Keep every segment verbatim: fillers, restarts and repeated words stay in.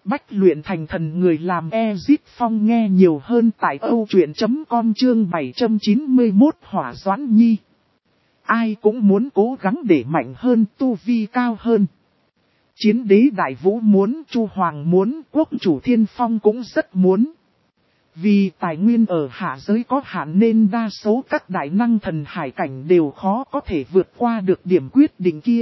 Bách luyện thành thần người làm Ezit Phong nghe nhiều hơn tại Âu Truyện chấm com chương bảy trăm chín mươi mốt Hỏa Doãn Nhi. Ai cũng muốn cố gắng để mạnh hơn, tu vi cao hơn. Chiến đế Đại Vũ muốn, Chu Hoàng muốn, quốc chủ Thiên Phong cũng rất muốn. Vì tài nguyên ở hạ giới có hạn nên đa số các đại năng thần hải cảnh đều khó có thể vượt qua được điểm quyết định kia.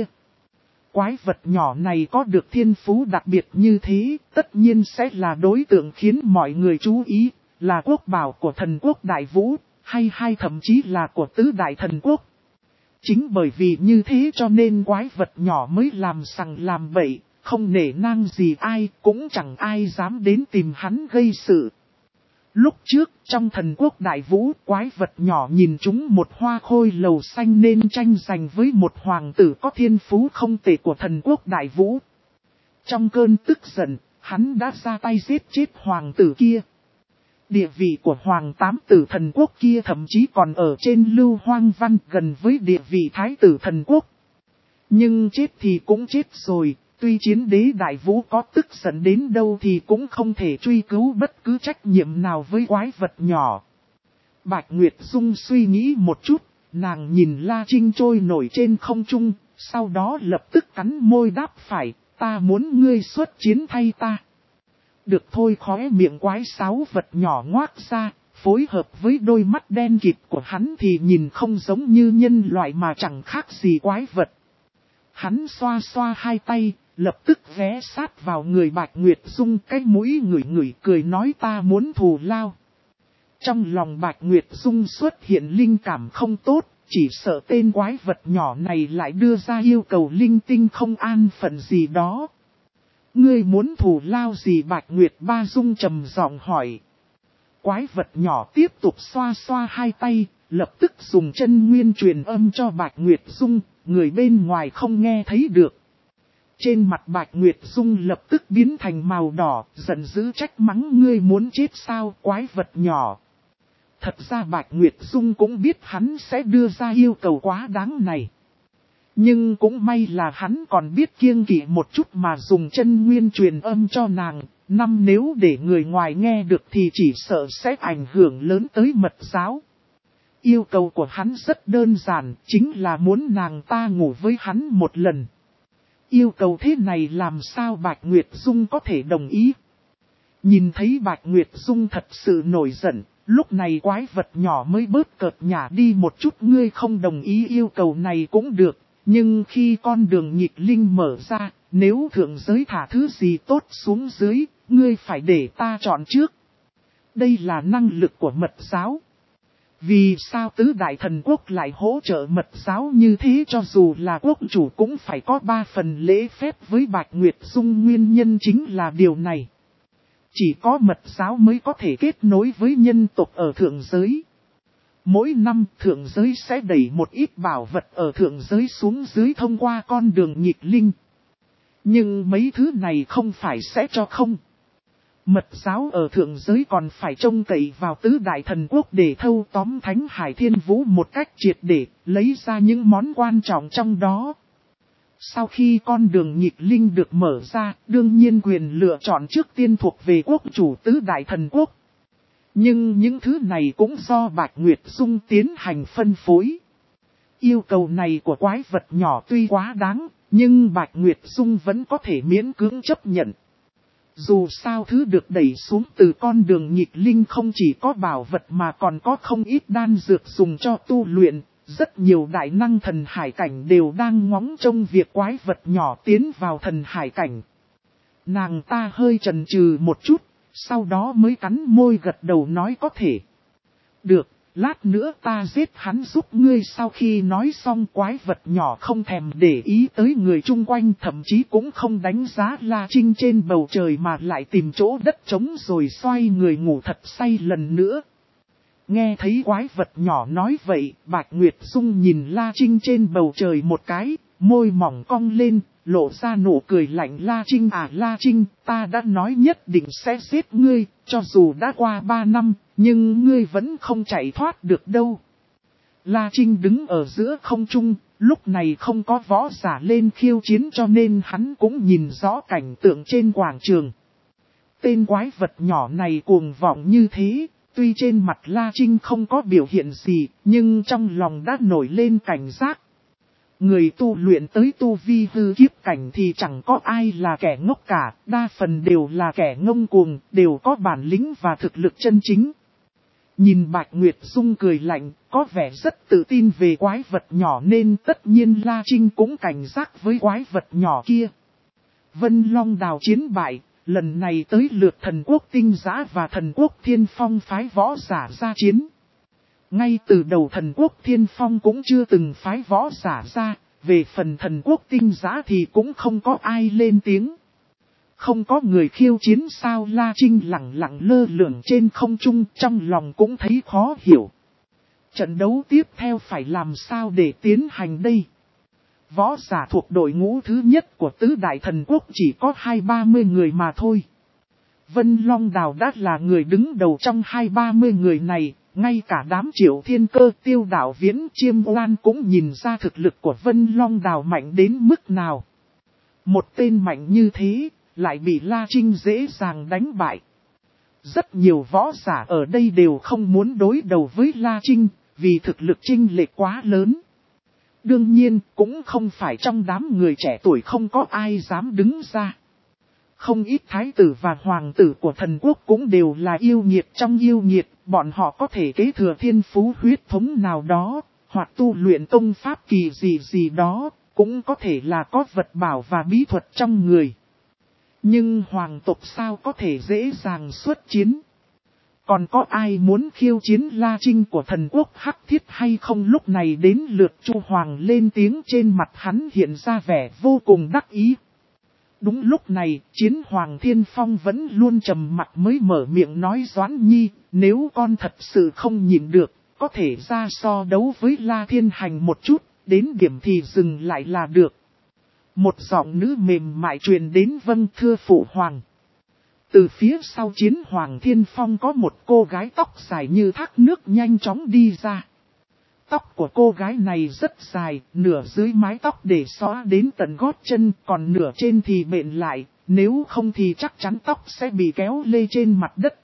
Quái vật nhỏ này có được thiên phú đặc biệt như thế, tất nhiên sẽ là đối tượng khiến mọi người chú ý, là quốc bảo của thần quốc Đại Vũ, hay hay thậm chí là của tứ đại thần quốc. Chính bởi vì như thế cho nên quái vật nhỏ mới làm sằng làm bậy, không nể nang gì ai, cũng chẳng ai dám đến tìm hắn gây sự. Lúc trước, trong thần quốc Đại Vũ, quái vật nhỏ nhìn chúng một hoa khôi lầu xanh nên tranh giành với một hoàng tử có thiên phú không tệ của thần quốc Đại Vũ. Trong cơn tức giận, hắn đã ra tay giết chết hoàng tử kia. Địa vị của hoàng tám tử thần quốc kia thậm chí còn ở trên Lưu Hoang Văn gần với địa vị thái tử thần quốc. Nhưng chết thì cũng chết rồi. Tuy chiến đế Đại Vũ có tức giận đến đâu thì cũng không thể truy cứu bất cứ trách nhiệm nào với quái vật nhỏ. Bạch Nguyệt Dung suy nghĩ một chút, nàng nhìn La Trinh trôi nổi trên không trung, sau đó lập tức cắn môi đáp phải, ta muốn ngươi xuất chiến thay ta. Được thôi, khóe miệng quái sáo vật nhỏ ngoác ra, phối hợp với đôi mắt đen kịt của hắn thì nhìn không giống như nhân loại mà chẳng khác gì quái vật. Hắn xoa xoa hai tay. Lập tức ghé sát vào người Bạch Nguyệt Dung, cái mũi ngửi ngửi cười nói ta muốn thù lao. Trong lòng Bạch Nguyệt Dung xuất hiện linh cảm không tốt, chỉ sợ tên quái vật nhỏ này lại đưa ra yêu cầu linh tinh không an phận gì đó. Ngươi muốn thù lao gì? Bạch Nguyệt Ba Dung trầm giọng hỏi. Quái vật nhỏ tiếp tục xoa xoa hai tay, lập tức dùng chân nguyên truyền âm cho Bạch Nguyệt Dung, người bên ngoài không nghe thấy được. Trên mặt Bạch Nguyệt Dung lập tức biến thành màu đỏ, giận dữ trách mắng ngươi muốn chết sao quái vật nhỏ. Thật ra Bạch Nguyệt Dung cũng biết hắn sẽ đưa ra yêu cầu quá đáng này. Nhưng cũng may là hắn còn biết kiêng kỵ một chút mà dùng chân nguyên truyền âm cho nàng. Năm nếu để người ngoài nghe được thì chỉ sợ sẽ ảnh hưởng lớn tới mật giáo. Yêu cầu của hắn rất đơn giản, chính là muốn nàng ta ngủ với hắn một lần. Yêu cầu thế này làm sao Bạch Nguyệt Dung có thể đồng ý? Nhìn thấy Bạch Nguyệt Dung thật sự nổi giận, lúc này quái vật nhỏ mới bớt cợt nhả đi một chút. Ngươi không đồng ý yêu cầu này cũng được, nhưng khi con đường nghịch linh mở ra, nếu thượng giới thả thứ gì tốt xuống dưới, ngươi phải để ta chọn trước. Đây là năng lực của mật giáo. Vì sao tứ đại thần quốc lại hỗ trợ mật giáo như thế? Cho dù là quốc chủ cũng phải có ba phần lễ phép với Bạch Nguyệt Dung, nguyên nhân chính là điều này. Chỉ có mật giáo mới có thể kết nối với nhân tộc ở thượng giới. Mỗi năm thượng giới sẽ đẩy một ít bảo vật ở thượng giới xuống dưới thông qua con đường nghịch linh. Nhưng mấy thứ này không phải sẽ cho không. Mật giáo ở thượng giới còn phải trông cậy vào tứ đại thần quốc để thâu tóm Thánh Hải Thiên Vũ một cách triệt để, lấy ra những món quan trọng trong đó. Sau khi con đường nghịch linh được mở ra, đương nhiên quyền lựa chọn trước tiên thuộc về quốc chủ tứ đại thần quốc. Nhưng những thứ này cũng do Bạch Nguyệt Dung tiến hành phân phối. Yêu cầu này của quái vật nhỏ tuy quá đáng, nhưng Bạch Nguyệt Dung vẫn có thể miễn cưỡng chấp nhận. Dù sao thứ được đẩy xuống từ con đường nghịch linh không chỉ có bảo vật mà còn có không ít đan dược dùng cho tu luyện, rất nhiều đại năng thần hải cảnh đều đang ngóng trông việc quái vật nhỏ tiến vào thần hải cảnh. Nàng ta hơi chần chừ một chút, sau đó mới cắn môi gật đầu nói có thể. Được, lát nữa ta giết hắn giúp ngươi. Sau khi nói xong quái vật nhỏ không thèm để ý tới người chung quanh, thậm chí cũng không đánh giá La Trinh trên bầu trời mà lại tìm chỗ đất trống rồi xoay người ngủ thật say lần nữa. Nghe thấy quái vật nhỏ nói vậy, Bạch Nguyệt Dung nhìn La Trinh trên bầu trời một cái, môi mỏng cong lên, lộ ra nụ cười lạnh. La Trinh à La Trinh, ta đã nói nhất định sẽ giết ngươi, cho dù đã qua ba năm, nhưng ngươi vẫn không chạy thoát được đâu. La Trinh đứng ở giữa không trung, lúc này không có võ giả lên khiêu chiến cho nên hắn cũng nhìn rõ cảnh tượng trên quảng trường. Tên quái vật nhỏ này cuồng vọng như thế, tuy trên mặt La Trinh không có biểu hiện gì, nhưng trong lòng đã nổi lên cảnh giác. Người tu luyện tới tu vi hư kiếp cảnh thì chẳng có ai là kẻ ngốc cả, đa phần đều là kẻ ngông cuồng, đều có bản lĩnh và thực lực chân chính. Nhìn Bạch Nguyệt Dung cười lạnh, có vẻ rất tự tin về quái vật nhỏ nên tất nhiên La Trinh cũng cảnh giác với quái vật nhỏ kia. Vân Long Đào chiến bại, lần này tới lượt thần quốc tinh giã và thần quốc thiên phong phái võ giả ra chiến. Ngay từ đầu thần quốc thiên phong cũng chưa từng phái võ giả ra, về phần thần quốc tinh giã thì cũng không có ai lên tiếng. Không có người khiêu chiến sao? La Trinh lặng lặng lơ lửng trên không trung, trong lòng cũng thấy khó hiểu. Trận đấu tiếp theo phải làm sao để tiến hành đây? Võ giả thuộc đội ngũ thứ nhất của tứ đại thần quốc chỉ có hai ba mươi người mà thôi. Vân Long Đào đã là người đứng đầu trong hai ba mươi người này, ngay cả đám Triệu Thiên Cơ, Tiêu Đạo Viễn, Chiêm Oan cũng nhìn ra thực lực của Vân Long Đào mạnh đến mức nào. Một tên mạnh như thế, lại bị La Trinh dễ dàng đánh bại. Rất nhiều võ giả ở đây đều không muốn đối đầu với La Trinh, vì thực lực chênh lệch quá lớn. Đương nhiên, cũng không phải trong đám người trẻ tuổi không có ai dám đứng ra. Không ít thái tử và hoàng tử của thần quốc cũng đều là yêu nghiệt trong yêu nghiệt, bọn họ có thể kế thừa thiên phú huyết thống nào đó, hoặc tu luyện công pháp kỳ gì gì đó, cũng có thể là có vật bảo và bí thuật trong người. Nhưng hoàng tộc sao có thể dễ dàng xuất chiến? Còn có ai muốn khiêu chiến La Trinh của thần quốc Hắc Thiết hay không? Lúc này đến lượt Chu Hoàng lên tiếng, trên mặt hắn hiện ra vẻ vô cùng đắc ý. Đúng lúc này, Chiến Hoàng Thiên Phong vẫn luôn trầm mặt mới mở miệng nói: Doãn Nhi, nếu con thật sự không nhịn được, có thể ra so đấu với La Thiên Hành một chút, đến điểm thì dừng lại là được. Một giọng nữ mềm mại truyền đến: vâng thưa phụ hoàng. Từ phía sau Chiến Hoàng Thiên Phong có một cô gái tóc dài như thác nước nhanh chóng đi ra. Tóc của cô gái này rất dài, nửa dưới mái tóc để xóa đến tận gót chân, còn nửa trên thì bện lại, nếu không thì chắc chắn tóc sẽ bị kéo lê trên mặt đất.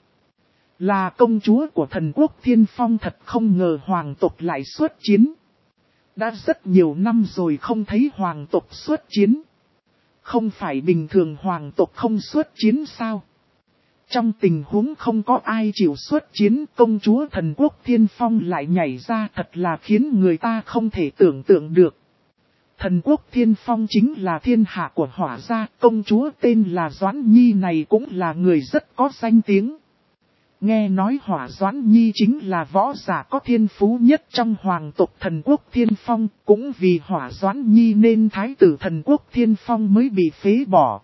Là công chúa của thần quốc Thiên Phong, thật không ngờ hoàng tộc lại xuất chiến. Đã rất nhiều năm rồi không thấy hoàng tộc xuất chiến. Không phải bình thường hoàng tộc không xuất chiến sao? Trong tình huống không có ai chịu xuất chiến, công chúa thần quốc Thiên Phong lại nhảy ra, thật là khiến người ta không thể tưởng tượng được. Thần quốc Thiên Phong chính là thiên hạ của Hỏa gia, công chúa tên là Doãn Nhi này cũng là người rất có danh tiếng. Nghe nói Hỏa Doãn Nhi chính là võ giả có thiên phú nhất trong hoàng tộc thần quốc Thiên Phong, cũng vì Hỏa Doãn Nhi nên thái tử thần quốc Thiên Phong mới bị phế bỏ.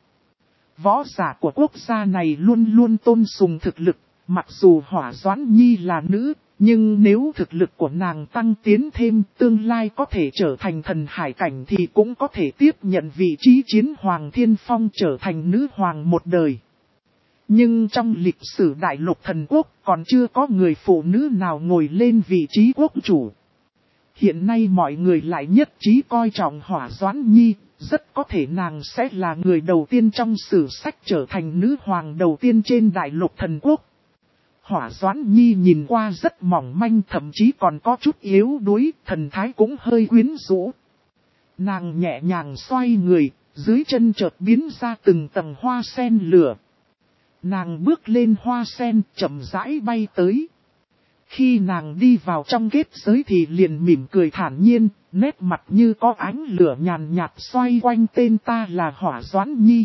Võ giả của quốc gia này luôn luôn tôn sùng thực lực, mặc dù Hỏa Doãn Nhi là nữ, nhưng nếu thực lực của nàng tăng tiến thêm, tương lai có thể trở thành thần hải cảnh thì cũng có thể tiếp nhận vị trí Chiến Hoàng Thiên Phong, trở thành nữ hoàng một đời. Nhưng trong lịch sử đại lục thần quốc còn chưa có người phụ nữ nào ngồi lên vị trí quốc chủ. Hiện nay mọi người lại nhất trí coi trọng Hỏa Doãn Nhi, rất có thể nàng sẽ là người đầu tiên trong sử sách trở thành nữ hoàng đầu tiên trên đại lục thần quốc. Hỏa Doãn Nhi nhìn qua rất mỏng manh, thậm chí còn có chút yếu đuối, thần thái cũng hơi quyến rũ. Nàng nhẹ nhàng xoay người, dưới chân chợt biến ra từng tầng hoa sen lửa. Nàng bước lên hoa sen, chậm rãi bay tới. Khi nàng đi vào trong kết giới thì liền mỉm cười thản nhiên, nét mặt như có ánh lửa nhàn nhạt xoay quanh. Tên ta là Hỏa Doãn Nhi.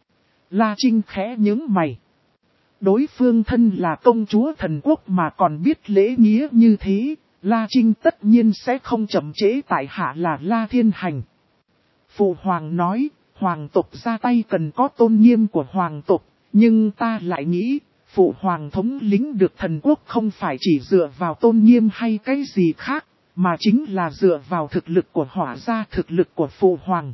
La Trinh khẽ nhướng mày. Đối phương thân là công chúa thần quốc mà còn biết lễ nghĩa như thế, La Trinh tất nhiên sẽ không chậm trễ, tại hạ là La Thiên Hành. Phụ hoàng nói, hoàng tộc ra tay cần có tôn nghiêm của hoàng tộc, nhưng ta lại nghĩ, phụ hoàng thống lĩnh được thần quốc không phải chỉ dựa vào tôn nghiêm hay cái gì khác, mà chính là dựa vào thực lực của Hỏa gia, thực lực của phụ hoàng.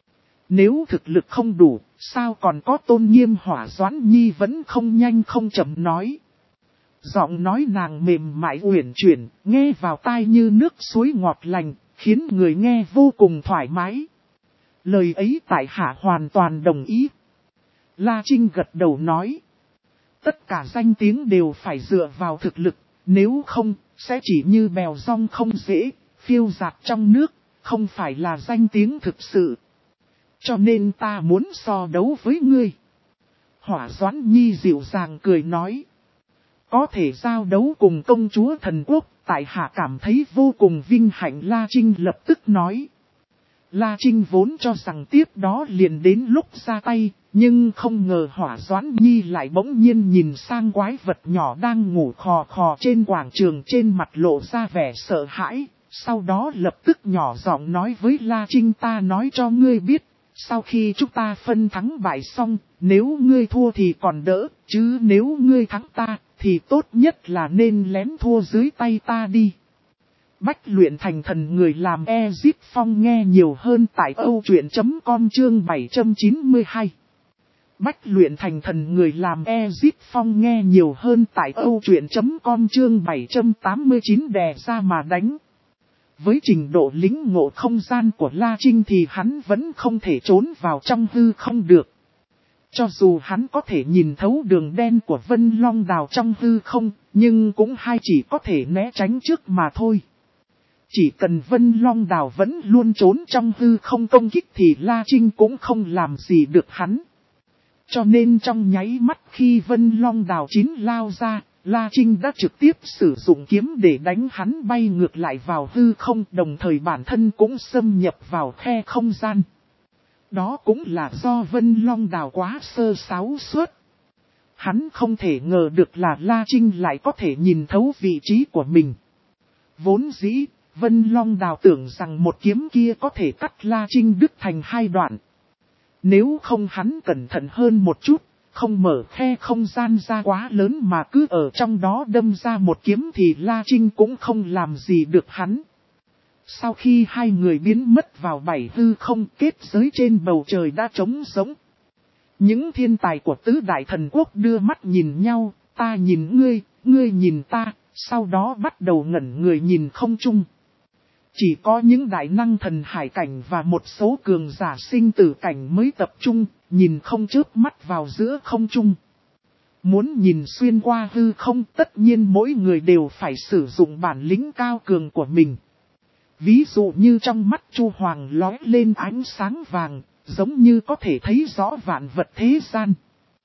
Nếu thực lực không đủ, sao còn có tôn nghiêm? Hỏa Doãn Nhi vẫn không nhanh không chậm nói. Giọng nói nàng mềm mại uyển chuyển, nghe vào tai như nước suối ngọt lành, khiến người nghe vô cùng thoải mái. Lời ấy tại hạ hoàn toàn đồng ý. La Trinh gật đầu nói. Tất cả danh tiếng đều phải dựa vào thực lực, nếu không, sẽ chỉ như bèo rong không dễ, phiêu dạt trong nước, không phải là danh tiếng thực sự. Cho nên ta muốn so đấu với ngươi. Hỏa Doãn Nhi dịu dàng cười nói. Có thể giao đấu cùng công chúa thần quốc, tại hạ cảm thấy vô cùng vinh hạnh. La Trinh lập tức nói. La Trinh vốn cho rằng tiếp đó liền đến lúc ra tay, nhưng không ngờ Hỏa Doãn Nhi lại bỗng nhiên nhìn sang quái vật nhỏ đang ngủ khò khò trên quảng trường, trên mặt lộ ra vẻ sợ hãi, sau đó lập tức nhỏ giọng nói với La Trinh, ta nói cho ngươi biết, sau khi chúng ta phân thắng bại xong, nếu ngươi thua thì còn đỡ, chứ nếu ngươi thắng ta, thì tốt nhất là nên lén thua dưới tay ta đi. Bách luyện thành thần người làm Ezip Phong nghe nhiều hơn tại âu truyện chấm com chương bảy trăm chín mươi hai. Bách luyện thành thần người làm Ezip Phong nghe nhiều hơn tại âu truyện chấm com chương bảy trăm tám mươi chín đè ra mà đánh. Với trình độ lĩnh ngộ không gian của La Trinh thì hắn vẫn không thể trốn vào trong hư không được. Cho dù hắn có thể nhìn thấu đường đen của Vân Long Đào trong hư không, nhưng cũng hay chỉ có thể né tránh trước mà thôi. Chỉ cần Vân Long Đào vẫn luôn trốn trong hư không công kích thì La Trinh cũng không làm gì được hắn. Cho nên trong nháy mắt khi Vân Long Đào chín lao ra, La Trinh đã trực tiếp sử dụng kiếm để đánh hắn bay ngược lại vào hư không, đồng thời bản thân cũng xâm nhập vào khe không gian. Đó cũng là do Vân Long Đào quá sơ sáo suốt. Hắn không thể ngờ được là La Trinh lại có thể nhìn thấu vị trí của mình. Vốn dĩ, Vân Long Đào tưởng rằng một kiếm kia có thể cắt La Trinh đứt thành hai đoạn. Nếu không hắn cẩn thận hơn một chút, không mở khe không gian ra quá lớn mà cứ ở trong đó đâm ra một kiếm thì La Trinh cũng không làm gì được hắn. Sau khi hai người biến mất vào bảy hư không, kết giới trên bầu trời đã trống rỗng. Những thiên tài của tứ đại thần quốc đưa mắt nhìn nhau, ta nhìn ngươi, ngươi nhìn ta, sau đó bắt đầu ngẩn người nhìn không chung. Chỉ có những đại năng thần hải cảnh và một số cường giả sinh tử cảnh mới tập trung, nhìn không chớp mắt vào giữa không trung. Muốn nhìn xuyên qua hư không, tất nhiên mỗi người đều phải sử dụng bản lĩnh cao cường của mình. Ví dụ như trong mắt Chu Hoàng lóe lên ánh sáng vàng, giống như có thể thấy rõ vạn vật thế gian.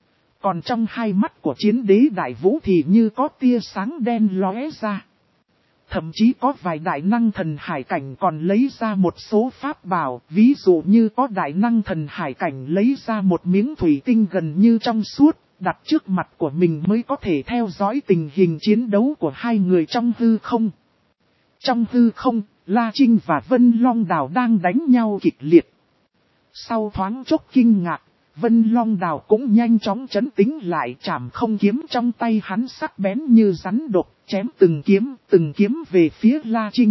Còn trong hai mắt của Chiến Đế Đại Vũ thì như có tia sáng đen lóe ra. Thậm chí có vài đại năng thần hải cảnh còn lấy ra một số pháp bảo, ví dụ như có đại năng thần hải cảnh lấy ra một miếng thủy tinh gần như trong suốt, đặt trước mặt của mình mới có thể theo dõi tình hình chiến đấu của hai người trong hư không. Trong hư không, La Trinh và Vân Long Đào đang đánh nhau kịch liệt. Sau thoáng chốc kinh ngạc, Vân Long Đào cũng nhanh chóng trấn tĩnh lại, trảm không kiếm trong tay hắn sắc bén như rắn độc, chém từng kiếm, từng kiếm về phía La Trinh.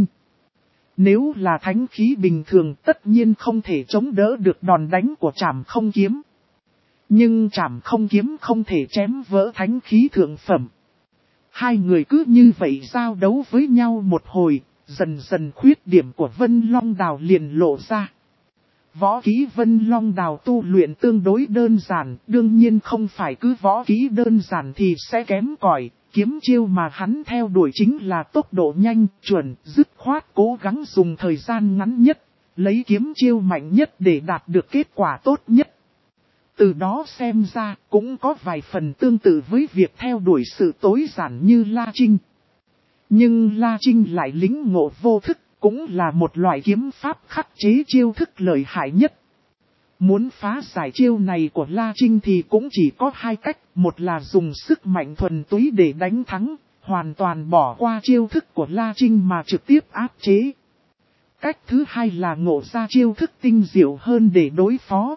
Nếu là thánh khí bình thường tất nhiên không thể chống đỡ được đòn đánh của trảm không kiếm. Nhưng trảm không kiếm không thể chém vỡ thánh khí thượng phẩm. Hai người cứ như vậy giao đấu với nhau một hồi, dần dần khuyết điểm của Vân Long Đào liền lộ ra. Võ kỹ Vân Long Đào tu luyện tương đối đơn giản, đương nhiên không phải cứ võ kỹ đơn giản thì sẽ kém cỏi. Kiếm chiêu mà hắn theo đuổi chính là tốc độ nhanh, chuẩn, dứt khoát, cố gắng dùng thời gian ngắn nhất, lấy kiếm chiêu mạnh nhất để đạt được kết quả tốt nhất. Từ đó xem ra cũng có vài phần tương tự với việc theo đuổi sự tối giản như La Trinh. Nhưng La Trinh lại lĩnh ngộ vô thức, cũng là một loại kiếm pháp khắc chế chiêu thức lợi hại nhất. Muốn phá giải chiêu này của La Trinh thì cũng chỉ có hai cách, một là dùng sức mạnh thuần túy để đánh thắng, hoàn toàn bỏ qua chiêu thức của La Trinh mà trực tiếp áp chế. Cách thứ hai là ngộ ra chiêu thức tinh diệu hơn để đối phó.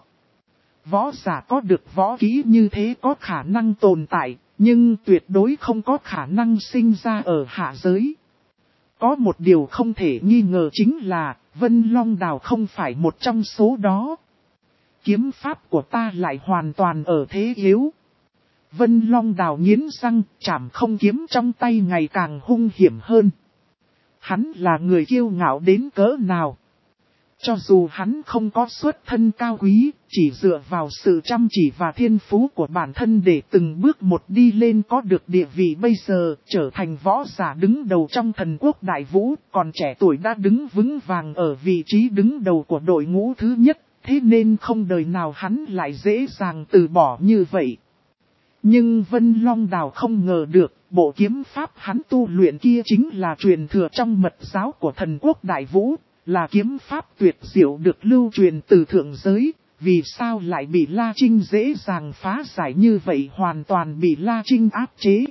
Võ giả có được võ kỹ như thế có khả năng tồn tại, nhưng tuyệt đối không có khả năng sinh ra ở hạ giới. Có một điều không thể nghi ngờ chính là, Vân Long Đào không phải một trong số đó. Kiếm pháp của ta lại hoàn toàn ở thế yếu. Vân Long Đào nghiến răng, trảm không kiếm trong tay ngày càng hung hiểm hơn. Hắn là người kiêu ngạo đến cỡ nào? Cho dù hắn không có xuất thân cao quý, chỉ dựa vào sự chăm chỉ và thiên phú của bản thân để từng bước một đi lên có được địa vị bây giờ, trở thành võ giả đứng đầu trong thần quốc đại vũ, còn trẻ tuổi đã đứng vững vàng ở vị trí đứng đầu của đội ngũ thứ nhất, thế nên không đời nào hắn lại dễ dàng từ bỏ như vậy. Nhưng Vân Long Đào không ngờ được, bộ kiếm pháp hắn tu luyện kia chính là truyền thừa trong mật giáo của thần quốc đại vũ. Là kiếm pháp tuyệt diệu được lưu truyền từ thượng giới, vì sao lại bị La Trinh dễ dàng phá giải như vậy, hoàn toàn bị La Trinh áp chế.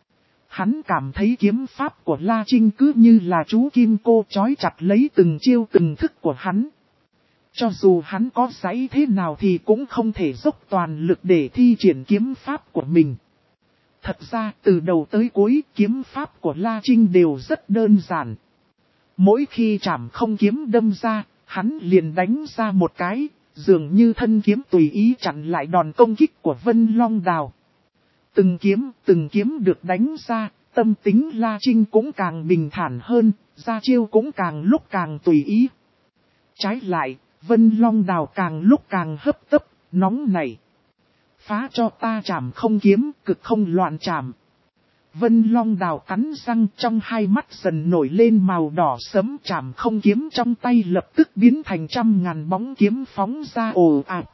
Hắn cảm thấy kiếm pháp của La Trinh cứ như là chú kim cô chói chặt lấy từng chiêu từng thức của hắn. Cho dù hắn có giãy thế nào thì cũng không thể dốc toàn lực để thi triển kiếm pháp của mình. Thật ra từ đầu tới cuối kiếm pháp của La Trinh đều rất đơn giản. Mỗi khi chảm không kiếm đâm ra, hắn liền đánh ra một cái, dường như thân kiếm tùy ý chặn lại đòn công kích của Vân Long Đào. Từng kiếm, từng kiếm được đánh ra, tâm tính La Trinh cũng càng bình thản hơn, ra chiêu cũng càng lúc càng tùy ý. Trái lại, Vân Long Đào càng lúc càng hấp tấp, nóng nảy. Phá cho ta chảm không kiếm, cực không loạn chảm. Vân Long Đào cắn răng, trong hai mắt dần nổi lên màu đỏ sẫm, chảm không kiếm trong tay lập tức biến thành trăm ngàn bóng kiếm phóng ra ồ ạt.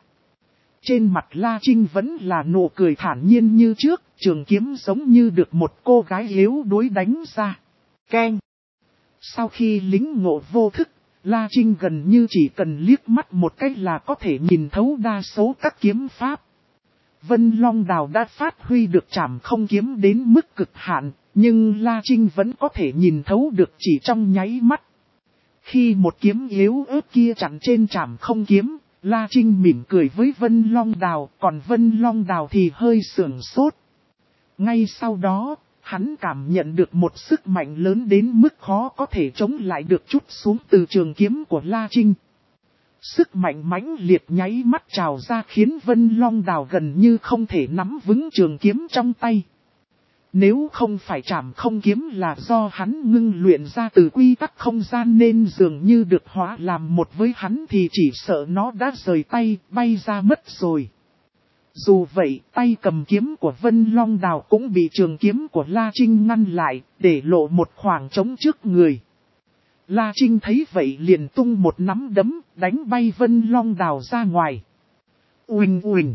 Trên mặt La Trinh vẫn là nụ cười thản nhiên như trước, trường kiếm giống như được một cô gái yếu đuối đánh ra. Keng! Sau khi lính ngộ vô thức, La Trinh gần như chỉ cần liếc mắt một cách là có thể nhìn thấu đa số các kiếm pháp. Vân Long Đào đã phát huy được chảm không kiếm đến mức cực hạn, nhưng La Trinh vẫn có thể nhìn thấu được chỉ trong nháy mắt. Khi một kiếm yếu ớt kia chặn trên chảm không kiếm, La Trinh mỉm cười với Vân Long Đào, còn Vân Long Đào thì hơi sưởng sốt. Ngay sau đó, hắn cảm nhận được một sức mạnh lớn đến mức khó có thể chống lại được trút xuống từ trường kiếm của La Trinh. Sức mạnh mãnh liệt nháy mắt trào ra khiến Vân Long Đào gần như không thể nắm vững trường kiếm trong tay. Nếu không phải chảm không kiếm là do hắn ngưng luyện ra từ quy tắc không gian nên dường như được hóa làm một với hắn thì chỉ sợ nó đã rời tay, bay ra mất rồi. Dù vậy, tay cầm kiếm của Vân Long Đào cũng bị trường kiếm của La Trinh ngăn lại, để lộ một khoảng trống trước người. La Trinh thấy vậy liền tung một nắm đấm, đánh bay Vân Long Đào ra ngoài. Uỳnh uỳnh.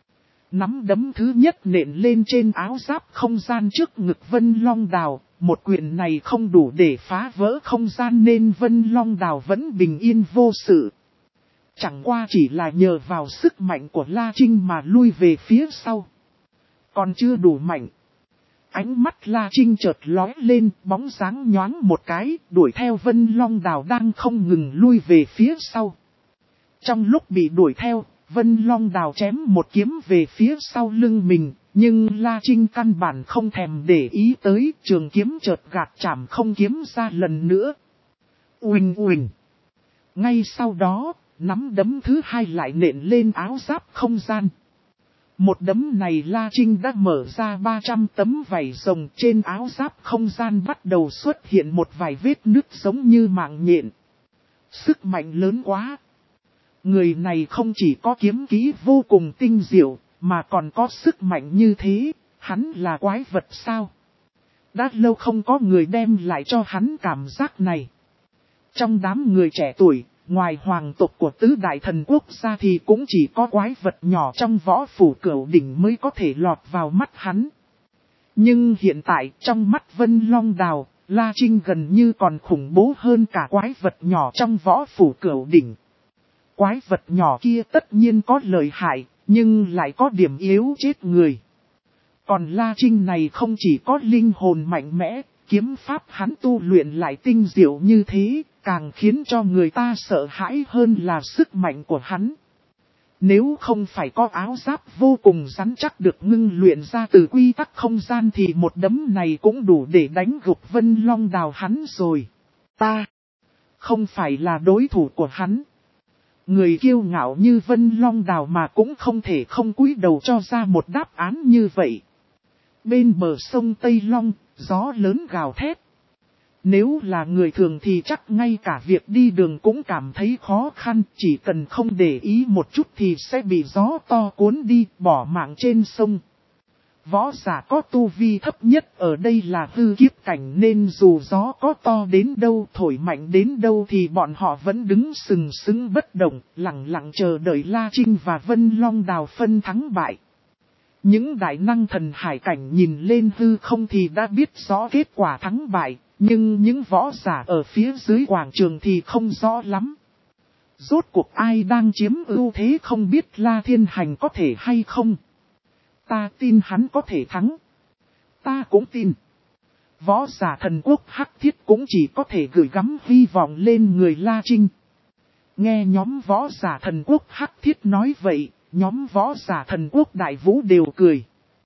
Nắm đấm thứ nhất nện lên trên áo giáp không gian trước ngực Vân Long Đào. Một quyền này không đủ để phá vỡ không gian nên Vân Long Đào vẫn bình yên vô sự. Chẳng qua chỉ là nhờ vào sức mạnh của La Trinh mà lui về phía sau. Còn chưa đủ mạnh. Ánh mắt La Trinh chợt lóe lên, bóng dáng nhoáng một cái, đuổi theo Vân Long Đào đang không ngừng lui về phía sau. Trong lúc bị đuổi theo, Vân Long Đào chém một kiếm về phía sau lưng mình, nhưng La Trinh căn bản không thèm để ý tới, trường kiếm chợt gạt chảm không kiếm ra lần nữa. Uỳnh uỳnh. Ngay sau đó, nắm đấm thứ hai lại nện lên áo giáp không gian. Một đấm này La Trinh đã mở ra ba trăm tấm vảy rồng, trên áo giáp không gian bắt đầu xuất hiện một vài vết nứt giống như mạng nhện. Sức mạnh lớn quá. Người này không chỉ có kiếm kỹ vô cùng tinh diệu, mà còn có sức mạnh như thế, hắn là quái vật sao? Đã lâu không có người đem lại cho hắn cảm giác này. Trong đám người trẻ tuổi, ngoài hoàng tộc của tứ đại thần quốc gia thì cũng chỉ có quái vật nhỏ trong võ phủ Cửu Đỉnh mới có thể lọt vào mắt hắn. Nhưng hiện tại trong mắt Vân Long Đào, La Trinh gần như còn khủng bố hơn cả quái vật nhỏ trong võ phủ Cửu Đỉnh. Quái vật nhỏ kia tất nhiên có lợi hại, nhưng lại có điểm yếu chết người. Còn La Trinh này không chỉ có linh hồn mạnh mẽ, kiếm pháp hắn tu luyện lại tinh diệu như thế, càng khiến cho người ta sợ hãi hơn là sức mạnh của hắn. Nếu không phải có áo giáp vô cùng rắn chắc được ngưng luyện ra từ quy tắc không gian thì một đấm này cũng đủ để đánh gục Vân Long Đào hắn rồi. Ta không phải là đối thủ của hắn. Người kiêu ngạo như Vân Long Đào mà cũng không thể không cúi đầu cho ra một đáp án như vậy. Bên bờ sông Tây Long, gió lớn gào thét. Nếu là người thường thì chắc ngay cả việc đi đường cũng cảm thấy khó khăn, chỉ cần không để ý một chút thì sẽ bị gió to cuốn đi, bỏ mạng trên sông. Võ giả có tu vi thấp nhất ở đây là hư kiếp cảnh nên dù gió có to đến đâu, thổi mạnh đến đâu thì bọn họ vẫn đứng sừng sững bất động, lặng lặng chờ đợi La Trinh và Vân Long Đào phân thắng bại. Những đại năng thần hải cảnh nhìn lên hư không thì đã biết rõ kết quả thắng bại, nhưng những võ giả ở phía dưới quảng trường thì không rõ lắm. Rốt cuộc ai đang chiếm ưu thế không biết La Thiên Hành có thể hay không. Ta tin hắn có thể thắng. Ta cũng tin. Võ giả thần quốc Hắc Thiết cũng chỉ có thể gửi gắm hy vọng lên người La Trinh. Nghe nhóm võ giả thần quốc Hắc Thiết nói vậy, nhóm võ giả thần quốc Đại Vũ đều cười.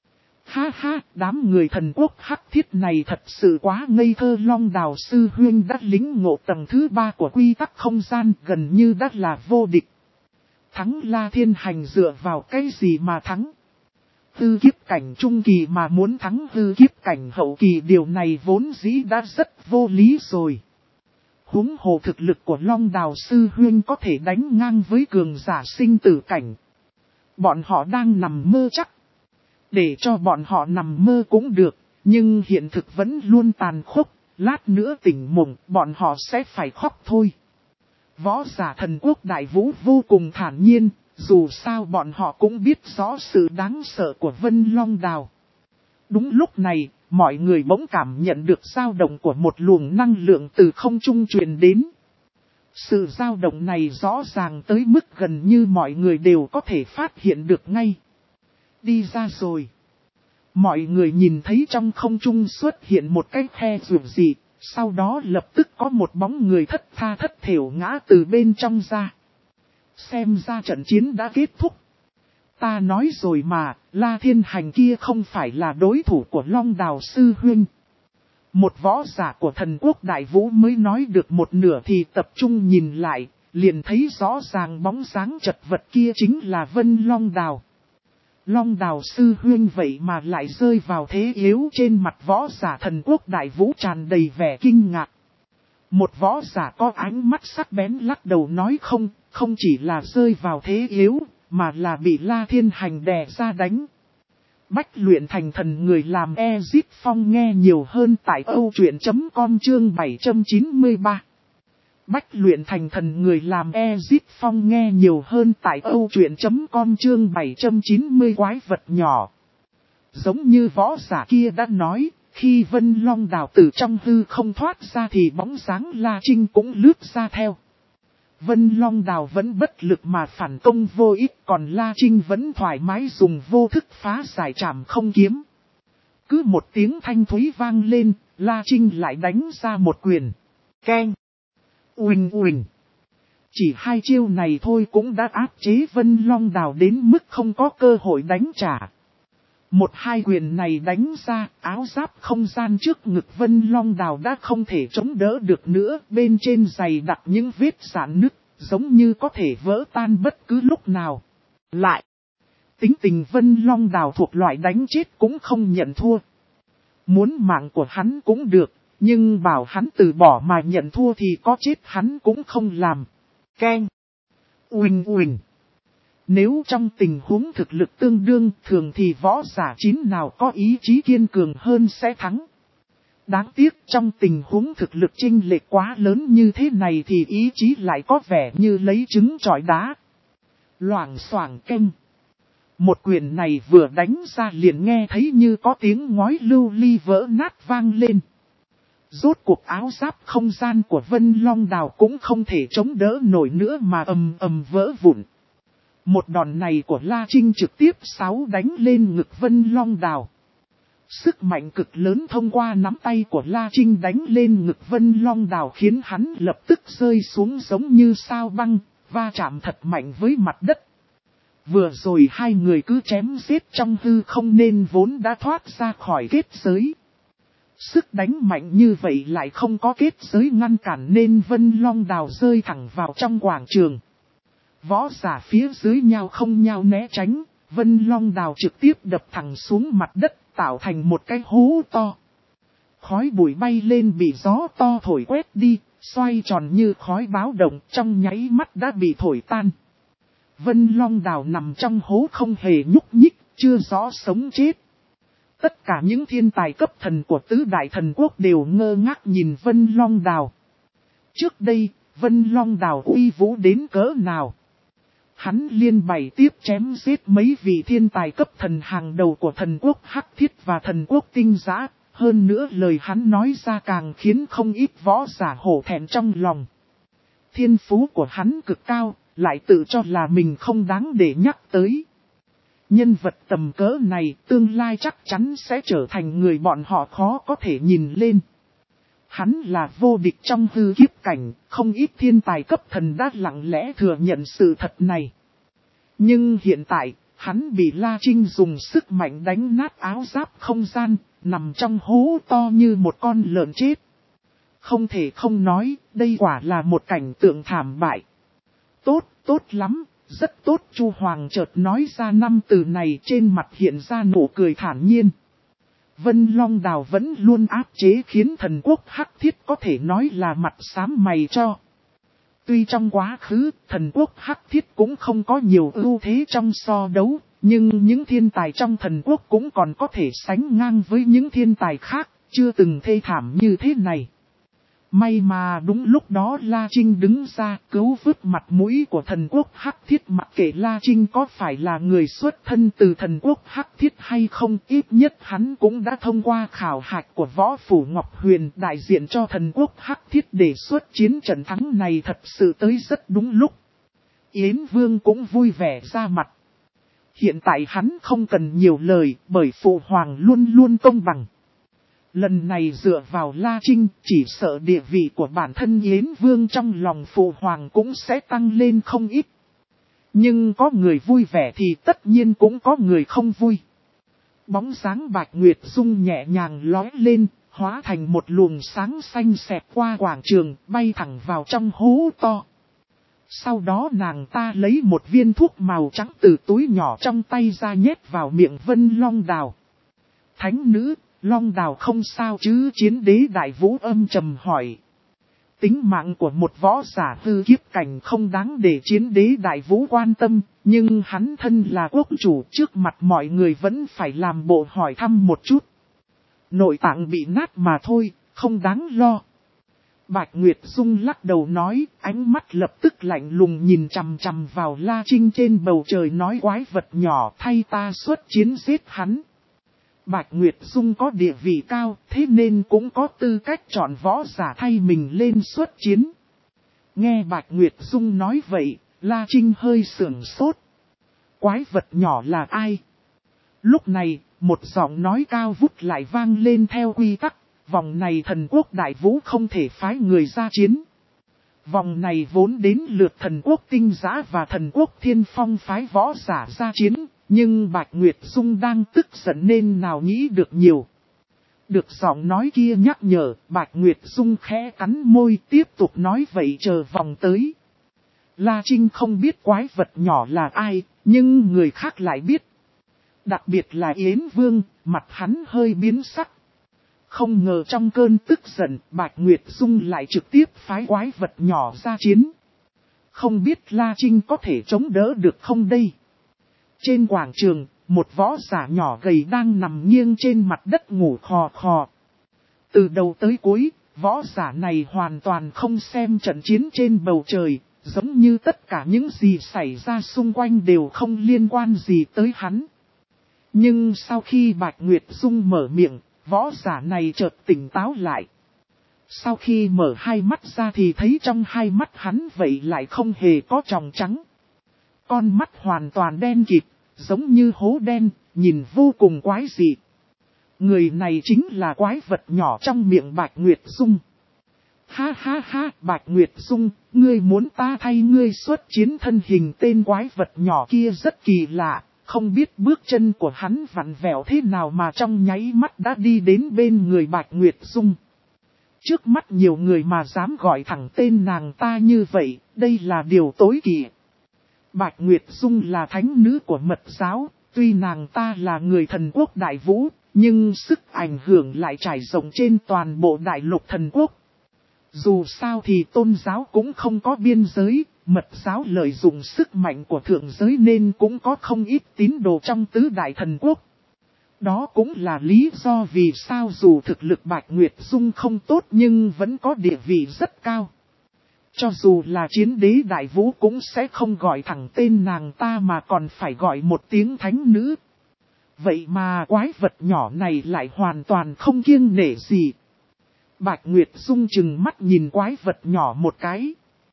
Ha ha, đám người thần quốc Hắc Thiết này thật sự quá ngây thơ. Long Đào sư huynh đã lĩnh ngộ tầng thứ ba của quy tắc không gian, gần như đã là vô địch. Thắng La Thiên Hành dựa vào cái gì mà thắng? Hư kiếp cảnh trung kỳ mà muốn thắng hư kiếp cảnh hậu kỳ, điều này vốn dĩ đã rất vô lý rồi. Huống hồ thực lực của Long Đào sư huynh có thể đánh ngang với cường giả sinh tử cảnh. Bọn họ đang nằm mơ chắc. Để cho bọn họ nằm mơ cũng được, nhưng hiện thực vẫn luôn tàn khốc, lát nữa tỉnh mộng bọn họ sẽ phải khóc thôi. Võ giả thần quốc Đại Vũ vô cùng thản nhiên, dù sao bọn họ cũng biết rõ sự đáng sợ của Vân Long Đào. Đúng lúc này, mọi người bỗng cảm nhận được dao động của một luồng năng lượng từ không trung truyền đến. Sự dao động này rõ ràng tới mức gần như mọi người đều có thể phát hiện được ngay. Đi ra rồi. Mọi người nhìn thấy trong không trung xuất hiện một cái khe rượu dị, sau đó lập tức có một bóng người thất tha thất thểu ngã từ bên trong ra. Xem ra trận chiến đã kết thúc. Ta nói rồi mà, La Thiên Hành kia không phải là đối thủ của Long Đào sư huynh. Một võ giả của thần quốc Đại Vũ mới nói được một nửa thì tập trung nhìn lại, liền thấy rõ ràng bóng dáng chật vật kia chính là Vân Long Đào. Long Đào sư huynh vậy mà lại rơi vào thế yếu, trên mặt võ giả thần quốc Đại Vũ tràn đầy vẻ kinh ngạc. Một võ giả có ánh mắt sắc bén lắc đầu nói không, không chỉ là rơi vào thế yếu, mà là bị La Thiên Hành đè ra đánh. Bách luyện thành thần người làm Ezit Phong nghe nhiều hơn tại âu truyện chấm com chương bảy trăm chín mươi ba. Bách luyện thành thần người làm Ezit Phong nghe nhiều hơn tại âu truyện chấm com chương bảy trăm chín mươi quái vật nhỏ. Giống như võ giả kia đã nói, khi Vân Long Đào từ trong hư không thoát ra thì bóng dáng La Trinh cũng lướt ra theo. Vân Long Đào vẫn bất lực mà phản công vô ích, còn La Trinh vẫn thoải mái dùng vô thức phá giải trảm không kiếm. Cứ một tiếng thanh thúy vang lên, La Trinh lại đánh ra một quyền. Keng! Uỳnh uỳnh! Chỉ hai chiêu này thôi cũng đã áp chế Vân Long Đào đến mức không có cơ hội đánh trả. Một hai quyền này đánh ra, áo giáp không gian trước ngực Vân Long Đào đã không thể chống đỡ được nữa, bên trên giày đặt những vết rạn nứt, giống như có thể vỡ tan bất cứ lúc nào. Lại, tính tình Vân Long Đào thuộc loại đánh chết cũng không nhận thua. Muốn mạng của hắn cũng được, nhưng bảo hắn từ bỏ mà nhận thua thì có chết hắn cũng không làm. Keng! Uỳnh uỳnh! Nếu trong tình huống thực lực tương đương, thường thì võ giả chín nào có ý chí kiên cường hơn sẽ thắng. Đáng tiếc trong tình huống thực lực chênh lệch quá lớn như thế này thì ý chí lại có vẻ như lấy trứng trọi đá. Loảng xoảng keng. Một quyền này vừa đánh ra liền nghe thấy như có tiếng ngói lưu ly vỡ nát vang lên. Rốt cuộc áo giáp không gian của Vân Long Đào cũng không thể chống đỡ nổi nữa mà ầm ầm vỡ vụn. Một đòn này của La Trinh trực tiếp sáu đánh lên ngực Vân Long Đào. Sức mạnh cực lớn thông qua nắm tay của La Trinh đánh lên ngực Vân Long Đào khiến hắn lập tức rơi xuống giống như sao băng, va chạm thật mạnh với mặt đất. Vừa rồi hai người cứ chém giết trong hư không nên vốn đã thoát ra khỏi kết giới. Sức đánh mạnh như vậy lại không có kết giới ngăn cản nên Vân Long Đào rơi thẳng vào trong quảng trường. Võ giả phía dưới nhau không nhau né tránh, Vân Long Đào trực tiếp đập thẳng xuống mặt đất tạo thành một cái hố to. khói bụi bay lên bị gió to thổi quét đi, xoay tròn như khói báo động, trong nháy mắt đã bị thổi tan. Vân Long Đào nằm trong hố không hề nhúc nhích, chưa rõ sống chết. Tất cả những thiên tài cấp thần của tứ đại thần quốc đều ngơ ngác nhìn Vân Long Đào. Trước đây, Vân Long Đào uy vũ đến cỡ nào? Hắn liên bày tiếp chém giết mấy vị thiên tài cấp thần hàng đầu của thần quốc Hắc Thiết và thần quốc Tinh Giã. Hơn nữa lời hắn nói ra càng khiến không ít võ giả hổ thẹn trong lòng. Thiên phú của hắn cực cao, lại tự cho là mình không đáng để nhắc tới. Nhân vật tầm cỡ này tương lai chắc chắn sẽ trở thành người bọn họ khó có thể nhìn lên. Hắn là vô địch trong hư kiếp cảnh, không ít thiên tài cấp thần đã lặng lẽ thừa nhận sự thật này. Nhưng hiện tại, hắn bị La Trinh dùng sức mạnh đánh nát áo giáp không gian, nằm trong hố to như một con lợn chết. Không thể không nói, đây quả là một cảnh tượng thảm bại. Tốt, tốt lắm, rất tốt. Chu Hoàng chợt nói ra năm từ này, trên mặt hiện ra nụ cười thản nhiên. Vân Long Đào vẫn luôn áp chế khiến thần quốc Hắc Thiết có thể nói là mặt xám mày cho. Tuy trong quá khứ, thần quốc Hắc Thiết cũng không có nhiều ưu thế trong so đấu, nhưng những thiên tài trong thần quốc cũng còn có thể sánh ngang với những thiên tài khác, chưa từng thê thảm như thế này. May mà đúng lúc đó La Trinh đứng ra cứu vớt mặt mũi của thần quốc Hắc Thiết, mặc kệ La Trinh có phải là người xuất thân từ thần quốc Hắc Thiết hay không, ít nhất hắn cũng đã thông qua khảo hạch của Võ Phủ Ngọc Huyền đại diện cho thần quốc Hắc Thiết để xuất chiến trận thắng này thật sự tới rất đúng lúc. Yến Vương cũng vui vẻ ra mặt. Hiện tại hắn không cần nhiều lời bởi Phụ Hoàng luôn luôn công bằng. Lần này dựa vào La Trinh, chỉ sợ địa vị của bản thân Yến Vương trong lòng Phụ Hoàng cũng sẽ tăng lên không ít. Nhưng có người vui vẻ thì tất nhiên cũng có người không vui. Bóng dáng Bạch Nguyệt Dung nhẹ nhàng lói lên, hóa thành một luồng sáng xanh xẹt qua quảng trường, bay thẳng vào trong hố to. Sau đó nàng ta lấy một viên thuốc màu trắng từ túi nhỏ trong tay ra nhét vào miệng Vân Long Đào. Thánh nữ, Long Đào không sao chứ? Chiến đế Đại Vũ âm trầm hỏi. Tính mạng của một võ giả hư kiếp cảnh không đáng để chiến đế Đại Vũ quan tâm, nhưng hắn thân là quốc chủ, trước mặt mọi người vẫn phải làm bộ hỏi thăm một chút. Nội tạng bị nát mà thôi, không đáng lo. Bạch Nguyệt Dung lắc đầu nói, ánh mắt lập tức lạnh lùng nhìn chằm chằm vào La Trinh trên bầu trời, nói quái vật nhỏ, thay ta xuất chiến giết hắn. Bạch Nguyệt Dung có địa vị cao, thế nên cũng có tư cách chọn võ giả thay mình lên xuất chiến. Nghe Bạch Nguyệt Dung nói vậy, La Trinh hơi sưởng sốt. Quái vật nhỏ là ai? Lúc này, một giọng nói cao vút lại vang lên theo quy tắc. Vòng này thần quốc Đại Vũ không thể phái người ra chiến. Vòng này vốn đến lượt thần quốc Tinh Giã và thần quốc Thiên Phong phái võ giả ra chiến. Nhưng Bạch Nguyệt Dung đang tức giận nên nào nghĩ được nhiều. Được giọng nói kia nhắc nhở, Bạch Nguyệt Dung khẽ cắn môi tiếp tục nói vậy chờ vòng tới. La Trinh không biết quái vật nhỏ là ai, nhưng người khác lại biết. Đặc biệt là Yến Vương, mặt hắn hơi biến sắc. Không ngờ trong cơn tức giận, Bạch Nguyệt Dung lại trực tiếp phái quái vật nhỏ ra chiến. Không biết La Trinh có thể chống đỡ được không đây? Trên quảng trường, một võ giả nhỏ gầy đang nằm nghiêng trên mặt đất ngủ khò khò. Từ đầu tới cuối, võ giả này hoàn toàn không xem trận chiến trên bầu trời, giống như tất cả những gì xảy ra xung quanh đều không liên quan gì tới hắn. Nhưng sau khi Bạch Nguyệt Dung mở miệng, võ giả này chợt tỉnh táo lại. Sau khi mở hai mắt ra thì thấy trong hai mắt hắn vậy lại không hề có tròng trắng. Con mắt hoàn toàn đen kịt, giống như hố đen, nhìn vô cùng quái dị. Người này chính là quái vật nhỏ trong miệng Bạch Nguyệt Dung. Ha ha ha, Bạch Nguyệt Dung, ngươi muốn ta thay ngươi xuất chiến? Thân hình tên quái vật nhỏ kia rất kỳ lạ, không biết bước chân của hắn vặn vẹo thế nào mà trong nháy mắt đã đi đến bên người Bạch Nguyệt Dung. Trước mắt nhiều người mà dám gọi thẳng tên nàng ta như vậy, đây là điều tối kỵ. Bạch Nguyệt Dung là thánh nữ của Mật giáo, tuy nàng ta là người thần quốc Đại Vũ, Nhưng sức ảnh hưởng lại trải rộng trên toàn bộ đại lục thần quốc. Dù sao thì tôn giáo cũng không có biên giới, mật giáo lợi dụng sức mạnh của thượng giới nên cũng có không ít tín đồ trong tứ đại thần quốc. Đó cũng là lý do vì sao dù thực lực Bạch Nguyệt Dung không tốt nhưng vẫn có địa vị rất cao. Cho dù là chiến đế đại vũ cũng sẽ không gọi thẳng tên nàng ta mà còn phải gọi một tiếng thánh nữ. Vậy mà quái vật nhỏ này lại hoàn toàn không kiêng nể gì. Bạch Nguyệt Dung chừng mắt nhìn quái vật nhỏ một cái.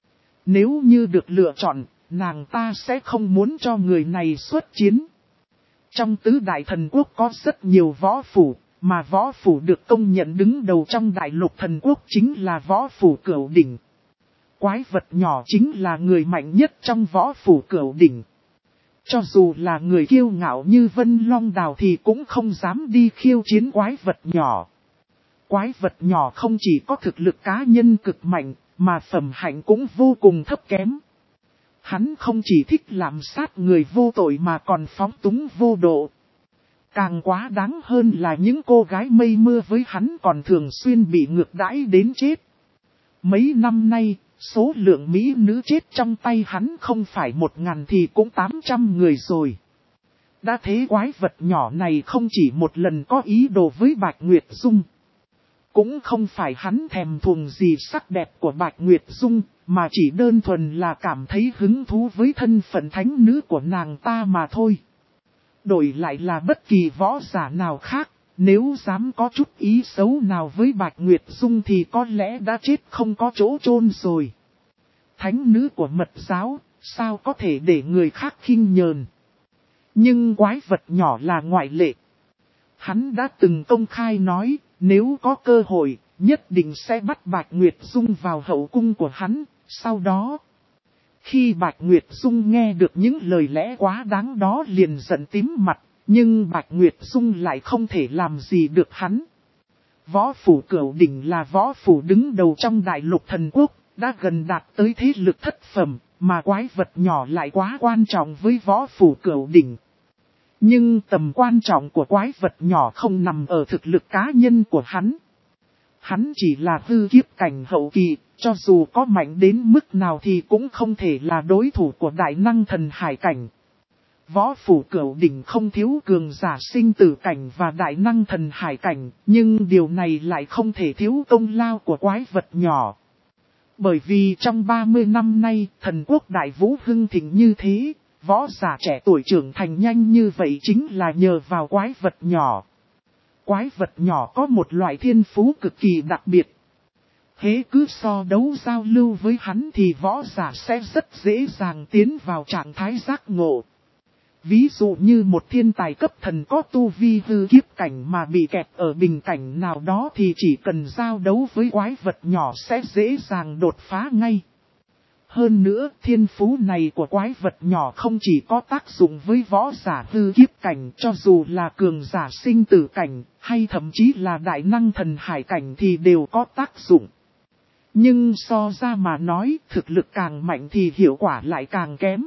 Nếu như được lựa chọn, nàng ta sẽ không muốn cho người này xuất chiến. Trong tứ đại thần quốc có rất nhiều võ phủ, mà võ phủ được công nhận đứng đầu trong đại lục thần quốc chính là võ phủ Cửu Đỉnh. Quái vật nhỏ chính là người mạnh nhất trong võ phủ Cửu Đỉnh. Cho dù là người kiêu ngạo như Vân Long Đào thì cũng không dám đi khiêu chiến quái vật nhỏ. Quái vật nhỏ không chỉ có thực lực cá nhân cực mạnh, mà phẩm hạnh cũng vô cùng thấp kém. Hắn không chỉ thích làm sát người vô tội mà còn phóng túng vô độ. Càng quá đáng hơn là những cô gái mây mưa với hắn còn thường xuyên bị ngược đãi đến chết. Mấy năm nay, số lượng mỹ nữ chết trong tay hắn không phải một ngàn thì cũng tám trăm người rồi. Đã thế quái vật nhỏ này không chỉ một lần có ý đồ với Bạch Nguyệt Dung. Cũng không phải hắn thèm thuồng gì sắc đẹp của Bạch Nguyệt Dung, mà chỉ đơn thuần là cảm thấy hứng thú với thân phận thánh nữ của nàng ta mà thôi. Đổi lại là bất kỳ võ giả nào khác, nếu dám có chút ý xấu nào với Bạch Nguyệt Dung thì có lẽ đã chết không có chỗ chôn rồi. Thánh nữ của mật giáo, sao có thể để người khác khinh nhờn. Nhưng quái vật nhỏ là ngoại lệ. Hắn đã từng công khai nói, nếu có cơ hội, nhất định sẽ bắt Bạch Nguyệt Dung vào hậu cung của hắn. Sau đó, khi Bạch Nguyệt Dung nghe được những lời lẽ quá đáng đó liền giận tím mặt, nhưng Bạch Nguyệt Dung lại không thể làm gì được hắn. Võ phủ Cửu Đỉnh là võ phủ đứng đầu trong đại lục thần quốc, đã gần đạt tới thế lực thất phẩm, mà quái vật nhỏ lại quá quan trọng với võ phủ Cửu Đỉnh. Nhưng tầm quan trọng của quái vật nhỏ không nằm ở thực lực cá nhân của hắn. Hắn chỉ là hư kiếp cảnh hậu kỳ, cho dù có mạnh đến mức nào thì cũng không thể là đối thủ của đại năng thần hải cảnh. Võ phủ Cửu Đỉnh không thiếu cường giả sinh tử cảnh và đại năng thần hải cảnh, nhưng điều này lại không thể thiếu công lao của quái vật nhỏ. Bởi vì trong ba mươi năm nay, thần quốc đại vũ hưng thịnh như thế, võ giả trẻ tuổi trưởng thành nhanh như vậy chính là nhờ vào quái vật nhỏ. Quái vật nhỏ có một loại thiên phú cực kỳ đặc biệt. Hễ cứ so đấu giao lưu với hắn thì võ giả sẽ rất dễ dàng tiến vào trạng thái giác ngộ. Ví dụ như một thiên tài cấp thần có tu vi hư kiếp cảnh mà bị kẹt ở bình cảnh nào đó thì chỉ cần giao đấu với quái vật nhỏ sẽ dễ dàng đột phá ngay. Hơn nữa, thiên phú này của quái vật nhỏ không chỉ có tác dụng với võ giả hư kiếp cảnh, cho dù là cường giả sinh tử cảnh, hay thậm chí là đại năng thần hải cảnh thì đều có tác dụng. Nhưng so ra mà nói, thực lực càng mạnh thì hiệu quả lại càng kém.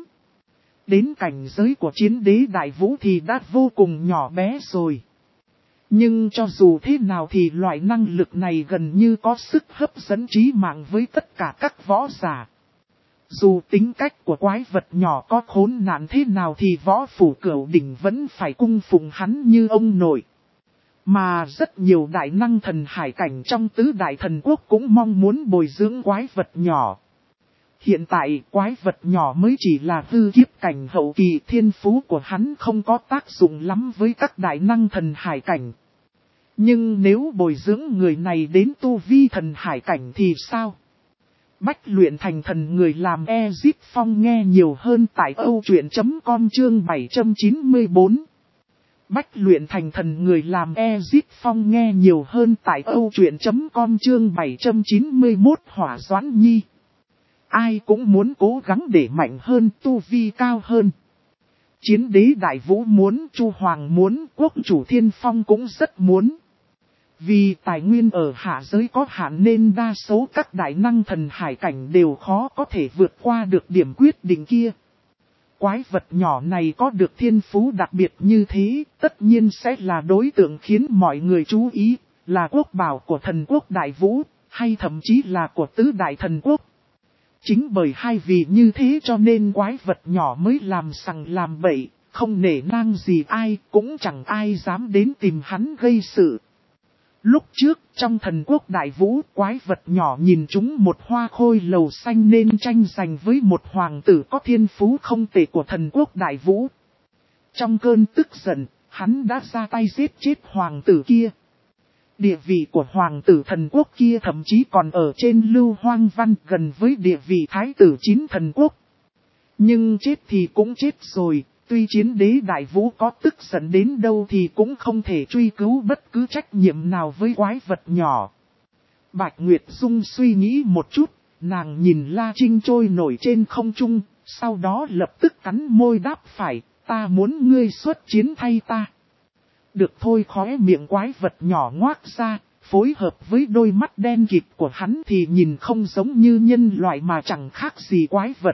Đến cảnh giới của chiến đế đại vũ thì đã vô cùng nhỏ bé rồi. Nhưng cho dù thế nào thì loại năng lực này gần như có sức hấp dẫn trí mạng với tất cả các võ giả. Dù tính cách của quái vật nhỏ có khốn nạn thế nào thì võ phủ Cửu Đỉnh vẫn phải cung phụng hắn như ông nội. Mà rất nhiều đại năng thần hải cảnh trong tứ đại thần quốc cũng mong muốn bồi dưỡng quái vật nhỏ. Hiện tại quái vật nhỏ mới chỉ là hư kiếp cảnh hậu kỳ, thiên phú của hắn không có tác dụng lắm với các đại năng thần hải cảnh. Nhưng nếu bồi dưỡng người này đến tu vi thần hải cảnh thì sao? Bách luyện thành thần người làm Ezip Phong nghe nhiều hơn tại âu truyện chấm com chương bảy trăm chín mươi tư. Bách luyện thành thần người làm Ezip Phong nghe nhiều hơn tại âu truyện chấm com chương bảy trăm chín mươi mốt Hỏa Doãn Nhi. Ai cũng muốn cố gắng để mạnh hơn, tu vi cao hơn. Chiến đế đại vũ muốn, Chu Hoàng muốn, quốc chủ Thiên Phong cũng rất muốn. Vì tài nguyên ở hạ giới có hạn nên đa số các đại năng thần hải cảnh đều khó có thể vượt qua được điểm quyết định kia. quái vật nhỏ này có được thiên phú đặc biệt như thế, tất nhiên sẽ là đối tượng khiến mọi người chú ý, là quốc bảo của thần quốc Đại Vũ, hay thậm chí là của tứ đại thần quốc. Chính bởi hai vì như thế cho nên quái vật nhỏ mới làm sằng làm bậy, không nể nang gì ai, cũng chẳng ai dám đến tìm hắn gây sự. Lúc trước, trong thần quốc Đại Vũ, quái vật nhỏ nhìn chúng một hoa khôi lầu xanh nên tranh giành với một hoàng tử có thiên phú không tệ của thần quốc Đại Vũ. Trong cơn tức giận, hắn đã ra tay giết chết hoàng tử kia. Địa vị của hoàng tử thần quốc kia thậm chí còn ở trên Lưu Hoang Văn, gần với địa vị thái tử chín thần quốc. Nhưng chết thì cũng chết rồi, tuy chiến đế Đại Vũ có tức giận đến đâu thì cũng không thể truy cứu bất cứ trách nhiệm nào với quái vật nhỏ. Bạch Nguyệt Dung suy nghĩ một chút, nàng nhìn La Trinh trôi nổi trên không trung, sau đó lập tức cắn môi đáp phải, ta muốn ngươi xuất chiến thay ta. Được thôi, khóe miệng quái vật nhỏ ngoác ra, phối hợp với đôi mắt đen kịt của hắn thì nhìn không giống như nhân loại mà chẳng khác gì quái vật.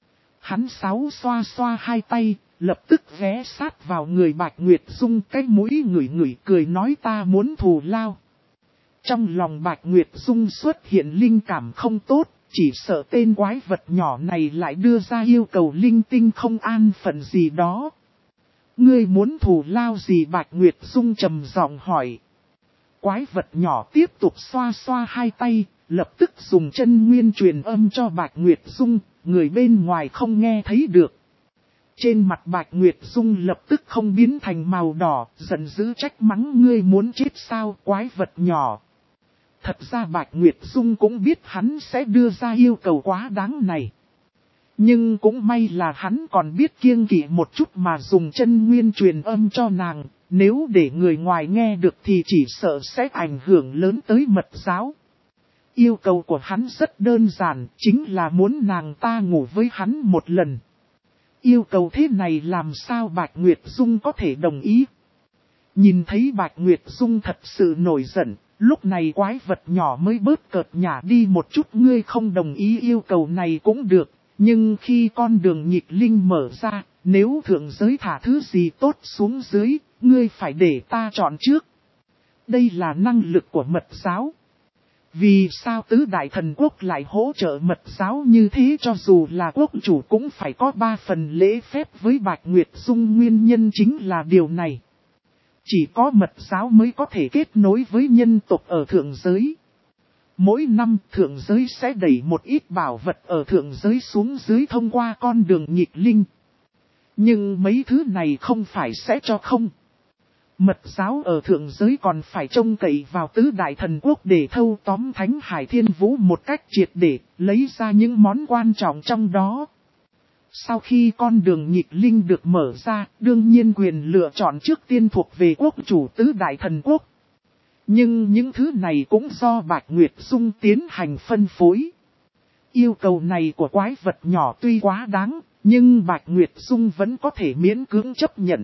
Hắn sáu xoa xoa hai tay, lập tức ghé sát vào người Bạch Nguyệt Dung, cái mũi ngửi ngửi cười nói ta muốn thù lao. Trong lòng Bạch Nguyệt Dung xuất hiện linh cảm không tốt, chỉ sợ tên quái vật nhỏ này lại đưa ra yêu cầu linh tinh không an phận gì đó. Ngươi muốn thù lao gì? Bạch Nguyệt Dung trầm giọng hỏi. Quái vật nhỏ tiếp tục xoa xoa hai tay, lập tức dùng chân nguyên truyền âm cho Bạch Nguyệt Dung, người bên ngoài không nghe thấy được. Trên mặt Bạch Nguyệt Dung lập tức không biến thành màu đỏ, giận dữ trách mắng ngươi muốn chết sao quái vật nhỏ. Thật ra Bạch Nguyệt Dung cũng biết hắn sẽ đưa ra yêu cầu quá đáng này. Nhưng cũng may là hắn còn biết kiêng kỵ một chút mà dùng chân nguyên truyền âm cho nàng, nếu để người ngoài nghe được thì chỉ sợ sẽ ảnh hưởng lớn tới mật giáo. Yêu cầu của hắn rất đơn giản, chính là muốn nàng ta ngủ với hắn một lần. Yêu cầu thế này làm sao Bạch Nguyệt Dung có thể đồng ý? Nhìn thấy Bạch Nguyệt Dung thật sự nổi giận, lúc này quái vật nhỏ mới bớt cợt nhả đi một chút. Ngươi không đồng ý yêu cầu này cũng được, nhưng khi con đường nhịp linh mở ra, nếu thượng giới thả thứ gì tốt xuống dưới, ngươi phải để ta chọn trước. Đây là năng lực của mật giáo. Vì sao tứ đại thần quốc lại hỗ trợ mật giáo như thế? Cho dù là quốc chủ cũng phải có ba phần lễ phép với Bạch Nguyệt Dung, nguyên nhân chính là điều này. Chỉ có mật giáo mới có thể kết nối với nhân tộc ở thượng giới. Mỗi năm thượng giới sẽ đẩy một ít bảo vật ở thượng giới xuống dưới thông qua con đường nhịp linh. Nhưng mấy thứ này không phải sẽ cho không. Mật giáo ở thượng giới còn phải trông cậy vào tứ đại thần quốc để thâu tóm Thánh Hải Thiên Vũ một cách triệt để, lấy ra những món quan trọng trong đó. Sau khi con đường nhịp linh được mở ra, đương nhiên quyền lựa chọn trước tiên thuộc về quốc chủ tứ đại thần quốc. Nhưng những thứ này cũng do Bạch Nguyệt Dung tiến hành phân phối. Yêu cầu này của quái vật nhỏ tuy quá đáng, nhưng Bạch Nguyệt Dung vẫn có thể miễn cưỡng chấp nhận.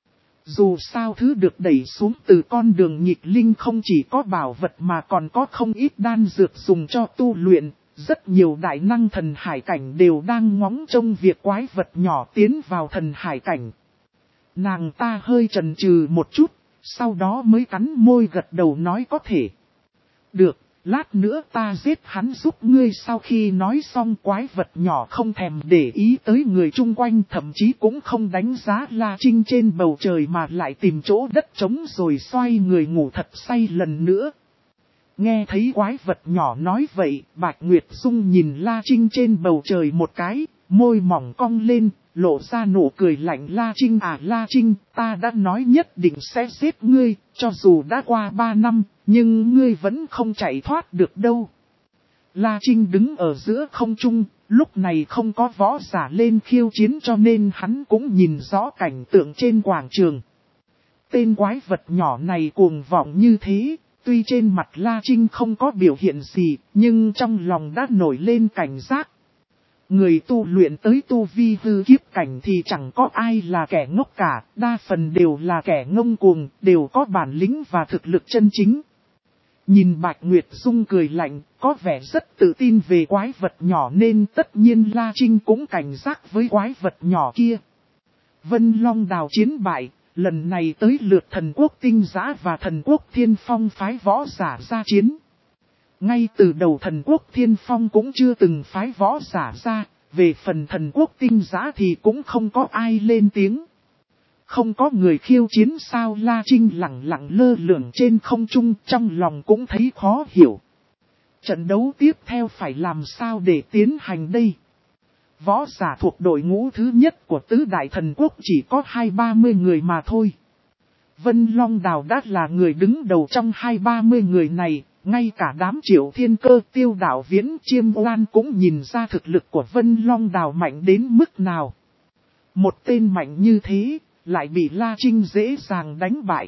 Dù sao thứ được đẩy xuống từ con đường nhịp linh không chỉ có bảo vật mà còn có không ít đan dược dùng cho tu luyện, rất nhiều đại năng thần hải cảnh đều đang ngóng trông việc quái vật nhỏ tiến vào thần hải cảnh. Nàng ta hơi chần chừ một chút, sau đó mới cắn môi gật đầu nói có thể. Được, lát nữa ta giết hắn giúp ngươi. Sau khi nói xong quái vật nhỏ không thèm để ý tới người chung quanh, thậm chí cũng không đánh giá La Trinh trên bầu trời mà lại tìm chỗ đất trống rồi xoay người ngủ thật say lần nữa. Nghe thấy quái vật nhỏ nói vậy, Bạch Nguyệt Dung nhìn La Trinh trên bầu trời một cái, môi mỏng cong lên, lộ ra nụ cười lạnh. La Trinh à La Trinh, ta đã nói nhất định sẽ giết ngươi, cho dù đã qua ba năm, nhưng ngươi vẫn không chạy thoát được đâu. La Trinh đứng ở giữa không trung, lúc này không có võ giả lên khiêu chiến cho nên hắn cũng nhìn rõ cảnh tượng trên quảng trường. Tên quái vật nhỏ này cuồng vọng như thế, tuy trên mặt La Trinh không có biểu hiện gì, nhưng trong lòng đã nổi lên cảnh giác. Người tu luyện tới tu vi hư kiếp cảnh thì chẳng có ai là kẻ ngốc cả, đa phần đều là kẻ ngông cuồng, đều có bản lĩnh và thực lực chân chính. Nhìn Bạch Nguyệt Dung cười lạnh, có vẻ rất tự tin về quái vật nhỏ nên tất nhiên La Trinh cũng cảnh giác với quái vật nhỏ kia. Vân Long Đào chiến bại, lần này tới lượt thần quốc tinh giã và thần quốc thiên phong phái võ giả ra chiến. Ngay từ đầu thần quốc thiên phong cũng chưa từng phái võ giả ra, về phần thần quốc tinh giã thì cũng không có ai lên tiếng. Không có người khiêu chiến sao? La Trinh lặng lặng lơ lửng trên không trung, trong lòng cũng thấy khó hiểu. Trận đấu tiếp theo phải làm sao để tiến hành đây? Võ giả thuộc đội ngũ thứ nhất của tứ đại thần quốc chỉ có hai ba mươi người mà thôi. Vân Long Đào đã là người đứng đầu trong hai ba mươi người này, ngay cả đám Triệu Thiên Cơ, Tiêu Đạo Viễn, Chiêm Oan cũng nhìn ra thực lực của Vân Long Đào mạnh đến mức nào. Một tên mạnh như thế, lại bị La Trinh dễ dàng đánh bại.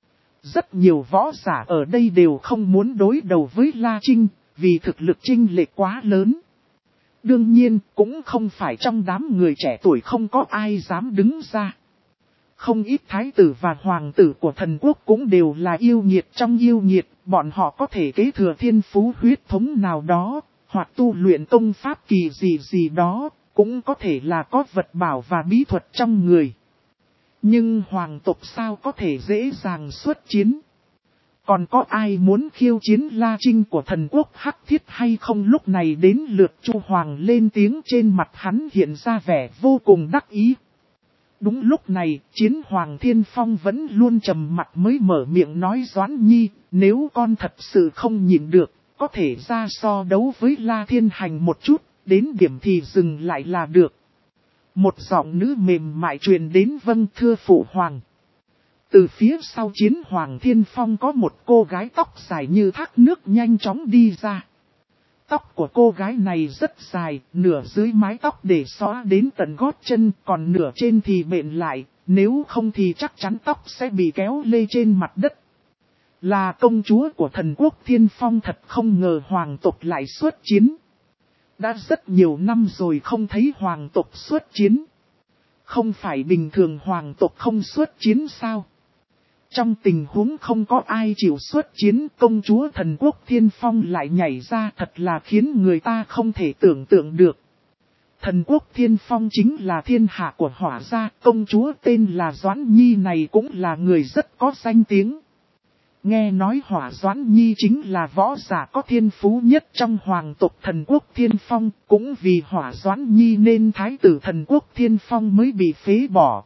Rất nhiều võ giả ở đây đều không muốn đối đầu với La Trinh, vì thực lực chênh lệch quá lớn. Đương nhiên, cũng không phải trong đám người trẻ tuổi không có ai dám đứng ra. Không ít thái tử và hoàng tử của thần quốc cũng đều là yêu nghiệt trong yêu nghiệt, bọn họ có thể kế thừa thiên phú huyết thống nào đó, hoặc tu luyện công pháp kỳ gì gì đó, cũng có thể là có vật bảo và bí thuật trong người. Nhưng hoàng tộc sao có thể dễ dàng xuất chiến? Còn có ai muốn khiêu chiến La Trinh của thần quốc Hắc Thiết hay không? Lúc này đến lượt Chu Hoàng lên tiếng, trên mặt hắn hiện ra vẻ vô cùng đắc ý. Đúng lúc này, Chiến Hoàng Thiên Phong vẫn luôn trầm mặt mới mở miệng nói: Doãn Nhi, nếu con thật sự không nhịn được, có thể ra so đấu với La Thiên Hành một chút, đến điểm thì dừng lại là được. Một giọng nữ mềm mại truyền đến: vâng thưa phụ hoàng. Từ phía sau Chiến Hoàng Thiên Phong có một cô gái tóc dài như thác nước nhanh chóng đi ra. Tóc của cô gái này rất dài, nửa dưới mái tóc để xóa đến tận gót chân, còn nửa trên thì bện lại, nếu không thì chắc chắn tóc sẽ bị kéo lê trên mặt đất. Là công chúa của thần quốc Thiên Phong, thật không ngờ hoàng tộc lại xuất chiến. Đã rất nhiều năm rồi không thấy hoàng tộc xuất chiến. Không phải bình thường hoàng tộc không xuất chiến sao? Trong tình huống không có ai chịu xuất chiến, công chúa thần quốc Thiên Phong lại nhảy ra, thật là khiến người ta không thể tưởng tượng được. Thần quốc Thiên Phong chính là thiên hạ của Hỏa gia, công chúa tên là Doãn Nhi này cũng là người rất có danh tiếng. Nghe nói Hỏa Doãn Nhi chính là võ giả có thiên phú nhất trong hoàng tộc thần quốc Thiên Phong, cũng vì Hỏa Doãn Nhi nên thái tử thần quốc Thiên Phong mới bị phế bỏ.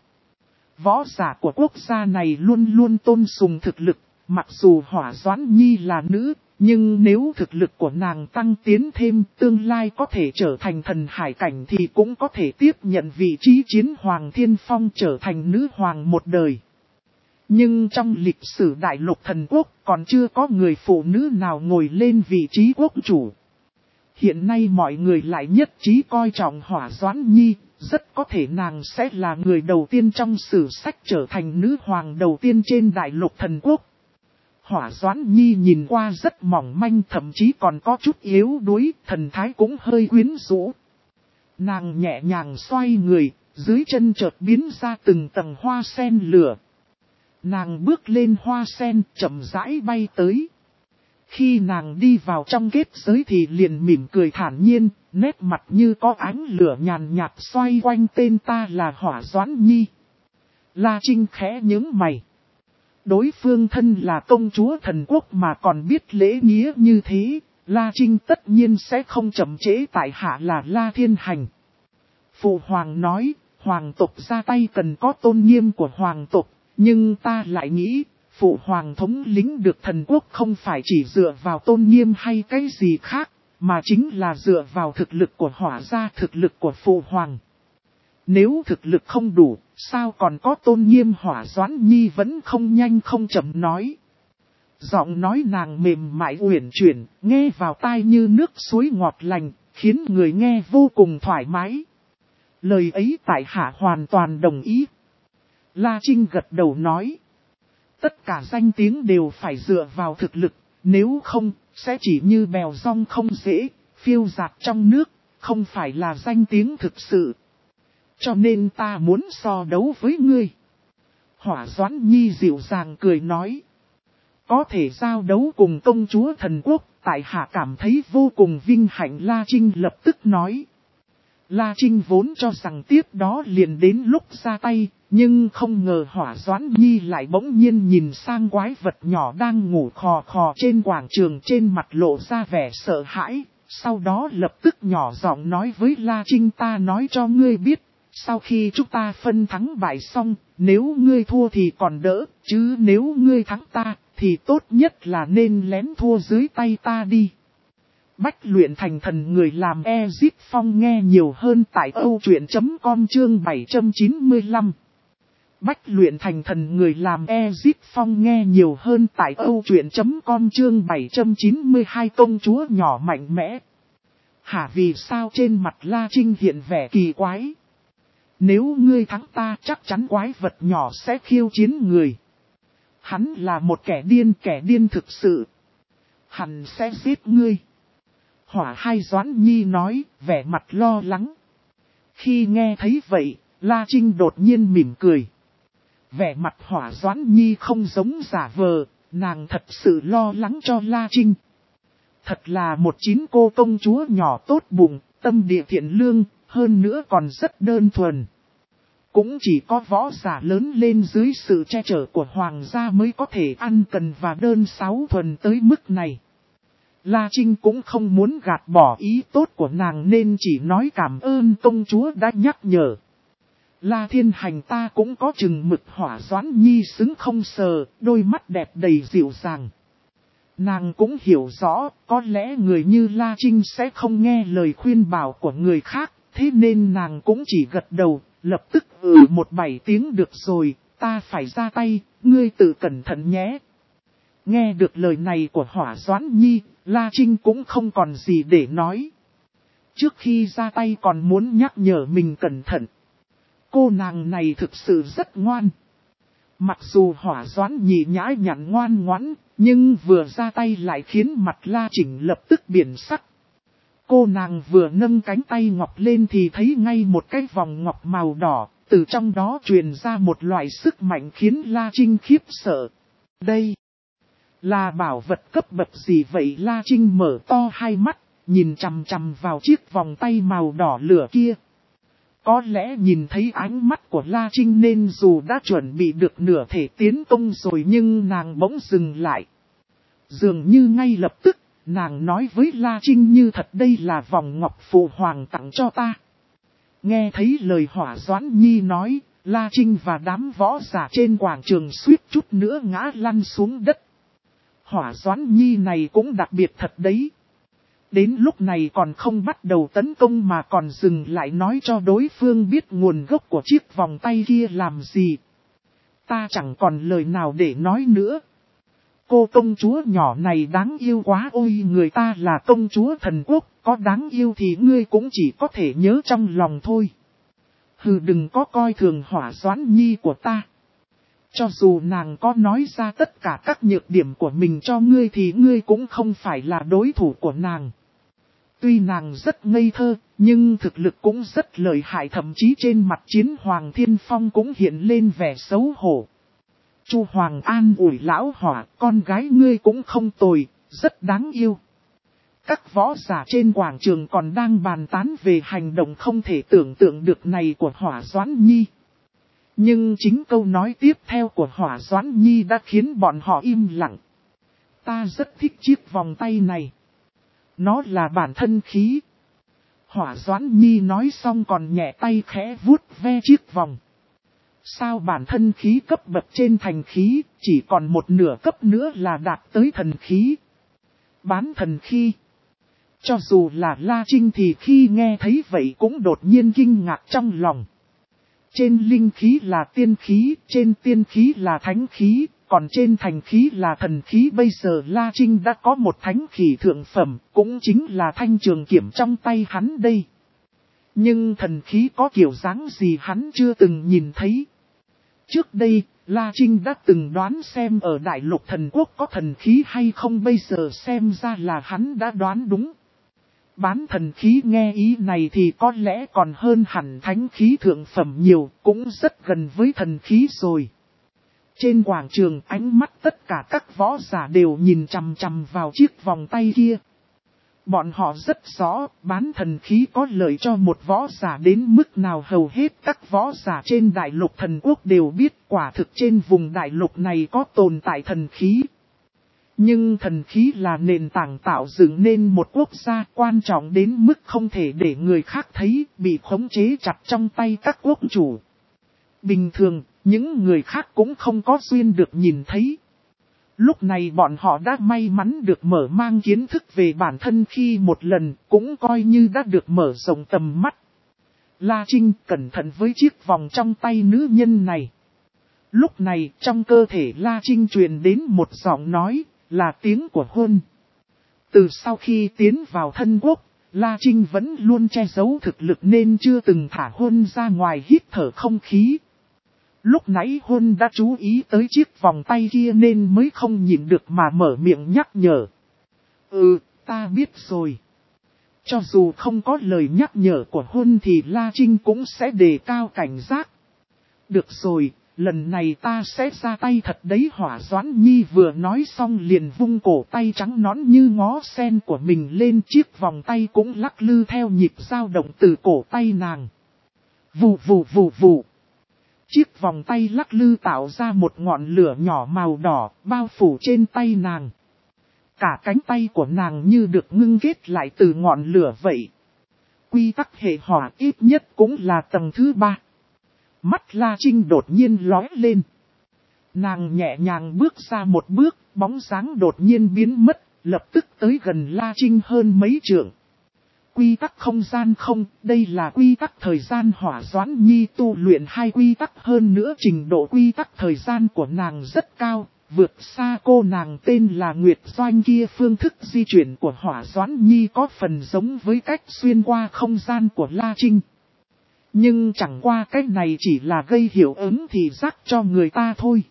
Võ giả của quốc gia này luôn luôn tôn sùng thực lực, mặc dù Hỏa Doãn Nhi là nữ, nhưng nếu thực lực của nàng tăng tiến thêm, tương lai có thể trở thành thần hải cảnh thì cũng có thể tiếp nhận vị trí Chiến Hoàng Thiên Phong, trở thành nữ hoàng một đời. Nhưng trong lịch sử đại lục thần quốc còn chưa có người phụ nữ nào ngồi lên vị trí quốc chủ. Hiện nay mọi người lại nhất trí coi trọng Hỏa Doãn Nhi, rất có thể nàng sẽ là người đầu tiên trong sử sách trở thành nữ hoàng đầu tiên trên đại lục thần quốc. Hỏa Doãn Nhi nhìn qua rất mỏng manh, thậm chí còn có chút yếu đuối, thần thái cũng hơi quyến rũ. Nàng nhẹ nhàng xoay người, dưới chân chợt biến ra từng tầng hoa sen lửa. Nàng bước lên hoa sen, chậm rãi bay tới. Khi nàng đi vào trong kết giới thì liền mỉm cười thản nhiên, nét mặt như có ánh lửa nhàn nhạt xoay quanh. Tên ta là Hỏa Doãn Nhi. La Trinh khẽ nhướng mày. Đối phương thân là công chúa thần quốc mà còn biết lễ nghĩa như thế, La Trinh tất nhiên sẽ không chậm trễ. Tại hạ là La Thiên Hành. Phụ hoàng nói, hoàng tộc ra tay cần có tôn nghiêm của hoàng tộc, nhưng ta lại nghĩ, phụ hoàng thống lĩnh được thần quốc không phải chỉ dựa vào tôn nghiêm hay cái gì khác, mà chính là dựa vào thực lực của Hỏa gia, thực lực của phụ hoàng. Nếu thực lực không đủ, sao còn có tôn nghiêm? Hỏa Doãn Nhi vẫn không nhanh không chậm nói. Giọng nói nàng mềm mại uyển chuyển, nghe vào tai như nước suối ngọt lành, khiến người nghe vô cùng thoải mái. Lời ấy tại hạ hoàn toàn đồng ý. La Trinh gật đầu nói. Tất cả danh tiếng đều phải dựa vào thực lực, nếu không, sẽ chỉ như bèo rong không dễ, phiêu dạt trong nước, không phải là danh tiếng thực sự. Cho nên ta muốn so đấu với ngươi. Hỏa Doãn Nhi dịu dàng cười nói. Có thể giao đấu cùng công chúa thần quốc, tại hạ cảm thấy vô cùng vinh hạnh. La Trinh lập tức nói. La Trinh vốn cho rằng tiếp đó liền đến lúc ra tay, nhưng không ngờ Hỏa Doãn Nhi lại bỗng nhiên nhìn sang quái vật nhỏ đang ngủ khò khò trên quảng trường, trên mặt lộ ra vẻ sợ hãi. Sau đó lập tức nhỏ giọng nói với La Trinh, ta nói cho ngươi biết, sau khi chúng ta phân thắng bại xong, nếu ngươi thua thì còn đỡ, chứ nếu ngươi thắng ta, thì tốt nhất là nên lén thua dưới tay ta đi. Bách luyện thành thần người làm Ezip Phong nghe nhiều hơn tại âu truyện chấm com chương bảy trăm chín mươi lăm. Bách luyện thành thần người làm Ezip Phong nghe nhiều hơn tại âu truyện chấm com chương bảy trăm chín mươi hai. Công chúa nhỏ mạnh mẽ. Hả, vì sao trên mặt La Trinh hiện vẻ kỳ quái? Nếu ngươi thắng ta chắc chắn quái vật nhỏ sẽ khiêu chiến người. Hắn là một kẻ điên, kẻ điên thực sự. Hắn sẽ giết ngươi. Hỏa Hai Doãn Nhi nói, vẻ mặt lo lắng. Khi nghe thấy vậy, La Trinh đột nhiên mỉm cười. Vẻ mặt Hỏa Doãn Nhi không giống giả vờ, nàng thật sự lo lắng cho La Trinh. Thật là một chín cô công chúa nhỏ tốt bụng, tâm địa thiện lương, hơn nữa còn rất đơn thuần. Cũng chỉ có võ giả lớn lên dưới sự che chở của hoàng gia mới có thể ăn cần và đơn sáu thuần tới mức này. La Trinh cũng không muốn gạt bỏ ý tốt của nàng nên chỉ nói cảm ơn công chúa đã nhắc nhở. La Thiên Hành ta cũng có chừng mực. Hỏa Doãn Nhi xứng không sờ, đôi mắt đẹp đầy dịu dàng. Nàng cũng hiểu rõ, có lẽ người như La Trinh sẽ không nghe lời khuyên bảo của người khác, thế nên nàng cũng chỉ gật đầu, lập tức ừ một bảy tiếng được rồi, ta phải ra tay, ngươi tự cẩn thận nhé. Nghe được lời này của Hỏa Doãn Nhi, La Trinh cũng không còn gì để nói. Trước khi ra tay còn muốn nhắc nhở mình cẩn thận. Cô nàng này thực sự rất ngoan. Mặc dù Hỏa Doãn Nhi nhãi nhặn ngoan ngoãn, nhưng vừa ra tay lại khiến mặt La Chỉnh lập tức biến sắc. Cô nàng vừa nâng cánh tay ngọc lên thì thấy ngay một cái vòng ngọc màu đỏ, từ trong đó truyền ra một loại sức mạnh khiến La Trinh khiếp sợ. Đây là bảo vật cấp bậc gì vậy? La Trinh mở to hai mắt, nhìn chằm chằm vào chiếc vòng tay màu đỏ lửa kia. Có lẽ nhìn thấy ánh mắt của La Trinh nên dù đã chuẩn bị được nửa thể tiến công rồi nhưng nàng bỗng dừng lại. Dường như ngay lập tức, nàng nói với La Trinh như thật, đây là vòng ngọc phụ hoàng tặng cho ta. Nghe thấy lời Hỏa Doãn Nhi nói, La Trinh và đám võ giả trên quảng trường suýt chút nữa ngã lăn xuống đất. Hỏa Doãn Nhi này cũng đặc biệt thật đấy. Đến lúc này còn không bắt đầu tấn công mà còn dừng lại nói cho đối phương biết nguồn gốc của chiếc vòng tay kia làm gì. Ta chẳng còn lời nào để nói nữa. Cô công chúa nhỏ này đáng yêu quá, ôi người ta là công chúa thần quốc, có đáng yêu thì ngươi cũng chỉ có thể nhớ trong lòng thôi. Hừ, đừng có coi thường Hỏa Doãn Nhi của ta. Cho dù nàng có nói ra tất cả các nhược điểm của mình cho ngươi thì ngươi cũng không phải là đối thủ của nàng. Tuy nàng rất ngây thơ, nhưng thực lực cũng rất lợi hại, thậm chí trên mặt Chiến Hoàng Thiên Phong cũng hiện lên vẻ xấu hổ. Chu Hoàng an ủi lão Hỏa, con gái ngươi cũng không tồi, rất đáng yêu. Các võ giả trên quảng trường còn đang bàn tán về hành động không thể tưởng tượng được này của Hỏa Doãn Nhi. Nhưng chính câu nói tiếp theo của Hỏa Doãn Nhi đã khiến bọn họ im lặng. Ta rất thích chiếc vòng tay này. Nó là bản thân khí. Hỏa Doãn Nhi nói xong còn nhẹ tay khẽ vuốt ve chiếc vòng. Sao bản thân khí cấp bậc trên thành khí, chỉ còn một nửa cấp nữa là đạt tới thần khí. Bán thần khí. Cho dù là La Trinh thì khi nghe thấy vậy cũng đột nhiên kinh ngạc trong lòng. Trên linh khí là tiên khí, trên tiên khí là thánh khí, còn trên thành khí là thần khí. Bây giờ La Trinh đã có một thánh khí thượng phẩm, cũng chính là thanh trường kiếm trong tay hắn đây. Nhưng thần khí có kiểu dáng gì hắn chưa từng nhìn thấy. Trước đây, La Trinh đã từng đoán xem ở Đại Lục Thần Quốc có thần khí hay không, bây giờ xem ra là hắn đã đoán đúng. Bán thần khí nghe ý này thì có lẽ còn hơn hẳn thánh khí thượng phẩm nhiều, cũng rất gần với thần khí rồi. Trên quảng trường ánh mắt tất cả các võ giả đều nhìn chằm chằm vào chiếc vòng tay kia. Bọn họ rất rõ bán thần khí có lợi cho một võ giả đến mức nào, hầu hết các võ giả trên đại lục thần quốc đều biết quả thực trên vùng đại lục này có tồn tại thần khí. Nhưng thần khí là nền tảng tạo dựng nên một quốc gia, quan trọng đến mức không thể để người khác thấy, bị khống chế chặt trong tay các quốc chủ. Bình thường, những người khác cũng không có duyên được nhìn thấy. Lúc này bọn họ đã may mắn được mở mang kiến thức về bản thân khi một lần, cũng coi như đã được mở rộng tầm mắt. La Trinh cẩn thận với chiếc vòng trong tay nữ nhân này. Lúc này trong cơ thể La Trinh truyền đến một giọng nói, là tiếng của Huân. Từ sau khi tiến vào thân quốc, La Trinh vẫn luôn che giấu thực lực nên chưa từng thả Huân ra ngoài hít thở không khí. Lúc nãy Huân đã chú ý tới chiếc vòng tay kia nên mới không nhịn được mà mở miệng nhắc nhở. Ừ, ta biết rồi. Cho dù không có lời nhắc nhở của Huân thì La Trinh cũng sẽ đề cao cảnh giác. Được rồi, lần này ta sẽ ra tay thật đấy. Hỏa Doãn Nhi vừa nói xong liền vung cổ tay trắng nõn như ngó sen của mình lên, chiếc vòng tay cũng lắc lư theo nhịp dao động từ cổ tay nàng. Vù vù vù vù. Chiếc vòng tay lắc lư tạo ra một ngọn lửa nhỏ màu đỏ bao phủ trên tay nàng. Cả cánh tay của nàng như được ngưng kết lại từ ngọn lửa vậy. Quy tắc hệ hỏa ít nhất cũng là tầng thứ ba. Mắt La Trinh đột nhiên lóe lên. Nàng nhẹ nhàng bước ra một bước, bóng dáng đột nhiên biến mất, lập tức tới gần La Trinh hơn mấy trượng. Quy tắc không gian không, đây là quy tắc thời gian. Hỏa Doãn Nhi tu luyện hai quy tắc, hơn nữa trình độ quy tắc thời gian của nàng rất cao, vượt xa cô nàng tên là Nguyệt Doanh kia. Phương thức di chuyển của Hỏa Doãn Nhi có phần giống với cách xuyên qua không gian của La Trinh. Nhưng chẳng qua cách này chỉ là gây hiệu ứng thị giác cho người ta thôi.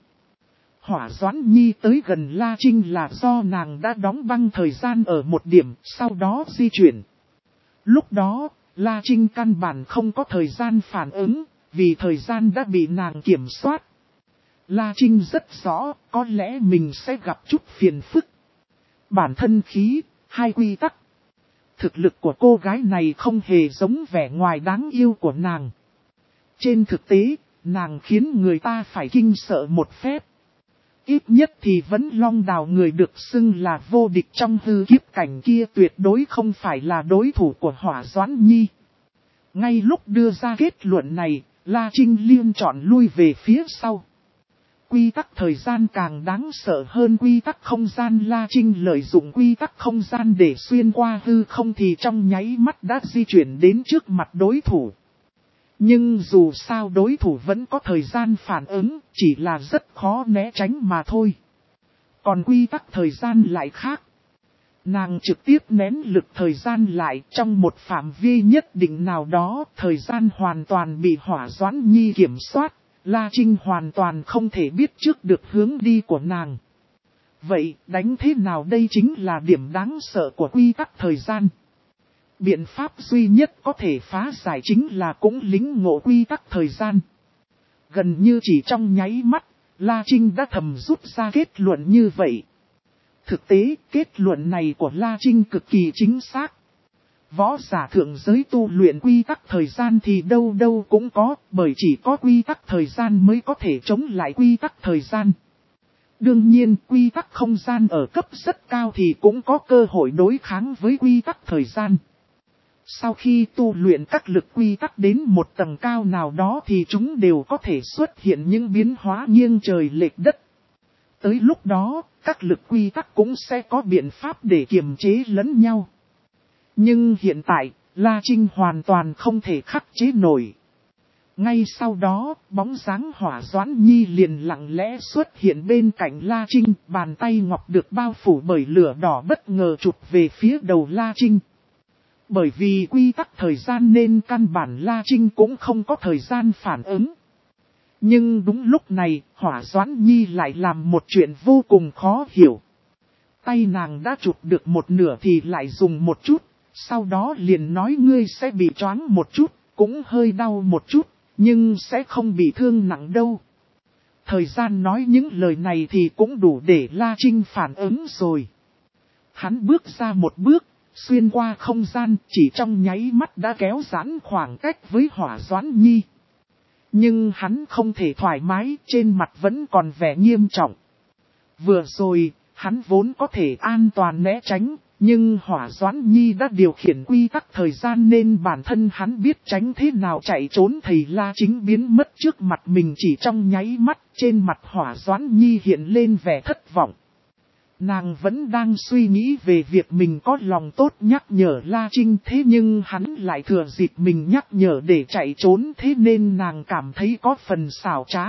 Hỏa Doãn Nhi tới gần La Trinh là do nàng đã đóng băng thời gian ở một điểm, sau đó di chuyển. Lúc đó, La Trinh căn bản không có thời gian phản ứng, vì thời gian đã bị nàng kiểm soát. La Trinh rất rõ, có lẽ mình sẽ gặp chút phiền phức. Bản thân khí, hai quy tắc. Thực lực của cô gái này không hề giống vẻ ngoài đáng yêu của nàng. Trên thực tế, nàng khiến người ta phải kinh sợ một phép. Ít nhất thì vẫn Long Đào, người được xưng là vô địch trong hư kiếp cảnh kia, tuyệt đối không phải là đối thủ của Hỏa Doãn Nhi. Ngay lúc đưa ra kết luận này, La Trinh liên chọn lui về phía sau. Quy tắc thời gian càng đáng sợ hơn quy tắc không gian. La Trinh lợi dụng quy tắc không gian để xuyên qua hư không thì trong nháy mắt đã di chuyển đến trước mặt đối thủ. Nhưng dù sao đối thủ vẫn có thời gian phản ứng, chỉ là rất khó né tránh mà thôi. Còn quy tắc thời gian lại khác. Nàng trực tiếp nén lực thời gian lại, trong một phạm vi nhất định nào đó, thời gian hoàn toàn bị Hỏa Doãn Nhi kiểm soát. La Trinh hoàn toàn không thể biết trước được hướng đi của nàng. Vậy, đánh thế nào? Đây chính là điểm đáng sợ của quy tắc thời gian. Biện pháp duy nhất có thể phá giải chính là cũng lĩnh ngộ quy tắc thời gian. Gần như chỉ trong nháy mắt, La Trinh đã thầm rút ra kết luận như vậy. Thực tế, kết luận này của La Trinh cực kỳ chính xác. Võ giả thượng giới tu luyện quy tắc thời gian thì đâu đâu cũng có, bởi chỉ có quy tắc thời gian mới có thể chống lại quy tắc thời gian. Đương nhiên, quy tắc không gian ở cấp rất cao thì cũng có cơ hội đối kháng với quy tắc thời gian. Sau khi tu luyện các lực quy tắc đến một tầng cao nào đó thì chúng đều có thể xuất hiện những biến hóa nghiêng trời lệch đất. Tới lúc đó, các lực quy tắc cũng sẽ có biện pháp để kiềm chế lẫn nhau. Nhưng hiện tại, La Trinh hoàn toàn không thể khắc chế nổi. Ngay sau đó, bóng dáng Hỏa Doãn Nhi liền lặng lẽ xuất hiện bên cạnh La Trinh, bàn tay ngọc được bao phủ bởi lửa đỏ bất ngờ chụp về phía đầu La Trinh. Bởi vì quy tắc thời gian nên căn bản La Trinh cũng không có thời gian phản ứng. Nhưng đúng lúc này, Hỏa Doãn Nhi lại làm một chuyện vô cùng khó hiểu. Tay nàng đã chụp được một nửa thì lại dùng một chút, sau đó liền nói ngươi sẽ bị choáng một chút, cũng hơi đau một chút, nhưng sẽ không bị thương nặng đâu. Thời gian nói những lời này thì cũng đủ để La Trinh phản ứng rồi. Hắn bước ra một bước, xuyên qua không gian, chỉ trong nháy mắt đã kéo giãn khoảng cách với Hỏa Doãn Nhi. Nhưng hắn không thể thoải mái, trên mặt vẫn còn vẻ nghiêm trọng. Vừa rồi, hắn vốn có thể an toàn né tránh, nhưng Hỏa Doãn Nhi đã điều khiển quy tắc thời gian nên bản thân hắn biết tránh thế nào chạy trốn. Thầy La Chính biến mất trước mặt mình chỉ trong nháy mắt, trên mặt Hỏa Doãn Nhi hiện lên vẻ thất vọng. Nàng vẫn đang suy nghĩ về việc mình có lòng tốt nhắc nhở La Trinh, thế nhưng hắn lại thừa dịp mình nhắc nhở để chạy trốn, thế nên nàng cảm thấy có phần xảo trá.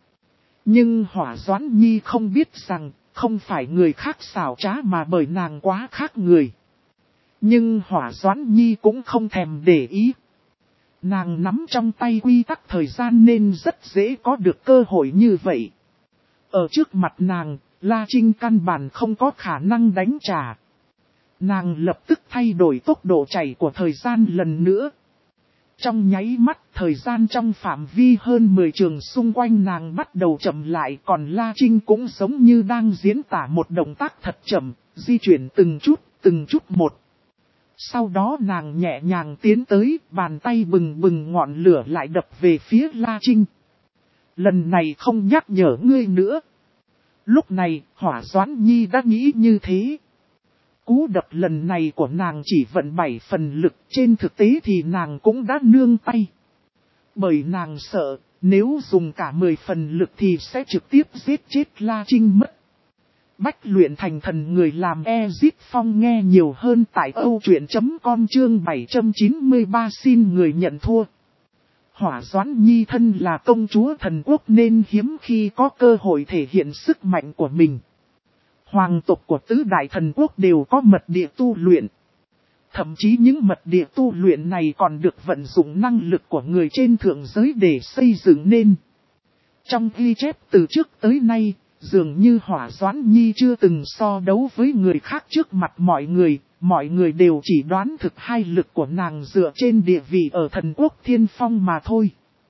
Nhưng Hỏa Doãn Nhi không biết rằng, không phải người khác xảo trá mà bởi nàng quá khác người. Nhưng Hỏa Doãn Nhi cũng không thèm để ý. Nàng nắm trong tay quy tắc thời gian nên rất dễ có được cơ hội như vậy. Ở trước mặt nàng, La Trinh căn bản không có khả năng đánh trả. Nàng lập tức thay đổi tốc độ chạy của thời gian lần nữa. Trong nháy mắt, thời gian trong phạm vi hơn mười trường xung quanh nàng bắt đầu chậm lại, còn La Trinh cũng giống như đang diễn tả một động tác thật chậm, di chuyển từng chút, từng chút một. Sau đó nàng nhẹ nhàng tiến tới, bàn tay bừng bừng ngọn lửa lại đập về phía La Trinh. Lần này không nhắc nhở ngươi nữa. Lúc này, Hỏa Doãn Nhi đã nghĩ như thế. Cú đập lần này của nàng chỉ vận bảy phần lực, trên thực tế thì nàng cũng đã nương tay. Bởi nàng sợ, nếu dùng cả mười phần lực thì sẽ trực tiếp giết chết La Trinh mất. Bách luyện thành thần người làm Ezit Phong nghe nhiều hơn tại âu truyện chấm com chương bảy trăm chín mươi ba xin người nhận thua. Hỏa Doãn Nhi thân là công chúa thần quốc nên hiếm khi có cơ hội thể hiện sức mạnh của mình. Hoàng tộc của tứ đại thần quốc đều có mật địa tu luyện. Thậm chí những mật địa tu luyện này còn được vận dụng năng lực của người trên thượng giới để xây dựng nên. Trong ghi chép từ trước tới nay, dường như Hỏa Doãn Nhi chưa từng so đấu với người khác trước mặt mọi người, mọi người đều chỉ đoán thực hai lực của nàng dựa trên địa vị ở thần quốc Thiên Phong mà thôi.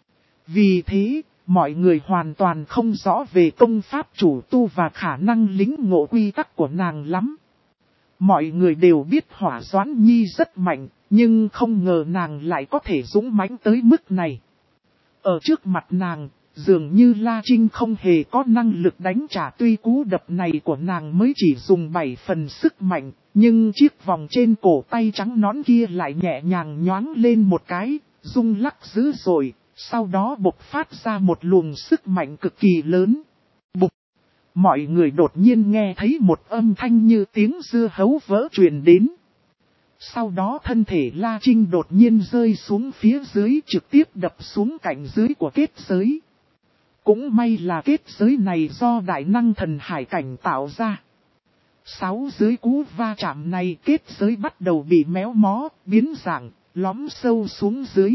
Vì thế, mọi người hoàn toàn không rõ về công pháp chủ tu và khả năng lĩnh ngộ quy tắc của nàng lắm. Mọi người đều biết Hỏa Doãn Nhi rất mạnh, nhưng không ngờ nàng lại có thể dũng mãnh tới mức này. Ở trước mặt nàng, dường như La Trinh không hề có năng lực đánh trả, tuy cú đập này của nàng mới chỉ dùng bảy phần sức mạnh, nhưng chiếc vòng trên cổ tay trắng nõn kia lại nhẹ nhàng nhoáng lên một cái, rung lắc dữ dội, sau đó bộc phát ra một luồng sức mạnh cực kỳ lớn. Bục! Mọi người đột nhiên nghe thấy một âm thanh như tiếng dưa hấu vỡ truyền đến. Sau đó thân thể La Trinh đột nhiên rơi xuống phía dưới, trực tiếp đập xuống cạnh dưới của kết giới. Cũng may là kết giới này do đại năng thần hải cảnh tạo ra. Sáu dưới cú va chạm này kết giới bắt đầu bị méo mó, biến dạng, lõm sâu xuống dưới.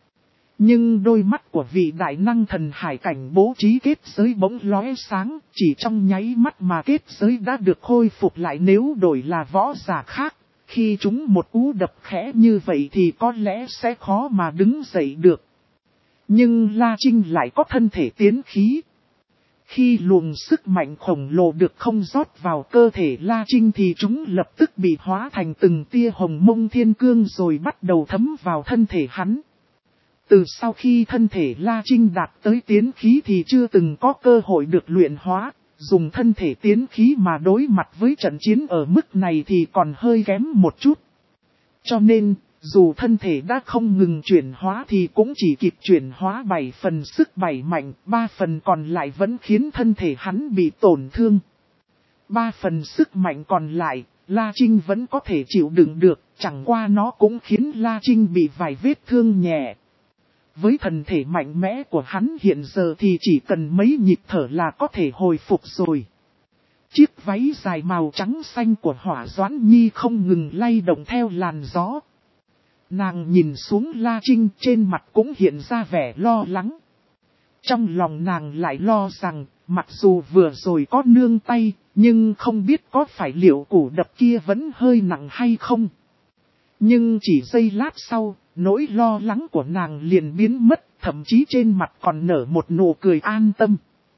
Nhưng đôi mắt của vị đại năng thần hải cảnh bố trí kết giới bỗng lóe sáng, chỉ trong nháy mắt mà kết giới đã được khôi phục lại. Nếu đổi là võ giả khác, khi chúng một cú đập khẽ như vậy thì có lẽ sẽ khó mà đứng dậy được. Nhưng La Trinh lại có thân thể tiến khí. Khi luồng sức mạnh khổng lồ được không rót vào cơ thể La Trinh thì chúng lập tức bị hóa thành từng tia hồng mông thiên cương rồi bắt đầu thấm vào thân thể hắn. Từ sau khi thân thể La Trinh đạt tới tiến khí thì chưa từng có cơ hội được luyện hóa, dùng thân thể tiến khí mà đối mặt với trận chiến ở mức này thì còn hơi kém một chút. Cho nên, dù thân thể đã không ngừng chuyển hóa thì cũng chỉ kịp chuyển hóa bảy phần sức bảy mạnh, ba phần còn lại vẫn khiến thân thể hắn bị tổn thương. ba phần sức mạnh còn lại, La Trinh vẫn có thể chịu đựng được, chẳng qua nó cũng khiến La Trinh bị vài vết thương nhẹ. Với thân thể mạnh mẽ của hắn hiện giờ thì chỉ cần mấy nhịp thở là có thể hồi phục rồi. Chiếc váy dài màu trắng xanh của Hỏa Doãn Nhi không ngừng lay động theo làn gió. Nàng nhìn xuống La Trinh, trên mặt cũng hiện ra vẻ lo lắng. Trong lòng nàng lại lo rằng, mặc dù vừa rồi có nương tay, nhưng không biết có phải liệu củ đập kia vẫn hơi nặng hay không. Nhưng chỉ giây lát sau, nỗi lo lắng của nàng liền biến mất, thậm chí trên mặt còn nở một nụ cười an tâm.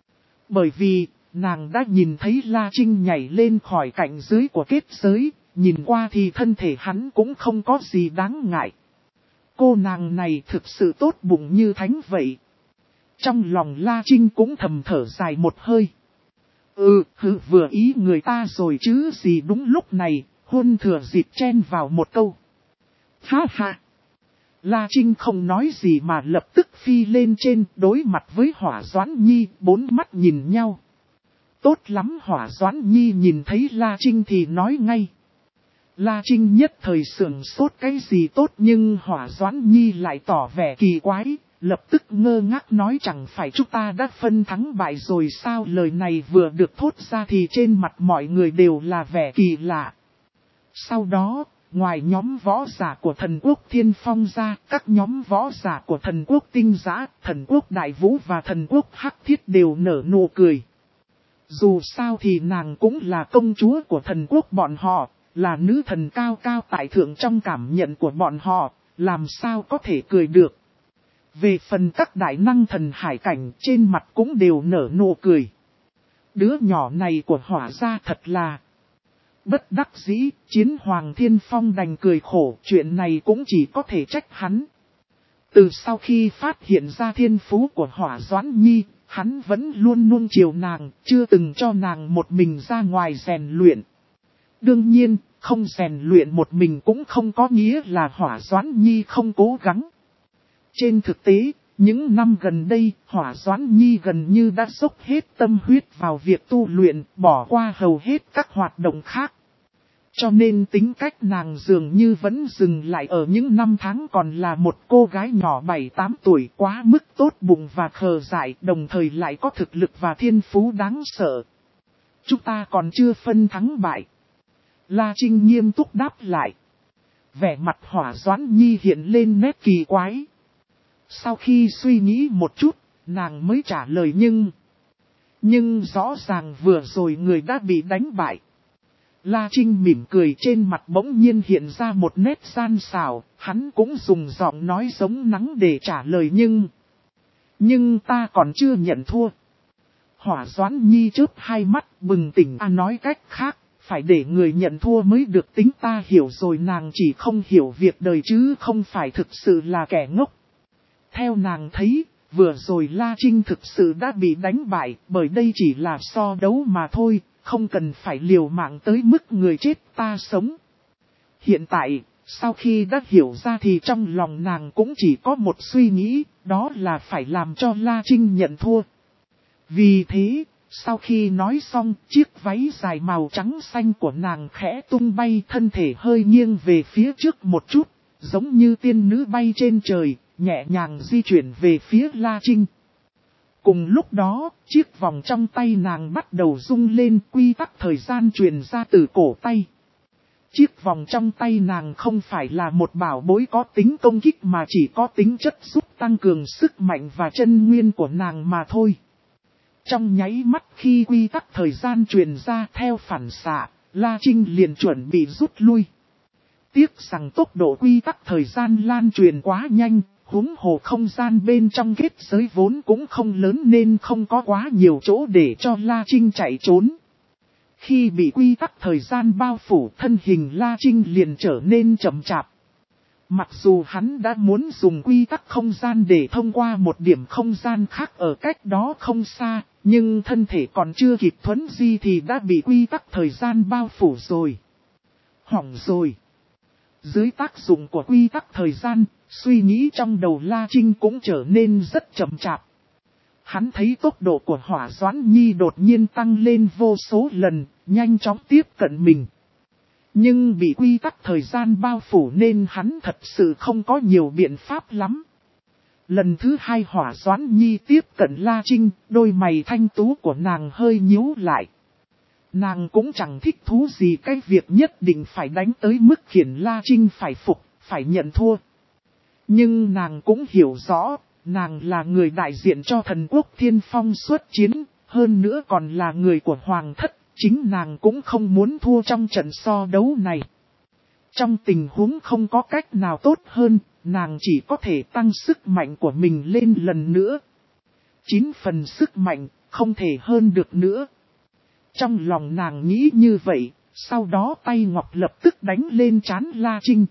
Bởi vì, nàng đã nhìn thấy La Trinh nhảy lên khỏi cạnh dưới của kết giới, nhìn qua thì thân thể hắn cũng không có gì đáng ngại. Cô nàng này thực sự tốt bụng như thánh vậy. Trong lòng La Trinh cũng thầm thở dài một hơi. Ừ, hừ, vừa ý người ta rồi chứ gì. Đúng lúc này, Huân thừa dịp chen vào một câu. Ha ha! La Trinh không nói gì mà lập tức phi lên trên, đối mặt với Hỏa Doãn Nhi, bốn mắt nhìn nhau. Tốt lắm, Hỏa Doãn Nhi nhìn thấy La Trinh thì nói ngay. La Trinh nhất thời sưởng sốt cái gì tốt, nhưng Hỏa Doãn Nhi lại tỏ vẻ kỳ quái, lập tức ngơ ngác nói chẳng phải chúng ta đã phân thắng bại rồi sao. Lời này vừa được thốt ra thì trên mặt mọi người đều là vẻ kỳ lạ. Sau đó, ngoài nhóm võ giả của thần quốc Thiên Phong ra, các nhóm võ giả của thần quốc Tinh Giã, thần quốc Đại Vũ và thần quốc Hắc Thiết đều nở nụ cười. Dù sao thì nàng cũng là công chúa của thần quốc bọn họ, là nữ thần cao cao tại thượng trong cảm nhận của bọn họ, làm sao có thể cười được. Về phần các đại năng thần hải cảnh trên mặt cũng đều nở nụ cười. Đứa nhỏ này của Hỏa gia thật là... Bất đắc dĩ, Chiến Hoàng Thiên Phong đành cười khổ, chuyện này cũng chỉ có thể trách hắn. Từ sau khi phát hiện ra thiên phú của Hỏa Doãn Nhi, hắn vẫn luôn nuông chiều nàng, chưa từng cho nàng một mình ra ngoài rèn luyện. Đương nhiên, không rèn luyện một mình cũng không có nghĩa là Hỏa Doãn Nhi không cố gắng. Trên thực tế, những năm gần đây, Hỏa Doãn Nhi gần như đã dốc hết tâm huyết vào việc tu luyện, bỏ qua hầu hết các hoạt động khác. Cho nên tính cách nàng dường như vẫn dừng lại ở những năm tháng còn là một cô gái nhỏ bảy tám tuổi, quá mức tốt bụng và khờ dại, đồng thời lại có thực lực và thiên phú đáng sợ. Chúng ta còn chưa phân thắng bại. La Trinh nghiêm túc đáp lại. Vẻ mặt Hỏa Doãn Nhi hiện lên nét kỳ quái. Sau khi suy nghĩ một chút, nàng mới trả lời nhưng... Nhưng rõ ràng vừa rồi người đã bị đánh bại. La Trinh mỉm cười, trên mặt bỗng nhiên hiện ra một nét gian xảo, hắn cũng dùng giọng nói giống nắng để trả lời nhưng... Nhưng ta còn chưa nhận thua. Hỏa Doãn Nhi chớp hai mắt bừng tỉnh, à nói cách khác, phải để người nhận thua mới được. Tính ta hiểu rồi, nàng chỉ không hiểu việc đời chứ không phải thực sự là kẻ ngốc. Theo nàng thấy, vừa rồi La Trinh thực sự đã bị đánh bại, bởi đây chỉ là so đấu mà thôi, không cần phải liều mạng tới mức người chết ta sống. Hiện tại, sau khi đã hiểu ra thì trong lòng nàng cũng chỉ có một suy nghĩ, đó là phải làm cho La Trinh nhận thua. Vì thế, sau khi nói xong, chiếc váy dài màu trắng xanh của nàng khẽ tung bay, thân thể hơi nghiêng về phía trước một chút, giống như tiên nữ bay trên trời, nhẹ nhàng di chuyển về phía La Trinh. Cùng lúc đó, chiếc vòng trong tay nàng bắt đầu rung lên, quy tắc thời gian truyền ra từ cổ tay. Chiếc vòng trong tay nàng không phải là một bảo bối có tính công kích mà chỉ có tính chất giúp tăng cường sức mạnh và chân nguyên của nàng mà thôi. Trong nháy mắt khi quy tắc thời gian truyền ra, theo phản xạ, La Trinh liền chuẩn bị rút lui. Tiếc rằng tốc độ quy tắc thời gian lan truyền quá nhanh, huống hồ không gian bên trong kết giới vốn cũng không lớn nên không có quá nhiều chỗ để cho La Trinh chạy trốn. Khi bị quy tắc thời gian bao phủ, thân hình La Trinh liền trở nên chậm chạp. Mặc dù hắn đã muốn dùng quy tắc không gian để thông qua một điểm không gian khác ở cách đó không xa, nhưng thân thể còn chưa kịp thuấn di thì đã bị quy tắc thời gian bao phủ rồi. Hỏng rồi. Dưới tác dụng của quy tắc thời gian, suy nghĩ trong đầu La Trinh cũng trở nên rất chậm chạp. Hắn thấy tốc độ của Hỏa Doãn Nhi đột nhiên tăng lên vô số lần, nhanh chóng tiếp cận mình. Nhưng bị quy tắc thời gian bao phủ nên hắn thật sự không có nhiều biện pháp lắm. Lần thứ hai Hỏa Doãn Nhi tiếp cận La Trinh, đôi mày thanh tú của nàng hơi nhíu lại. Nàng cũng chẳng thích thú gì cái việc nhất định phải đánh tới mức khiến La Trinh phải phục, phải nhận thua. Nhưng nàng cũng hiểu rõ, nàng là người đại diện cho thần quốc Thiên Phong xuất chiến, hơn nữa còn là người của Hoàng thất, chính nàng cũng không muốn thua trong trận so đấu này. Trong tình huống không có cách nào tốt hơn, nàng chỉ có thể tăng sức mạnh của mình lên lần nữa. Chín phần sức mạnh, không thể hơn được nữa. Trong lòng nàng nghĩ như vậy, sau đó tay ngọc lập tức đánh lên trán La Trinh.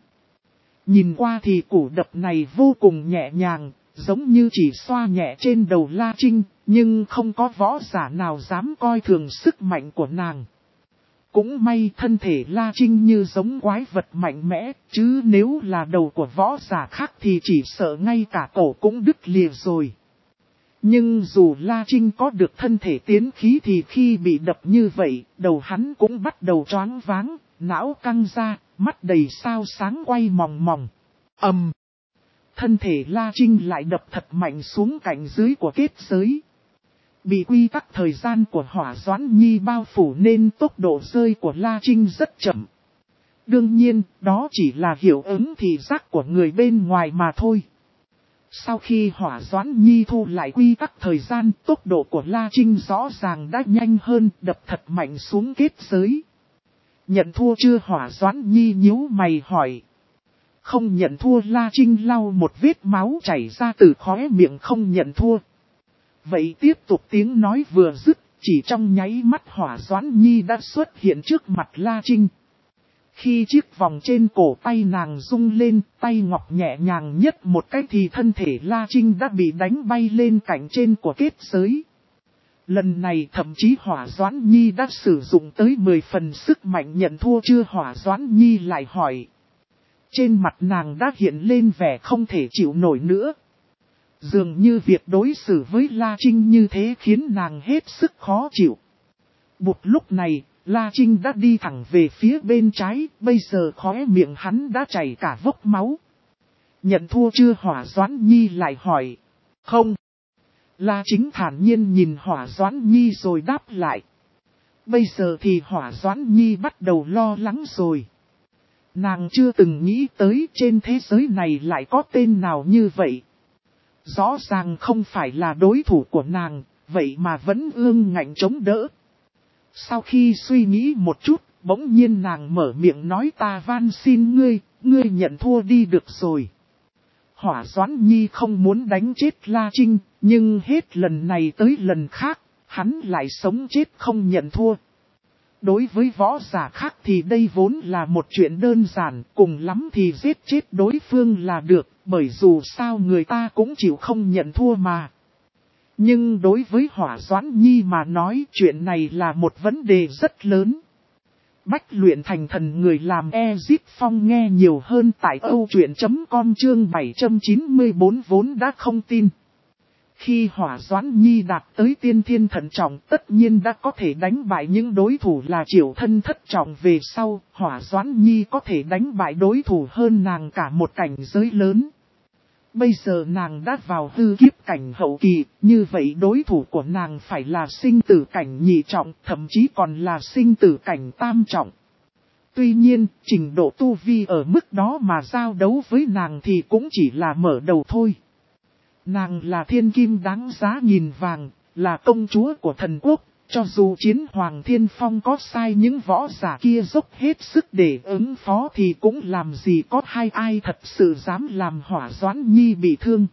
Nhìn qua thì củ đập này vô cùng nhẹ nhàng, giống như chỉ xoa nhẹ trên đầu La Trinh, nhưng không có võ giả nào dám coi thường sức mạnh của nàng. Cũng may thân thể La Trinh như giống quái vật mạnh mẽ, chứ nếu là đầu của võ giả khác thì chỉ sợ ngay cả cổ cũng đứt lìa rồi. Nhưng dù La Trinh có được thân thể tiến khí thì khi bị đập như vậy, đầu hắn cũng bắt đầu choáng váng, não căng ra, mắt đầy sao sáng quay mòng mòng. Ầm! Thân thể La Trinh lại đập thật mạnh xuống cạnh dưới của kết giới. Bị quy tắc thời gian của Hỏa Doãn Nhi bao phủ nên tốc độ rơi của La Trinh rất chậm. Đương nhiên, đó chỉ là hiệu ứng thị giác của người bên ngoài mà thôi. Sau khi Hỏa Doãn Nhi thu lại quy tắc thời gian, tốc độ của La Trinh rõ ràng đã nhanh hơn, đập thật mạnh xuống kết giới. Nhận thua chưa? Hỏa Doãn Nhi nhíu mày hỏi. Không nhận thua. La Trinh lau một vết máu chảy ra từ khóe miệng. Không nhận thua. Vậy tiếp tục. Tiếng nói vừa dứt, chỉ trong nháy mắt Hỏa Doãn Nhi đã xuất hiện trước mặt La Trinh. Khi chiếc vòng trên cổ tay nàng rung lên, tay ngọc nhẹ nhàng nhất một cái thì thân thể La Trinh đã bị đánh bay lên cạnh trên của kết giới. Lần này thậm chí Hỏa Doãn Nhi đã sử dụng tới mười phần sức mạnh. Nhận thua chưa? Hỏa Doãn Nhi lại hỏi. Trên mặt nàng đã hiện lên vẻ không thể chịu nổi nữa. Dường như việc đối xử với La Trinh như thế khiến nàng hết sức khó chịu. Một lúc này, La Trinh đã đi thẳng về phía bên trái, bây giờ khóe miệng hắn đã chảy cả vốc máu. Nhận thua chưa? Hỏa Doãn Nhi lại hỏi. Không. La Chính thản nhiên nhìn Hỏa Doãn Nhi rồi đáp lại. Bây giờ thì Hỏa Doãn Nhi bắt đầu lo lắng rồi. Nàng chưa từng nghĩ tới trên thế giới này lại có tên nào như vậy. Rõ ràng không phải là đối thủ của nàng, vậy mà vẫn ương ngạnh chống đỡ. Sau khi suy nghĩ một chút, bỗng nhiên nàng mở miệng nói ta van xin ngươi, ngươi nhận thua đi được rồi. Hỏa Doãn Nhi không muốn đánh chết La Trinh, nhưng hết lần này tới lần khác, hắn lại sống chết không nhận thua. Đối với võ giả khác thì đây vốn là một chuyện đơn giản, cùng lắm thì giết chết đối phương là được, bởi dù sao người ta cũng chịu không nhận thua mà. Nhưng đối với Hỏa Doãn Nhi mà nói chuyện này là một vấn đề rất lớn. Bách luyện thành thần người làm Ezip Phong nghe nhiều hơn tại âu truyện chấm com chương bảy trăm chín mươi tư vốn đã không tin. Khi Hỏa Doãn Nhi đạt tới tiên thiên thần trọng tất nhiên đã có thể đánh bại những đối thủ là Triệu Thân thất trọng về sau, Hỏa Doãn Nhi có thể đánh bại đối thủ hơn nàng cả một cảnh giới lớn. Bây giờ nàng đã vào hư kiếp cảnh hậu kỳ, như vậy đối thủ của nàng phải là sinh tử cảnh nhị trọng, thậm chí còn là sinh tử cảnh tam trọng. Tuy nhiên, trình độ tu vi ở mức đó mà giao đấu với nàng thì cũng chỉ là mở đầu thôi. Nàng là thiên kim đáng giá nghìn vàng, là công chúa của thần quốc, cho dù chiến hoàng thiên phong có sai những võ giả kia dốc hết sức để ứng phó thì cũng làm gì có hai ai thật sự dám làm Hỏa Doãn Nhi bị thương.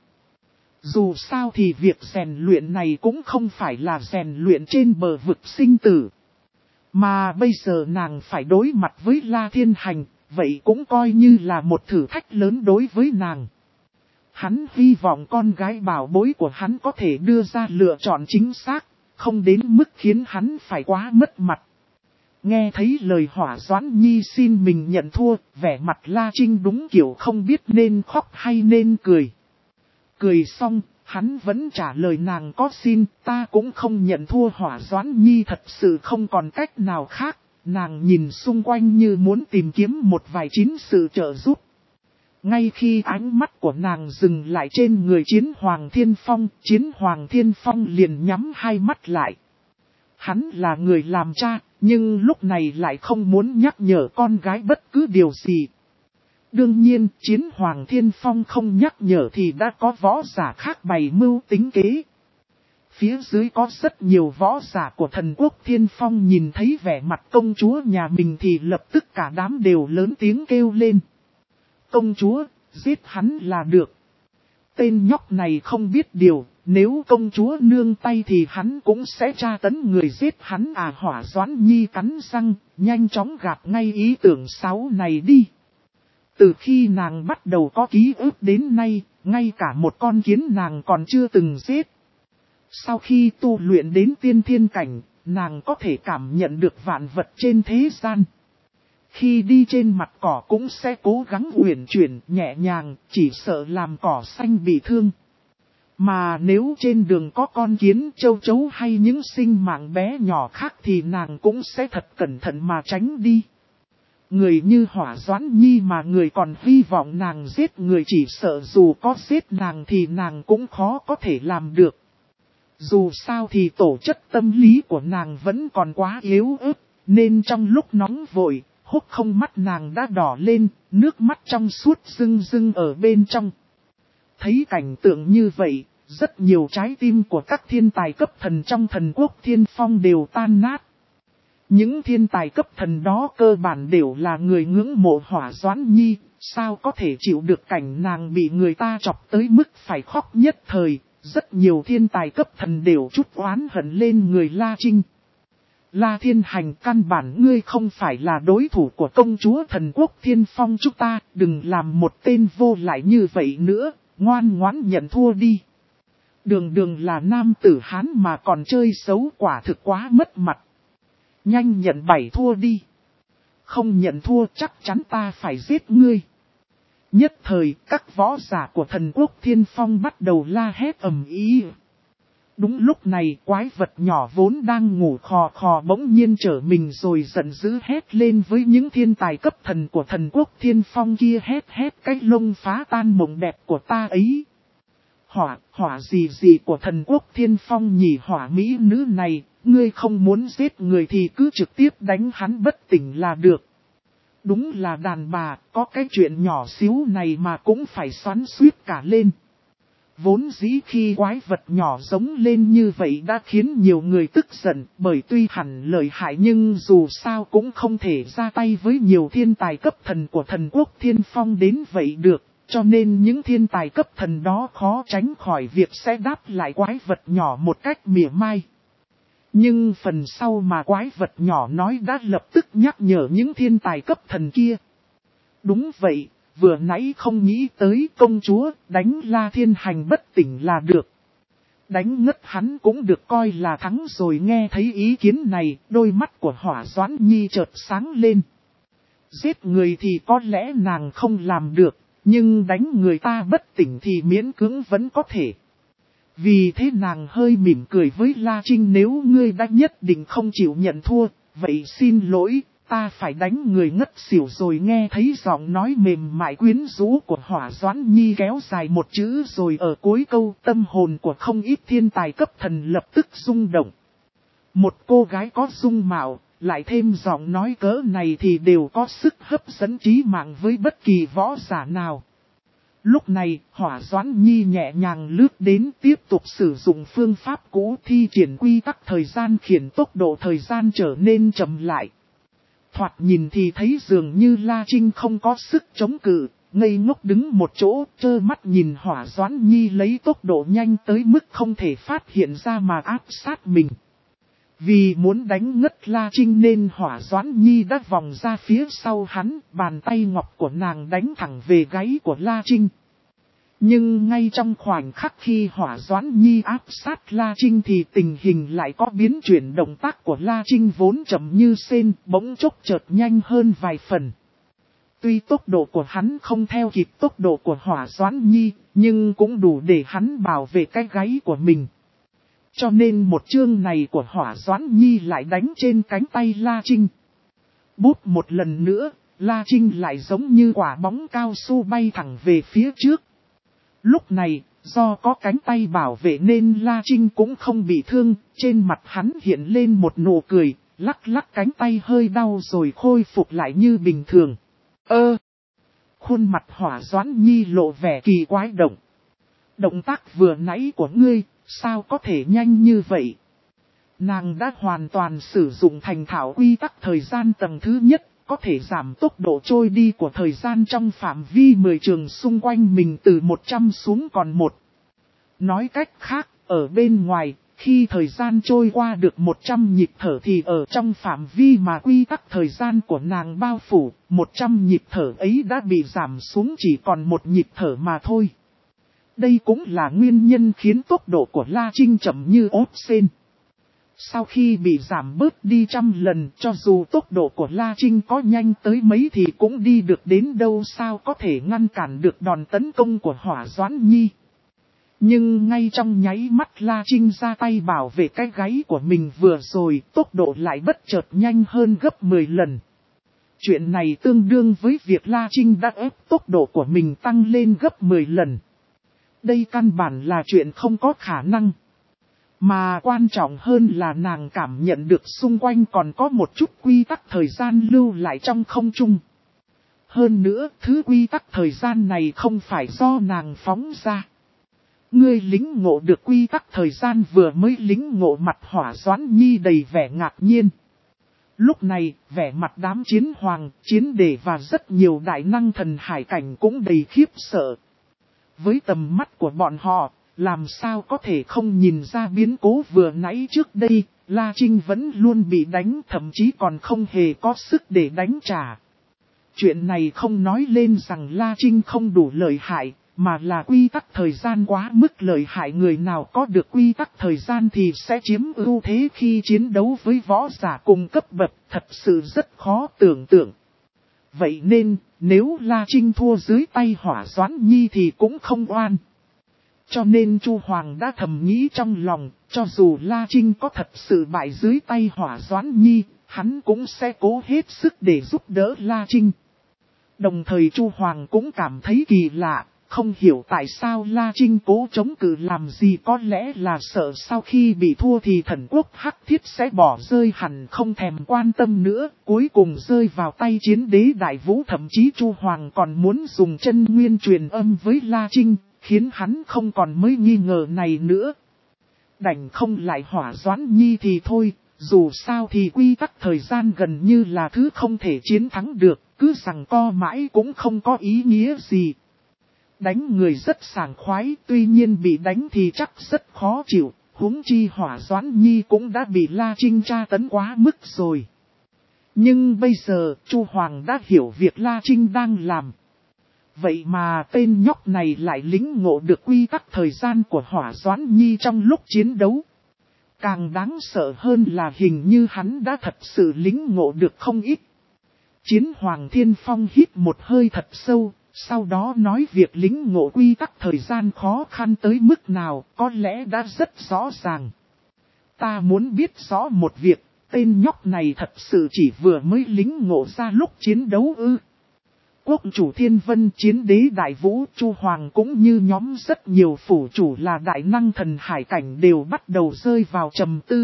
Dù sao thì việc rèn luyện này cũng không phải là rèn luyện trên bờ vực sinh tử. Mà bây giờ nàng phải đối mặt với La Thiên Hành, vậy cũng coi như là một thử thách lớn đối với nàng. Hắn hy vọng con gái bảo bối của hắn có thể đưa ra lựa chọn chính xác, không đến mức khiến hắn phải quá mất mặt. Nghe thấy lời Hỏa Doãn Nhi xin mình nhận thua, vẻ mặt La Trinh đúng kiểu không biết nên khóc hay nên cười. Cười xong, hắn vẫn trả lời nàng có xin, ta cũng không nhận thua. Hỏa Doãn Nhi thật sự không còn cách nào khác, nàng nhìn xung quanh như muốn tìm kiếm một vài chính sự trợ giúp. Ngay khi ánh mắt của nàng dừng lại trên người Chiến Hoàng Thiên Phong, Chiến Hoàng Thiên Phong liền nhắm hai mắt lại. Hắn là người làm cha, nhưng lúc này lại không muốn nhắc nhở con gái bất cứ điều gì. Đương nhiên, Chiến Hoàng Thiên Phong không nhắc nhở thì đã có võ giả khác bày mưu tính kế. Phía dưới có rất nhiều võ giả của thần quốc Thiên Phong nhìn thấy vẻ mặt công chúa nhà mình thì lập tức cả đám đều lớn tiếng kêu lên. Công chúa, giết hắn là được. Tên nhóc này không biết điều, Nếu công chúa nương tay thì hắn cũng sẽ tra tấn người giết hắn à. Hỏa Doãn Nhi cắn răng, nhanh chóng gạt ngay ý tưởng xấu này đi. Từ khi nàng bắt đầu có ký ức đến nay, ngay cả một con kiến nàng còn chưa từng giết. Sau khi tu luyện đến tiên thiên cảnh, nàng có thể cảm nhận được vạn vật trên thế gian. Khi đi trên mặt cỏ cũng sẽ cố gắng uyển chuyển nhẹ nhàng, chỉ sợ làm cỏ xanh bị thương. Mà nếu trên đường có con kiến, châu chấu hay những sinh mạng bé nhỏ khác thì nàng cũng sẽ thật cẩn thận mà tránh đi. Người như Hỏa Doãn Nhi mà người còn hy vọng nàng giết người, chỉ sợ dù có giết nàng thì nàng cũng khó có thể làm được. Dù sao thì tổ chất tâm lý của nàng vẫn còn quá yếu ớt, nên trong lúc nóng vội, hốc không mắt nàng đã đỏ lên, nước mắt trong suốt rưng rưng ở bên trong. Thấy cảnh tượng như vậy, rất nhiều trái tim của các thiên tài cấp thần trong thần quốc Thiên Phong đều tan nát. Những thiên tài cấp thần đó cơ bản đều là người ngưỡng mộ Hỏa Doãn Nhi, sao có thể chịu được cảnh nàng bị người ta chọc tới mức phải khóc nhất thời. Rất nhiều thiên tài cấp thần đều trút oán hận lên người La Trinh. La Thiên Hành, căn bản ngươi không phải là đối thủ của công chúa thần quốc Thiên Phong chúng ta, đừng làm một tên vô lại như vậy nữa, ngoan ngoãn nhận thua đi. Đường đường là nam tử Hán mà còn chơi xấu, quả thực quá mất mặt. Nhanh nhận bảy thua đi. Không nhận thua chắc chắn ta phải giết ngươi. Nhất thời, các võ giả của thần quốc Thiên Phong bắt đầu la hét ầm ĩ. Đúng lúc này, quái vật nhỏ vốn đang ngủ khò khò bỗng nhiên trở mình rồi giận dữ hét lên với những thiên tài cấp thần của thần quốc Thiên Phong kia, hét hét cái lông phá tan mộng đẹp của ta ấy. Hỏa, hỏa gì gì của thần quốc Thiên Phong nhỉ? Hỏa mỹ nữ này, ngươi không muốn giết người thì cứ trực tiếp đánh hắn bất tỉnh là được. Đúng là đàn bà, có cái chuyện nhỏ xíu này mà cũng phải xoắn xuýt cả lên. Vốn dĩ khi quái vật nhỏ giống lên như vậy đã khiến nhiều người tức giận, bởi tuy hẳn lợi hại nhưng dù sao cũng không thể ra tay với nhiều thiên tài cấp thần của thần quốc Thiên Phong đến vậy được, cho nên những thiên tài cấp thần đó khó tránh khỏi việc sẽ đáp lại quái vật nhỏ một cách mỉa mai. Nhưng phần sau mà quái vật nhỏ nói đã lập tức nhắc nhở những thiên tài cấp thần kia. Đúng vậy, vừa nãy không nghĩ tới công chúa, đánh La Thiên Hành bất tỉnh là được. Đánh ngất hắn cũng được coi là thắng rồi. Nghe thấy ý kiến này, đôi mắt của Hỏa Doãn Nhi chợt sáng lên. Giết người thì có lẽ nàng không làm được, nhưng đánh người ta bất tỉnh thì miễn cưỡng vẫn có thể. Vì thế nàng hơi mỉm cười với La Trinh, nếu ngươi đã nhất định không chịu nhận thua, vậy xin lỗi, ta phải đánh người ngất xỉu rồi. Nghe thấy giọng nói mềm mại quyến rũ của Hỏa Doãn Nhi kéo dài một chữ rồi ở cuối câu, tâm hồn của không ít thiên tài cấp thần lập tức rung động. Một cô gái có dung mạo, lại thêm giọng nói cỡ này thì đều có sức hấp dẫn trí mạng với bất kỳ võ giả nào. Lúc này, Hỏa Doãn Nhi nhẹ nhàng lướt đến, tiếp tục sử dụng phương pháp cũ, thi triển quy tắc thời gian khiến tốc độ thời gian trở nên chậm lại. Thoạt nhìn thì thấy dường như La Trinh không có sức chống cự, ngây ngốc đứng một chỗ, trơ mắt nhìn Hỏa Doãn Nhi lấy tốc độ nhanh tới mức không thể phát hiện ra mà áp sát mình. Vì muốn đánh ngất La Trinh nên Hỏa Doãn Nhi đã vòng ra phía sau hắn, bàn tay ngọc của nàng đánh thẳng về gáy của La Trinh. Nhưng ngay trong khoảnh khắc khi Hỏa Doãn Nhi áp sát La Trinh thì tình hình lại có biến chuyển, động tác của La Trinh vốn chậm như sên, bỗng chốc chợt nhanh hơn vài phần. Tuy tốc độ của hắn không theo kịp tốc độ của Hỏa Doãn Nhi, nhưng cũng đủ để hắn bảo vệ cái gáy của mình. Cho nên một chương này của Hỏa Doãn Nhi lại đánh trên cánh tay La Trinh. Bút một lần nữa, La Trinh lại giống như quả bóng cao su bay thẳng về phía trước. Lúc này, do có cánh tay bảo vệ nên La Trinh cũng không bị thương, trên mặt hắn hiện lên một nụ cười, lắc lắc cánh tay hơi đau rồi khôi phục lại như bình thường. Ơ! Khuôn mặt Hỏa Doãn Nhi lộ vẻ kỳ quái động. Động tác vừa nãy của ngươi, sao có thể nhanh như vậy? Nàng đã hoàn toàn sử dụng thành thạo quy tắc thời gian tầng thứ nhất, có thể giảm tốc độ trôi đi của thời gian trong phạm vi mười trường xung quanh mình từ một trăm xuống còn một. Nói cách khác, Ở bên ngoài, khi thời gian trôi qua được một trăm nhịp thở thì ở trong phạm vi mà quy tắc thời gian của nàng bao phủ, một trăm nhịp thở ấy đã bị giảm xuống chỉ còn một nhịp thở mà thôi. Đây cũng là nguyên nhân khiến tốc độ của La Trinh chậm như ốp sên. Sau khi bị giảm bớt đi trăm lần, cho dù tốc độ của La Trinh có nhanh tới mấy thì cũng đi được đến đâu, sao có thể ngăn cản được đòn tấn công của Hỏa Doãn Nhi. Nhưng ngay trong nháy mắt La Trinh ra tay bảo vệ cái gáy của mình vừa rồi, tốc độ lại bất chợt nhanh hơn gấp mười lần. Chuyện này tương đương với việc La Trinh đã ép tốc độ của mình tăng lên gấp mười lần. Đây căn bản là chuyện không có khả năng. Mà quan trọng hơn là nàng cảm nhận được xung quanh còn có một chút quy tắc thời gian lưu lại trong không trung. Hơn nữa, thứ quy tắc thời gian này không phải do nàng phóng ra. Ngươi lính ngộ được quy tắc thời gian vừa mới lính ngộ, mặt Hỏa Doãn Nhi đầy vẻ ngạc nhiên. Lúc này, vẻ mặt đám chiến hoàng, chiến đề và rất nhiều đại năng thần hải cảnh cũng đầy khiếp sợ. Với tầm mắt của bọn họ, làm sao có thể không nhìn ra biến cố vừa nãy trước đây, La Trinh vẫn luôn bị đánh, thậm chí còn không hề có sức để đánh trả. Chuyện này không nói lên rằng La Trinh không đủ lợi hại, mà là quy tắc thời gian quá mức lợi hại. Người nào có được quy tắc thời gian thì sẽ chiếm ưu thế khi chiến đấu với võ giả cùng cấp bậc, thật sự rất khó tưởng tượng. Vậy nên, nếu La Trinh thua dưới tay Hỏa Doãn Nhi thì cũng không oan. Cho nên Chu Hoàng đã thầm nghĩ trong lòng, cho dù La Trinh có thật sự bại dưới tay Hỏa Doãn Nhi, hắn cũng sẽ cố hết sức để giúp đỡ La Trinh. Đồng thời Chu Hoàng cũng cảm thấy kỳ lạ, không hiểu tại sao La Trinh cố chống cự làm gì, có lẽ là sợ sau khi bị thua thì thần quốc Hắc Thiết sẽ bỏ rơi hẳn, không thèm quan tâm nữa, cuối cùng rơi vào tay chiến đế Đại Vũ. Thậm chí Chu Hoàng còn muốn dùng chân nguyên truyền âm với La Trinh, khiến hắn không còn mấy nghi ngờ này nữa. Đành không lại Hỏa Doãn Nhi thì thôi, dù sao thì quy tắc thời gian gần như là thứ không thể chiến thắng được, cứ rằng co mãi cũng không có ý nghĩa gì. Đánh người rất sảng khoái, tuy nhiên bị đánh thì chắc rất khó chịu, huống chi Hỏa Doãn Nhi cũng đã bị La Trinh tra tấn quá mức rồi. Nhưng bây giờ, Chu Hoàng đã hiểu việc La Trinh đang làm. Vậy mà tên nhóc này lại lính ngộ được quy tắc thời gian của Hỏa Doãn Nhi trong lúc chiến đấu. Càng đáng sợ hơn là hình như hắn đã thật sự lính ngộ được không ít. Chiến Hoàng Thiên Phong hít một hơi thật sâu, sau đó nói việc lính ngộ quy tắc thời gian khó khăn tới mức nào, có lẽ đã rất rõ ràng. Ta muốn biết rõ một việc, tên nhóc này thật sự chỉ vừa mới lính ngộ ra lúc chiến đấu ư? Quốc chủ Thiên Vân, chiến đế Đại Vũ, Chu Hoàng cũng như nhóm rất nhiều phủ chủ là đại năng thần hải cảnh đều bắt đầu rơi vào trầm tư.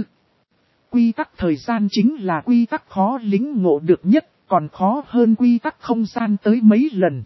Quy tắc thời gian chính là quy tắc khó lính ngộ được nhất, còn khó hơn quy tắc không gian tới mấy lần.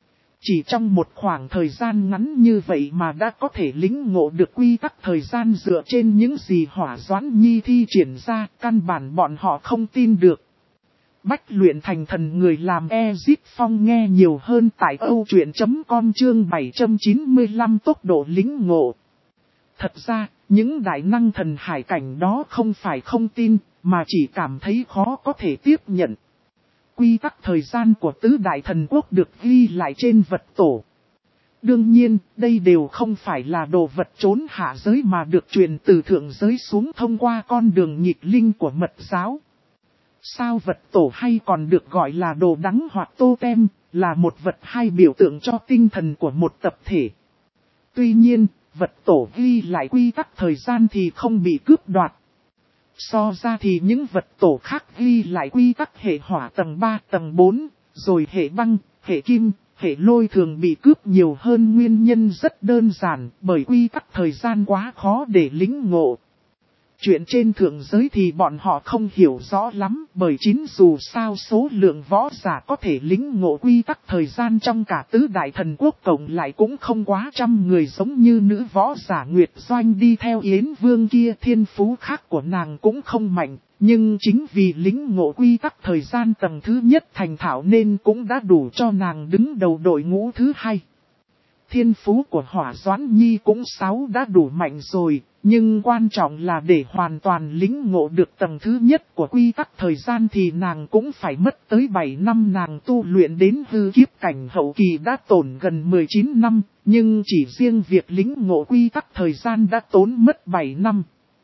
Chỉ trong một khoảng thời gian ngắn như vậy mà đã có thể lính ngộ được quy tắc thời gian dựa trên những gì Hỏa Doãn Nhi thi triển ra, căn bản bọn họ không tin được. Bách luyện thành thần, người làm Ezip Phong nghe nhiều hơn tại âu truyện chấm com chương bảy trăm chín mươi lăm tốc độ lính ngộ. Thật ra, những đại năng thần hải cảnh đó không phải không tin, mà chỉ cảm thấy khó có thể tiếp nhận. Quy tắc thời gian của tứ đại thần quốc được ghi lại trên vật tổ. Đương nhiên, đây đều không phải là đồ vật trốn hạ giới mà được truyền từ thượng giới xuống thông qua con đường nghịch linh của mật giáo. Sao vật tổ hay còn được gọi là đồ đắng hoặc totem, là một vật hay biểu tượng cho tinh thần của một tập thể. Tuy nhiên, vật tổ ghi lại quy tắc thời gian thì không bị cướp đoạt. So ra thì những vật tổ khác ghi lại quy tắc hệ hỏa tầng ba, tầng bốn, rồi hệ băng, hệ kim, hệ lôi thường bị cướp nhiều hơn. Nguyên nhân rất đơn giản, bởi quy tắc thời gian quá khó để lính ngộ. Chuyện trên thượng giới thì bọn họ không hiểu rõ lắm, bởi chính dù sao số lượng võ giả có thể lính ngộ quy tắc thời gian trong cả tứ đại thần quốc cộng lại cũng không quá trăm người, giống như nữ võ giả Nguyệt Doanh đi theo Yến Vương kia. Thiên phú khác của nàng cũng không mạnh, nhưng chính vì lính ngộ quy tắc thời gian tầng thứ nhất thành thạo nên cũng đã đủ cho nàng đứng đầu đội ngũ thứ hai. Thiên phú của Hỏa Doãn Nhi cũng sáu đã đủ mạnh rồi, nhưng quan trọng là để hoàn toàn lĩnh ngộ được tầng thứ nhất của quy tắc thời gian thì nàng cũng phải mất tới bảy năm. Nàng tu luyện đến hư kiếp cảnh hậu kỳ đã tổn gần mười chín năm, nhưng chỉ riêng việc lĩnh ngộ quy tắc thời gian đã tốn mất bảy năm.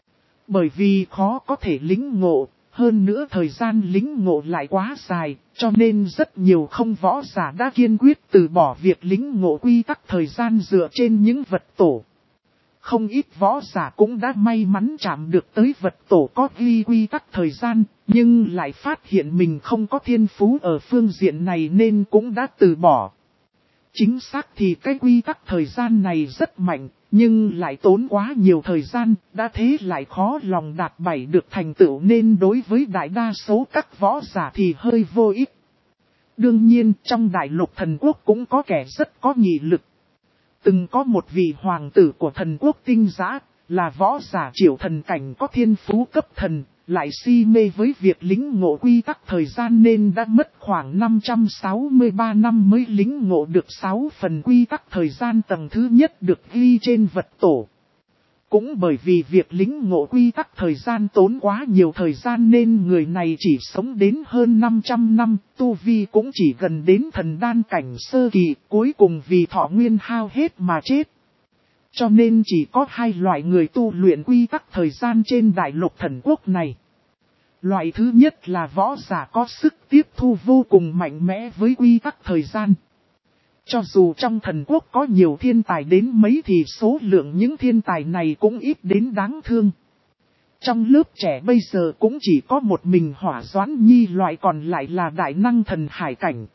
Bởi vì khó có thể lĩnh ngộ, hơn nữa thời gian lĩnh ngộ lại quá dài, cho nên rất nhiều không võ giả đã kiên quyết từ bỏ việc lĩnh ngộ quy tắc thời gian dựa trên những vật tổ. Không ít võ giả cũng đã may mắn chạm được tới vật tổ có ghi quy tắc thời gian, nhưng lại phát hiện mình không có thiên phú ở phương diện này nên cũng đã từ bỏ. Chính xác thì cái quy tắc thời gian này rất mạnh, nhưng lại tốn quá nhiều thời gian, đã thế lại khó lòng đạt bảy được thành tựu nên đối với đại đa số các võ giả thì hơi vô ích. Đương nhiên trong đại lục thần quốc cũng có kẻ rất có nghị lực. Từng có một vị hoàng tử của thần quốc tinh giã, là võ giả triệu thần cảnh có thiên phú cấp thần, lại si mê với việc lĩnh ngộ quy tắc thời gian nên đã mất khoảng năm trăm sáu mươi ba năm mới lĩnh ngộ được sáu phần quy tắc thời gian tầng thứ nhất được ghi trên vật tổ. Cũng bởi vì việc lĩnh ngộ quy tắc thời gian tốn quá nhiều thời gian nên người này chỉ sống đến hơn năm trăm năm, tu vi cũng chỉ gần đến thần đan cảnh sơ kỳ, cuối cùng vì thọ nguyên hao hết mà chết. Cho nên chỉ có hai loại người tu luyện quy tắc thời gian trên đại lục thần quốc này. Loại thứ nhất là võ giả có sức tiếp thu vô cùng mạnh mẽ với quy tắc thời gian. Cho dù trong thần quốc có nhiều thiên tài đến mấy thì số lượng những thiên tài này cũng ít đến đáng thương. Trong lớp trẻ bây giờ cũng chỉ có một mình Hỏa Doãn Nhi, loại còn lại là đại năng thần hải cảnh.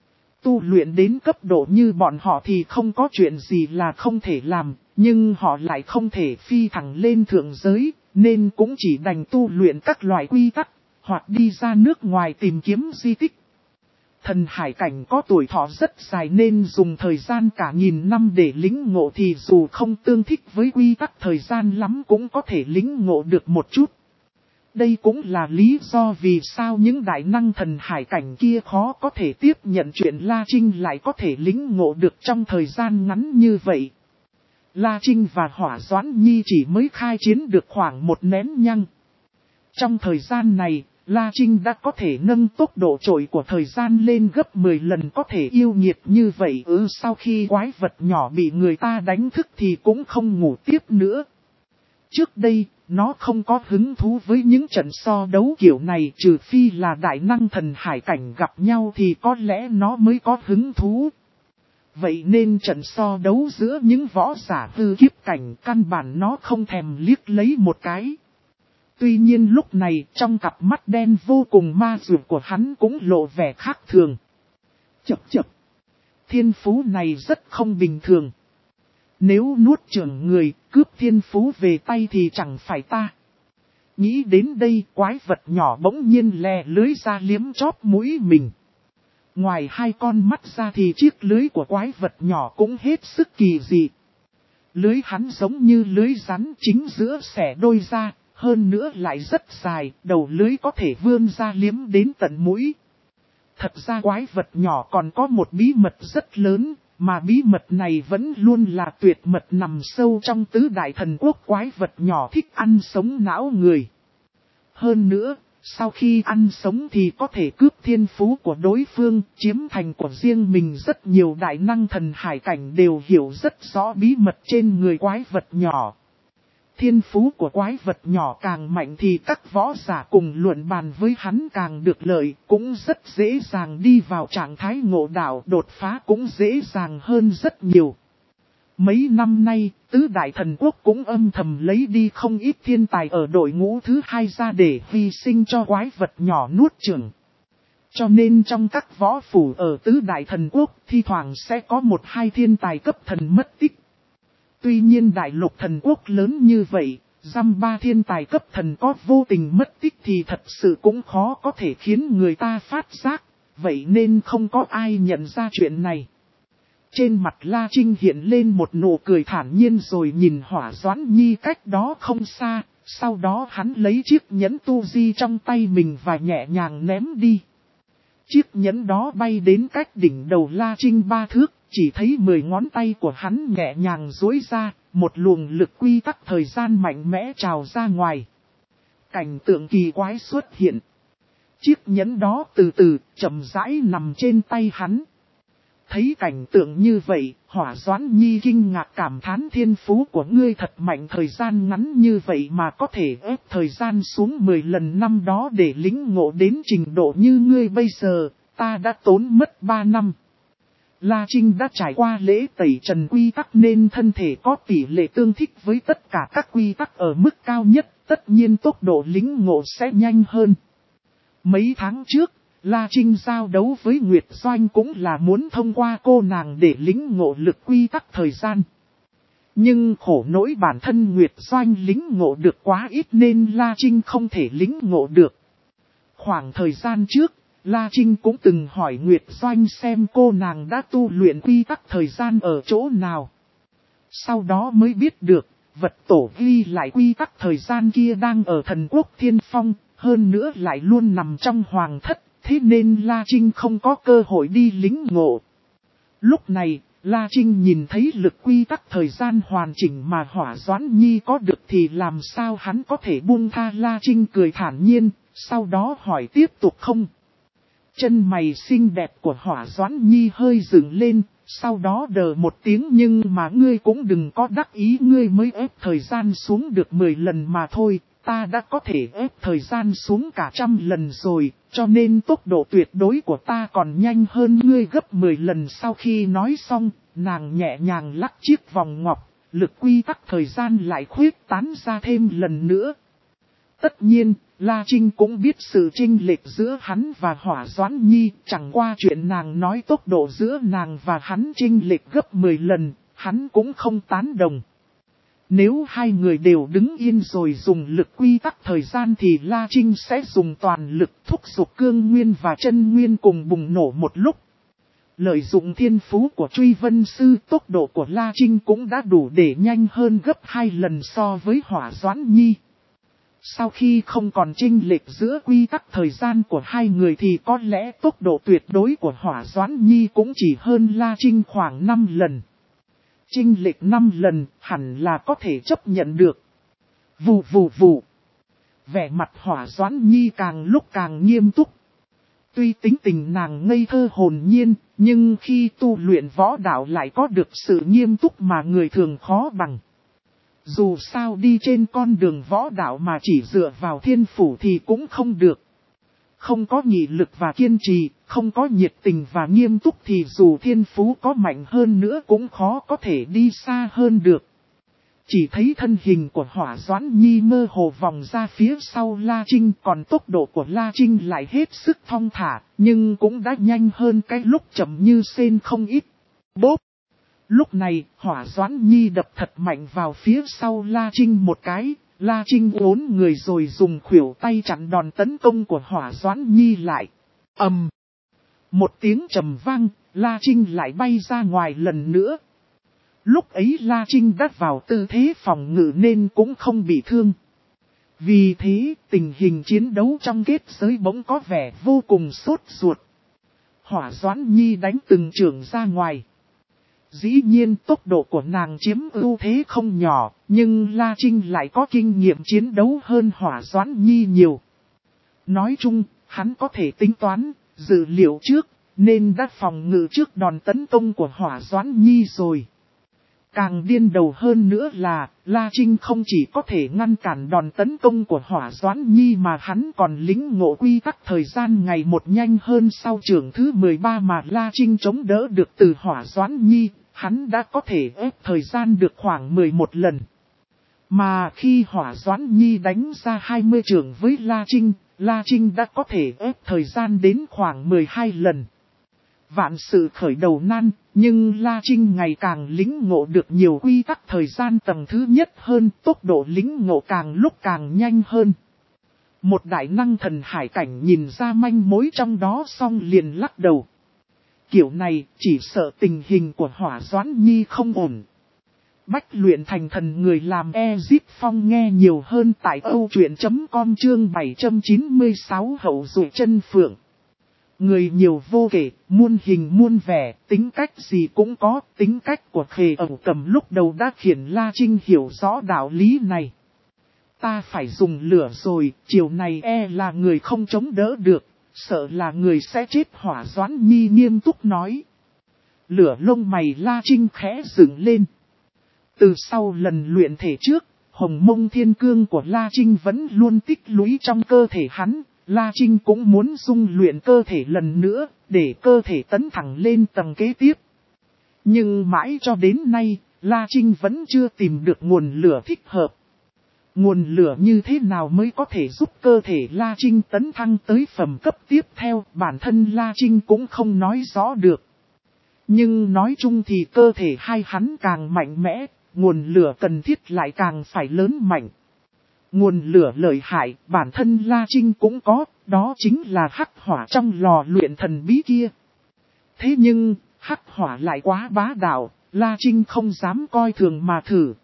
Tu luyện đến cấp độ như bọn họ thì không có chuyện gì là không thể làm, nhưng họ lại không thể phi thẳng lên thượng giới, nên cũng chỉ đành tu luyện các loại quy tắc, hoặc đi ra nước ngoài tìm kiếm di tích. Thần hải cảnh có tuổi thọ rất dài nên dùng thời gian cả nghìn năm để lĩnh ngộ thì dù không tương thích với quy tắc thời gian lắm cũng có thể lĩnh ngộ được một chút. Đây cũng là lý do vì sao những đại năng thần hải cảnh kia khó có thể tiếp nhận chuyện La Trinh lại có thể lĩnh ngộ được trong thời gian ngắn như vậy. La Trinh và Hỏa Doãn Nhi chỉ mới khai chiến được khoảng một nén nhăng. Trong thời gian này, La Trinh đã có thể nâng tốc độ trội của thời gian lên gấp mười lần, có thể yêu nghiệt như vậy. Ừ, sau khi quái vật nhỏ bị người ta đánh thức thì cũng không ngủ tiếp nữa. Trước đây, nó không có hứng thú với những trận so đấu kiểu này, trừ phi là đại năng thần hải cảnh gặp nhau thì có lẽ nó mới có hứng thú. Vậy nên trận so đấu giữa những võ giả hư kiếp cảnh căn bản nó không thèm liếc lấy một cái. Tuy nhiên lúc này trong cặp mắt đen vô cùng ma dược của hắn cũng lộ vẻ khác thường. Chập chập. Thiên phú này rất không bình thường. Nếu nuốt chửng người, cướp thiên phú về tay thì chẳng phải ta. Nghĩ đến đây, quái vật nhỏ bỗng nhiên lè lưới ra liếm chóp mũi mình. Ngoài hai con mắt ra thì chiếc lưới của quái vật nhỏ cũng hết sức kỳ dị. Lưới hắn giống như lưới rắn, chính giữa xẻ đôi ra, hơn nữa lại rất dài, đầu lưới có thể vươn ra liếm đến tận mũi. Thật ra quái vật nhỏ còn có một bí mật rất lớn, mà bí mật này vẫn luôn là tuyệt mật nằm sâu trong tứ đại thần quốc. Quái vật nhỏ thích ăn sống não người. Hơn nữa, sau khi ăn sống thì có thể cướp thiên phú của đối phương, chiếm thành của riêng mình. Rất nhiều đại năng thần hải cảnh đều hiểu rất rõ bí mật trên người quái vật nhỏ. Thiên phú của quái vật nhỏ càng mạnh thì các võ giả cùng luận bàn với hắn càng được lợi, cũng rất dễ dàng đi vào trạng thái ngộ đạo, đột phá cũng dễ dàng hơn rất nhiều. Mấy năm nay, tứ đại thần quốc cũng âm thầm lấy đi không ít thiên tài ở đội ngũ thứ hai ra để hy sinh cho quái vật nhỏ nuốt chửng. Cho nên trong các võ phủ ở tứ đại thần quốc, thi thoảng sẽ có một hai thiên tài cấp thần mất tích. Tuy nhiên đại lục thần quốc lớn như vậy, dăm ba thiên tài cấp thần có vô tình mất tích thì thật sự cũng khó có thể khiến người ta phát giác, vậy nên không có ai nhận ra chuyện này. Trên mặt La Trinh hiện lên một nụ cười thản nhiên rồi nhìn Hỏa Doãn Nhi cách đó không xa, sau đó hắn lấy chiếc nhẫn tu di trong tay mình và nhẹ nhàng ném đi. Chiếc nhẫn đó bay đến cách đỉnh đầu La Trinh ba thước, chỉ thấy mười ngón tay của hắn nhẹ nhàng duỗi ra, một luồng lực quy tắc thời gian mạnh mẽ trào ra ngoài. Cảnh tượng kỳ quái xuất hiện. Chiếc nhẫn đó từ từ, chậm rãi nằm trên tay hắn. Thấy cảnh tượng như vậy, Hỏa Doãn Nhi kinh ngạc cảm thán thiên phú của ngươi thật mạnh, thời gian ngắn như vậy mà có thể ép thời gian xuống mười lần năm đó để lĩnh ngộ đến trình độ như ngươi bây giờ, ta đã tốn mất ba năm. La Trinh đã trải qua lễ tẩy trần quy tắc nên thân thể có tỷ lệ tương thích với tất cả các quy tắc ở mức cao nhất, tất nhiên tốc độ lĩnh ngộ sẽ nhanh hơn. Mấy tháng trước, La Trinh giao đấu với Nguyệt Doanh cũng là muốn thông qua cô nàng để lĩnh ngộ lực quy tắc thời gian. Nhưng khổ nỗi bản thân Nguyệt Doanh lĩnh ngộ được quá ít nên La Trinh không thể lĩnh ngộ được. Khoảng thời gian trước, La Trinh cũng từng hỏi Nguyệt Doanh xem cô nàng đã tu luyện quy tắc thời gian ở chỗ nào. Sau đó mới biết được, vật tổ ghi lại quy tắc thời gian kia đang ở thần quốc Thiên Phong, hơn nữa lại luôn nằm trong hoàng thất, thế nên La Trinh không có cơ hội đi lĩnh ngộ. Lúc này, La Trinh nhìn thấy lực quy tắc thời gian hoàn chỉnh mà Hỏa Doãn Nhi có được thì làm sao hắn có thể buông tha. La Trinh cười thản nhiên, sau đó hỏi tiếp tục không. Chân mày xinh đẹp của Hỏa Doãn Nhi hơi dựng lên, sau đó đờ một tiếng, nhưng mà ngươi cũng đừng có đắc ý, ngươi mới ép thời gian xuống được mười lần mà thôi, ta đã có thể ép thời gian xuống cả trăm lần rồi, cho nên tốc độ tuyệt đối của ta còn nhanh hơn ngươi gấp mười lần. Sau khi nói xong, nàng nhẹ nhàng lắc chiếc vòng ngọc, lực quy tắc thời gian lại khuyết tán ra thêm lần nữa. Tất nhiên, La Trinh cũng biết sự chênh lệch giữa hắn và Hỏa Doãn Nhi, chẳng qua chuyện nàng nói tốc độ giữa nàng và hắn chênh lệch gấp mười lần, hắn cũng không tán đồng. Nếu hai người đều đứng yên rồi dùng lực quy tắc thời gian thì La Trinh sẽ dùng toàn lực thúc giục cương nguyên và chân nguyên cùng bùng nổ một lúc. Lợi dụng thiên phú của Truy Vân Sư, tốc độ của La Trinh cũng đã đủ để nhanh hơn gấp hai lần so với Hỏa Doãn Nhi. Sau khi không còn chênh lệch giữa quy tắc thời gian của hai người thì có lẽ tốc độ tuyệt đối của Hỏa Doãn Nhi cũng chỉ hơn La Trinh khoảng năm lần. Chênh lệch năm lần hẳn là có thể chấp nhận được. Vù vù vù. Vẻ mặt Hỏa Doãn Nhi càng lúc càng nghiêm túc. Tuy tính tình nàng ngây thơ hồn nhiên, nhưng khi tu luyện võ đạo lại có được sự nghiêm túc mà người thường khó bằng. Dù sao đi trên con đường võ đạo mà chỉ dựa vào thiên phủ thì cũng không được. Không có nghị lực và kiên trì, không có nhiệt tình và nghiêm túc thì dù thiên phú có mạnh hơn nữa cũng khó có thể đi xa hơn được. Chỉ thấy thân hình của Hỏa Doãn Nhi mơ hồ vòng ra phía sau La Trinh, còn tốc độ của La Trinh lại hết sức thong thả, nhưng cũng đã nhanh hơn cái lúc chậm như sên không ít. Bốp! Lúc này, Hỏa Doãn Nhi đập thật mạnh vào phía sau La Trinh một cái, La Trinh uốn người rồi dùng khuỷu tay chặn đòn tấn công của Hỏa Doãn Nhi lại. Ầm! Một tiếng trầm vang, La Trinh lại bay ra ngoài lần nữa. Lúc ấy La Trinh đã vào tư thế phòng ngự nên cũng không bị thương. Vì thế, tình hình chiến đấu trong kết giới bỗng có vẻ vô cùng sốt ruột. Hỏa Doãn Nhi đánh từng trường ra ngoài. Dĩ nhiên tốc độ của nàng chiếm ưu thế không nhỏ, nhưng La Trinh lại có kinh nghiệm chiến đấu hơn Hỏa Doãn Nhi nhiều. Nói chung, hắn có thể tính toán, dự liệu trước, nên đã phòng ngự trước đòn tấn công của Hỏa Doãn Nhi rồi. Càng điên đầu hơn nữa là, La Trinh không chỉ có thể ngăn cản đòn tấn công của Hỏa Doãn Nhi mà hắn còn lĩnh ngộ quy tắc thời gian ngày một nhanh hơn. Sau trường thứ mười ba mà La Trinh chống đỡ được từ Hỏa Doãn Nhi, hắn đã có thể ép thời gian được khoảng mười một lần. Mà khi Hỏa Doãn Nhi đánh ra hai mươi trường với La Trinh, La Trinh đã có thể ép thời gian đến khoảng mười hai lần. Vạn sự khởi đầu nan, nhưng La Trinh ngày càng lĩnh ngộ được nhiều quy tắc thời gian tầng thứ nhất hơn, tốc độ lĩnh ngộ càng lúc càng nhanh hơn. Một đại năng thần hải cảnh nhìn ra manh mối trong đó xong liền lắc đầu. Kiểu này chỉ sợ tình hình của Hỏa Doãn Nhi không ổn. Bách luyện thành thần người làm Ezip Phong nghe nhiều hơn tại âu truyện chấm com chương bảy trăm chín mươi sáu hậu dụ chân phượng. Người nhiều vô kể, muôn hình muôn vẻ, tính cách gì cũng có, tính cách của Khề Ẩu Cầm lúc đầu đã khiến La Trinh hiểu rõ đạo lý này. Ta phải dùng lửa rồi, chiều này e là người không chống đỡ được, sợ là người sẽ chết. Hỏa Doãn Nhi nghiêm túc nói. Lửa lông mày La Trinh khẽ dựng lên. Từ sau lần luyện thể trước, hồng mông thiên cương của La Trinh vẫn luôn tích lũy trong cơ thể hắn. La Trinh cũng muốn dung luyện cơ thể lần nữa, để cơ thể tấn thẳng lên tầng kế tiếp. Nhưng mãi cho đến nay, La Trinh vẫn chưa tìm được nguồn lửa thích hợp. Nguồn lửa như thế nào mới có thể giúp cơ thể La Trinh tấn thăng tới phẩm cấp tiếp theo, bản thân La Trinh cũng không nói rõ được. Nhưng nói chung thì cơ thể hai hắn càng mạnh mẽ, nguồn lửa cần thiết lại càng phải lớn mạnh. Nguồn lửa lợi hại, bản thân La Trinh cũng có, đó chính là hắc hỏa trong lò luyện thần bí kia. Thế nhưng, hắc hỏa lại quá bá đạo, La Trinh không dám coi thường mà thử.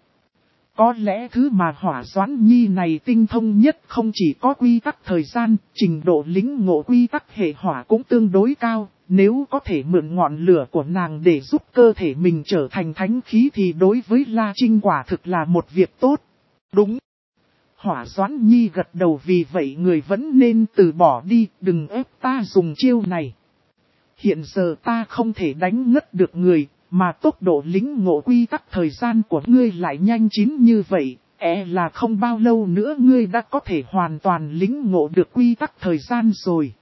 Có lẽ thứ mà Hỏa Doãn Nhi này tinh thông nhất không chỉ có quy tắc thời gian, trình độ lĩnh ngộ quy tắc hệ hỏa cũng tương đối cao. Nếu có thể mượn ngọn lửa của nàng để giúp cơ thể mình trở thành thánh khí thì đối với La Trinh quả thực là một việc tốt. Đúng. Hỏa Doãn Nhi gật đầu, vì vậy người vẫn nên từ bỏ đi, đừng ép ta dùng chiêu này. Hiện giờ ta không thể đánh ngất được người, mà tốc độ lĩnh ngộ quy tắc thời gian của ngươi lại nhanh chín như vậy, e là không bao lâu nữa ngươi đã có thể hoàn toàn lĩnh ngộ được quy tắc thời gian rồi.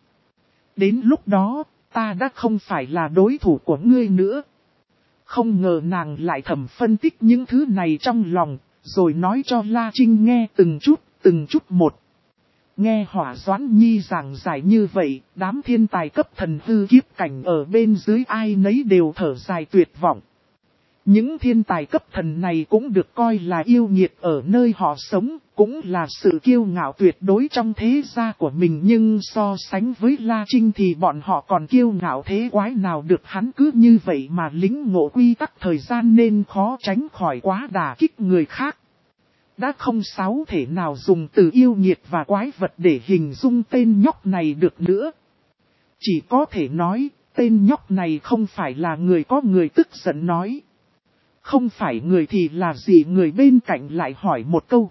Đến lúc đó, ta đã không phải là đối thủ của ngươi nữa. Không ngờ nàng lại thầm phân tích những thứ này trong lòng, rồi nói cho La Trinh nghe từng chút, từng chút một. Nghe Hỏa Doãn Nhi giảng giải như vậy, đám thiên tài cấp thần hư kiếp cảnh ở bên dưới ai nấy đều thở dài tuyệt vọng. Những thiên tài cấp thần này cũng được coi là yêu nghiệt ở nơi họ sống, cũng là sự kiêu ngạo tuyệt đối trong thế gia của mình. Nhưng so sánh với La Trinh thì bọn họ còn kiêu ngạo thế quái nào được, hắn cứ như vậy mà lĩnh ngộ quy tắc thời gian nên khó tránh khỏi quá đả kích người khác. Đã không sáu thể nào dùng từ yêu nghiệt và quái vật để hình dung tên nhóc này được nữa. Chỉ có thể nói, tên nhóc này không phải là người có người tức giận nói. Không phải người thì là gì? Người bên cạnh lại hỏi một câu.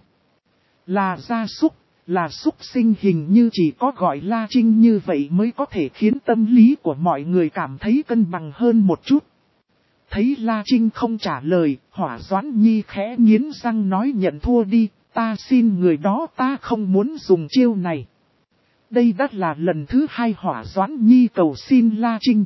Là gia súc, là súc sinh, hình như chỉ có gọi La Trinh như vậy mới có thể khiến tâm lý của mọi người cảm thấy cân bằng hơn một chút. Thấy La Trinh không trả lời, Hỏa Doãn Nhi khẽ nghiến răng nói, nhận thua đi, ta xin người đó, ta không muốn dùng chiêu này. Đây đã là lần thứ hai Hỏa Doãn Nhi cầu xin La Trinh.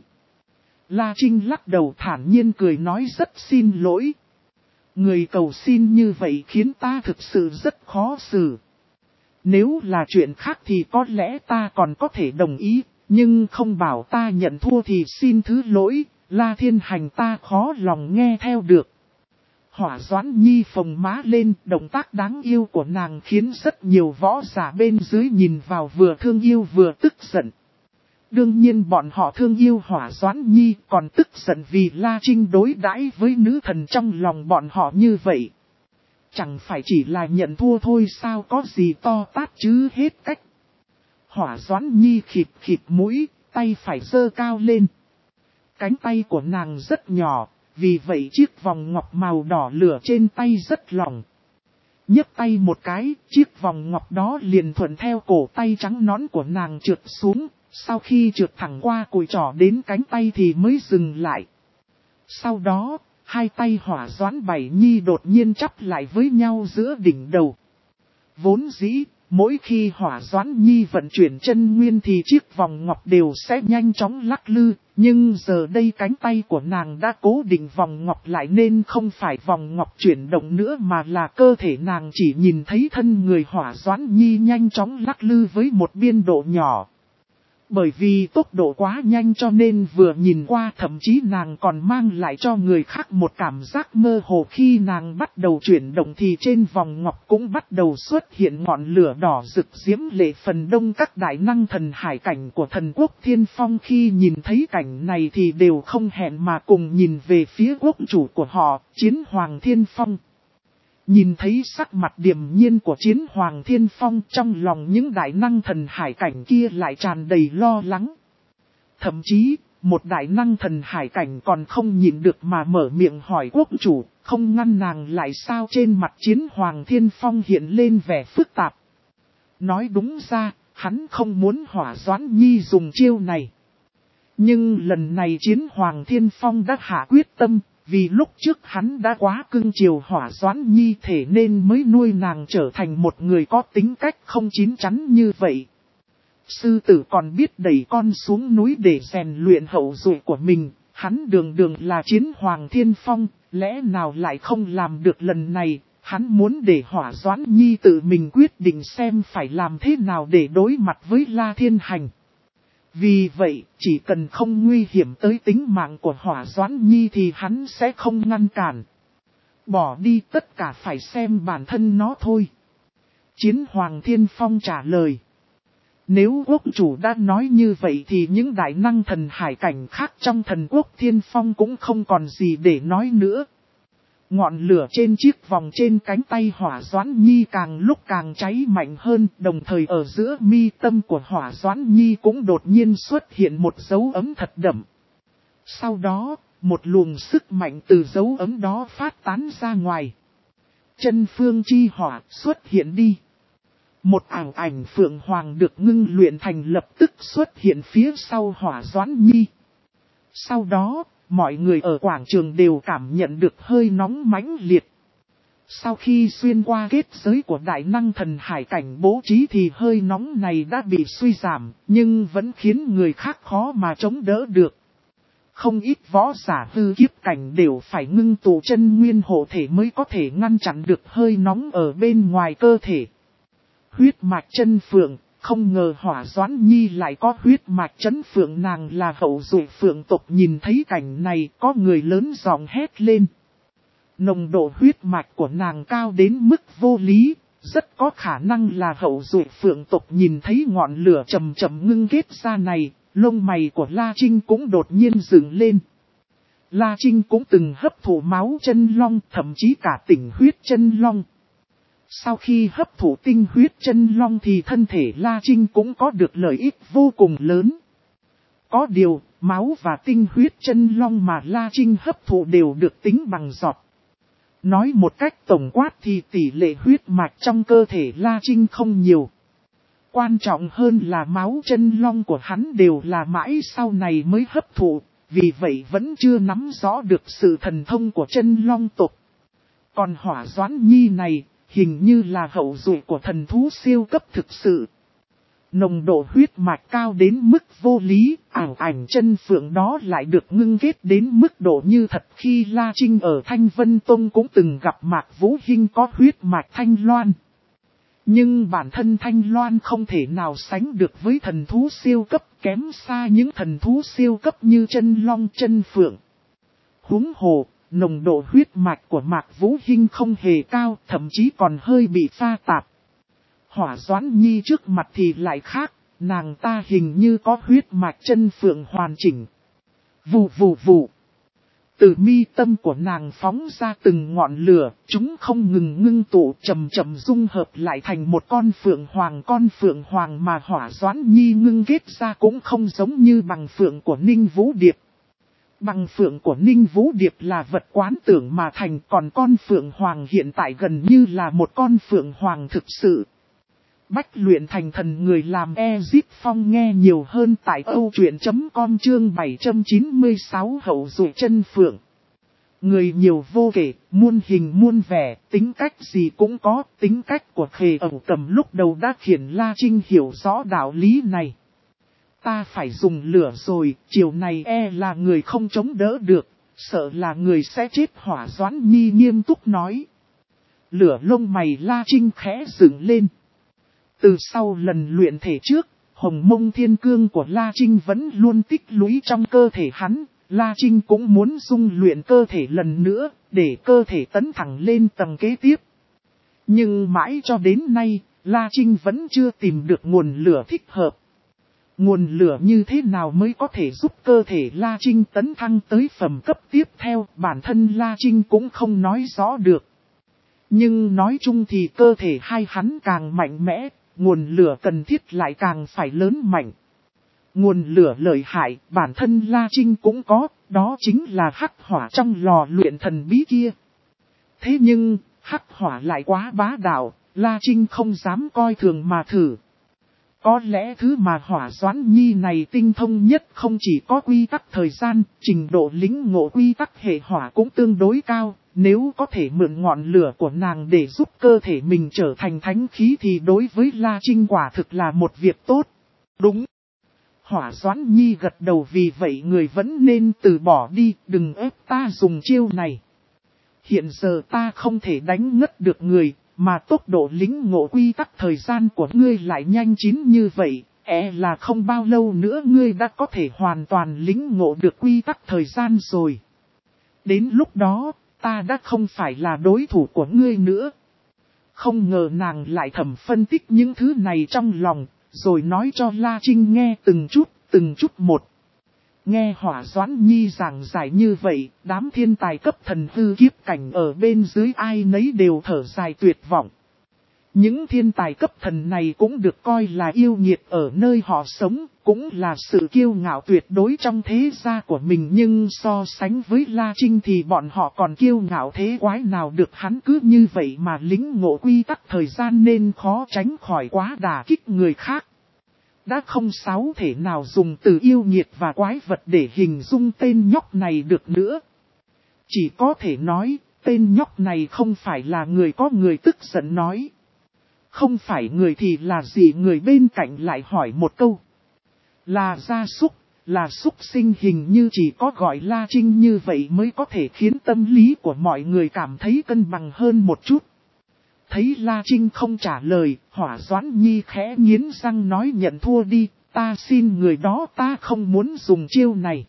La Trinh lắc đầu thản nhiên cười nói, rất xin lỗi. Người cầu xin như vậy khiến ta thực sự rất khó xử. Nếu là chuyện khác thì có lẽ ta còn có thể đồng ý, nhưng không bảo ta nhận thua thì xin thứ lỗi. La Thiên Hành ta khó lòng nghe theo được. Hỏa Doãn Nhi phồng má lên, động tác đáng yêu của nàng khiến rất nhiều võ giả bên dưới nhìn vào vừa thương yêu vừa tức giận. Đương nhiên bọn họ thương yêu Hỏa Doãn Nhi, còn tức giận vì La Trinh đối đãi với nữ thần trong lòng bọn họ như vậy. Chẳng phải chỉ là nhận thua thôi sao, có gì to tát chứ hết cách. Hỏa Doãn Nhi khịt khịt mũi, tay phải giơ cao lên. Cánh tay của nàng rất nhỏ, vì vậy chiếc vòng ngọc màu đỏ lửa trên tay rất lỏng. Nhấc tay một cái, chiếc vòng ngọc đó liền thuận theo cổ tay trắng nõn của nàng trượt xuống, sau khi trượt thẳng qua cùi trỏ đến cánh tay thì mới dừng lại. Sau đó, hai tay Hỏa Doãn Bảy Nhi đột nhiên chắp lại với nhau giữa đỉnh đầu. Vốn dĩ, mỗi khi Hỏa Doãn Nhi vận chuyển chân nguyên thì chiếc vòng ngọc đều sẽ nhanh chóng lắc lư, nhưng giờ đây cánh tay của nàng đã cố định vòng ngọc lại nên không phải vòng ngọc chuyển động nữa mà là cơ thể nàng chỉ nhìn thấy thân người Hỏa Doãn Nhi nhanh chóng lắc lư với một biên độ nhỏ. Bởi vì tốc độ quá nhanh cho nên vừa nhìn qua thậm chí nàng còn mang lại cho người khác một cảm giác mơ hồ. Khi nàng bắt đầu chuyển động thì trên vòng ngọc cũng bắt đầu xuất hiện ngọn lửa đỏ rực diễm lệ. Phần đông các đại năng thần hải cảnh của thần quốc Thiên Phong khi nhìn thấy cảnh này thì đều không hẹn mà cùng nhìn về phía quốc chủ của họ, Chiến Hoàng Thiên Phong. Nhìn thấy sắc mặt điềm nhiên của Chiến Hoàng Thiên Phong, trong lòng những đại năng thần hải cảnh kia lại tràn đầy lo lắng. Thậm chí, một đại năng thần hải cảnh còn không nhịn được mà mở miệng hỏi quốc chủ, không ngăn nàng lại sao trên mặt Chiến Hoàng Thiên Phong hiện lên vẻ phức tạp. Nói đúng ra, hắn không muốn Hỏa Doãn Nhi dùng chiêu này. Nhưng lần này Chiến Hoàng Thiên Phong đã hạ quyết tâm, vì lúc trước hắn đã quá cưng chiều Hỏa Doãn Nhi thể nên mới nuôi nàng trở thành một người có tính cách không chín chắn như vậy. Sư tử còn biết đẩy con xuống núi để rèn luyện hậu duệ của mình, hắn đường đường là Chiến Hoàng Thiên Phong, lẽ nào lại không làm được lần này, hắn muốn để Hỏa Doãn Nhi tự mình quyết định xem phải làm thế nào để đối mặt với La Thiên Hành. Vì vậy, chỉ cần không nguy hiểm tới tính mạng của Hỏa Doãn Nhi thì hắn sẽ không ngăn cản. Bỏ đi tất cả phải xem bản thân nó thôi. Chiến Hoàng Thiên Phong trả lời. Nếu quốc chủ đã nói như vậy thì những đại năng thần hải cảnh khác trong thần quốc Thiên Phong cũng không còn gì để nói nữa. Ngọn lửa trên chiếc vòng trên cánh tay Hỏa Doãn Nhi càng lúc càng cháy mạnh hơn, đồng thời ở giữa mi tâm của Hỏa Doãn Nhi cũng đột nhiên xuất hiện một dấu ấm thật đậm. Sau đó, một luồng sức mạnh từ dấu ấm đó phát tán ra ngoài. Chân phương chi hỏa xuất hiện đi. Một ảo ảnh Phượng Hoàng được ngưng luyện thành lập tức xuất hiện phía sau Hỏa Doãn Nhi. Sau đó, mọi người ở quảng trường đều cảm nhận được hơi nóng mãnh liệt. Sau khi xuyên qua kết giới của đại năng thần hải cảnh bố trí thì hơi nóng này đã bị suy giảm, nhưng vẫn khiến người khác khó mà chống đỡ được. Không ít võ giả hư kiếp cảnh đều phải ngưng tụ chân nguyên hộ thể mới có thể ngăn chặn được hơi nóng ở bên ngoài cơ thể. Huyết mạch chân phượng, không ngờ Hỏa Doãn Nhi lại có huyết mạch chấn phượng, nàng là hậu duệ phượng tộc. Nhìn thấy cảnh này có người lớn giọng hét lên. Nồng độ huyết mạch của nàng cao đến mức vô lý, rất có khả năng là hậu duệ phượng tộc. Nhìn thấy ngọn lửa chậm chậm ngưng kết ra này, lông mày của La Trinh cũng đột nhiên dựng lên. La Trinh cũng từng hấp thụ máu chân long, thậm chí cả tỉnh huyết chân long. Sau khi hấp thụ tinh huyết chân long thì thân thể La Trinh cũng có được lợi ích vô cùng lớn. Có điều, máu và tinh huyết chân long mà La Trinh hấp thụ đều được tính bằng giọt. Nói một cách tổng quát thì tỷ lệ huyết mạch trong cơ thể La Trinh không nhiều. Quan trọng hơn là máu chân long của hắn đều là mãi sau này mới hấp thụ, vì vậy vẫn chưa nắm rõ được sự thần thông của chân long tộc. Còn Hỏa Doãn Nhi này, hình như là hậu duệ của thần thú siêu cấp thực sự. Nồng độ huyết mạch cao đến mức vô lý, ảo ảnh chân phượng đó lại được ngưng kết đến mức độ như thật. Khi La Trinh ở Thanh Vân Tông cũng từng gặp Mạc Vũ Hinh có huyết mạch Thanh Loan. Nhưng bản thân Thanh Loan không thể nào sánh được với thần thú siêu cấp, kém xa những thần thú siêu cấp như chân long chân phượng. Huống hồ, nồng độ huyết mạch của Mạc Vũ Hinh không hề cao, thậm chí còn hơi bị pha tạp. Hỏa Doãn Nhi trước mặt thì lại khác, nàng ta hình như có huyết mạch chân phượng hoàn chỉnh. Vù vù vù. Từ mi tâm của nàng phóng ra từng ngọn lửa, chúng không ngừng ngưng tụ chậm chậm dung hợp lại thành một con phượng hoàng. Con phượng hoàng mà Hỏa Doãn Nhi ngưng kết ra cũng không giống như bằng phượng của Ninh Vũ Điệp. Bằng phượng của Ninh Vũ Điệp là vật quán tưởng mà thành, còn con phượng hoàng hiện tại gần như là một con phượng hoàng thực sự. Bách luyện thành thần người làm Ezip Phong nghe nhiều hơn tại âu truyện chấm com chương bảy trăm chín mươi sáu hậu duệ chân phượng. Người nhiều vô kể, muôn hình muôn vẻ, tính cách gì cũng có, tính cách của Khề Ẩu Cầm lúc đầu đã khiến La Trinh hiểu rõ đạo lý này. Ta phải dùng lửa rồi, chiều này e là người không chống đỡ được, sợ là người sẽ chết. Hỏa Doãn Nhi nghiêm túc nói. Lửa lông mày La Trinh khẽ dựng lên. Từ sau lần luyện thể trước, hồng mông thiên cương của La Trinh vẫn luôn tích lũy trong cơ thể hắn. La Trinh cũng muốn dung luyện cơ thể lần nữa, để cơ thể tấn thẳng lên tầng kế tiếp. Nhưng mãi cho đến nay, La Trinh vẫn chưa tìm được nguồn lửa thích hợp. Nguồn lửa như thế nào mới có thể giúp cơ thể La Trinh tấn thăng tới phẩm cấp tiếp theo, bản thân La Trinh cũng không nói rõ được. Nhưng nói chung thì cơ thể hai hắn càng mạnh mẽ, nguồn lửa cần thiết lại càng phải lớn mạnh. Nguồn lửa lợi hại, bản thân La Trinh cũng có, đó chính là hắc hỏa trong lò luyện thần bí kia. Thế nhưng, hắc hỏa lại quá bá đạo, La Trinh không dám coi thường mà thử. Có lẽ thứ mà Hỏa Doãn Nhi này tinh thông nhất không chỉ có quy tắc thời gian, trình độ lĩnh ngộ quy tắc hệ hỏa cũng tương đối cao. Nếu có thể mượn ngọn lửa của nàng để giúp cơ thể mình trở thành thánh khí thì đối với La Trinh quả thực là một việc tốt. Đúng. Hỏa Doãn Nhi gật đầu, vì vậy người vẫn nên từ bỏ đi, đừng ép ta dùng chiêu này. Hiện giờ ta không thể đánh ngất được người, mà tốc độ lĩnh ngộ quy tắc thời gian của ngươi lại nhanh chín như vậy, e là không bao lâu nữa ngươi đã có thể hoàn toàn lĩnh ngộ được quy tắc thời gian rồi. Đến lúc đó, ta đã không phải là đối thủ của ngươi nữa. Không ngờ nàng lại thầm phân tích những thứ này trong lòng, rồi nói cho La Trinh nghe từng chút, từng chút một. Nghe Hỏa Doãn Nhi giảng giải như vậy, đám thiên tài cấp thần hư kiếp cảnh ở bên dưới ai nấy đều thở dài tuyệt vọng. Những thiên tài cấp thần này cũng được coi là yêu nghiệt ở nơi họ sống, cũng là sự kiêu ngạo tuyệt đối trong thế gia của mình, nhưng so sánh với La Trinh thì bọn họ còn kiêu ngạo thế quái nào được, hắn cứ như vậy mà lĩnh ngộ quy tắc thời gian nên khó tránh khỏi quá đả kích người khác. Đã không sáu thể nào dùng từ yêu nghiệt và quái vật để hình dung tên nhóc này được nữa. Chỉ có thể nói, tên nhóc này không phải là người có người tức giận nói. Không phải người thì là gì, người bên cạnh lại hỏi một câu. Là gia súc, là súc sinh, hình như chỉ có gọi La Trinh như vậy mới có thể khiến tâm lý của mọi người cảm thấy cân bằng hơn một chút. Thấy La Trinh không trả lời, Hỏa Doãn Nhi khẽ nghiến răng nói nhận thua đi, ta xin người đó, ta không muốn dùng chiêu này.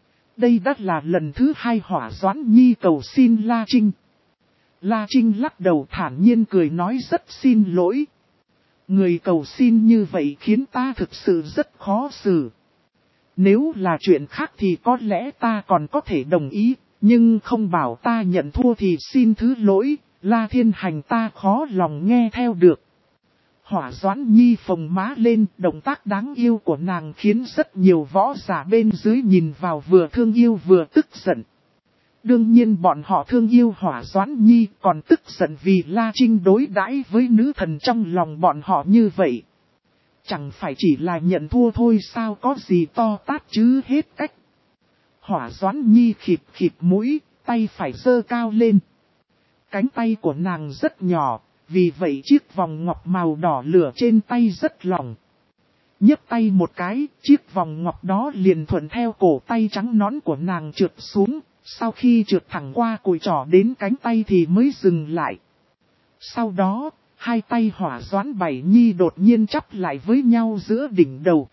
Đây đã là lần thứ hai Hỏa Doãn Nhi cầu xin La Trinh. La Trinh lắc đầu thản nhiên cười nói rất xin lỗi. Người cầu xin như vậy khiến ta thực sự rất khó xử. Nếu là chuyện khác thì có lẽ ta còn có thể đồng ý, nhưng không bảo ta nhận thua thì xin thứ lỗi. La Thiên Hành ta khó lòng nghe theo được. Hỏa Doãn Nhi phồng má lên, động tác đáng yêu của nàng khiến rất nhiều võ giả bên dưới nhìn vào vừa thương yêu vừa tức giận. Đương nhiên bọn họ thương yêu Hỏa Doãn Nhi, còn tức giận vì La Trinh đối đãi với nữ thần trong lòng bọn họ như vậy. Chẳng phải chỉ là nhận thua thôi sao, có gì to tát chứ hết cách. Hỏa Doãn Nhi khịt khịt mũi, tay phải giơ cao lên. Cánh tay của nàng rất nhỏ, vì vậy chiếc vòng ngọc màu đỏ lửa trên tay rất lỏng. Nhấc tay một cái, chiếc vòng ngọc đó liền thuận theo cổ tay trắng nõn của nàng trượt xuống, sau khi trượt thẳng qua cùi trỏ đến cánh tay thì mới dừng lại. Sau đó, hai tay Hỏa Doãn Bảy Nhi đột nhiên chắp lại với nhau giữa đỉnh đầu.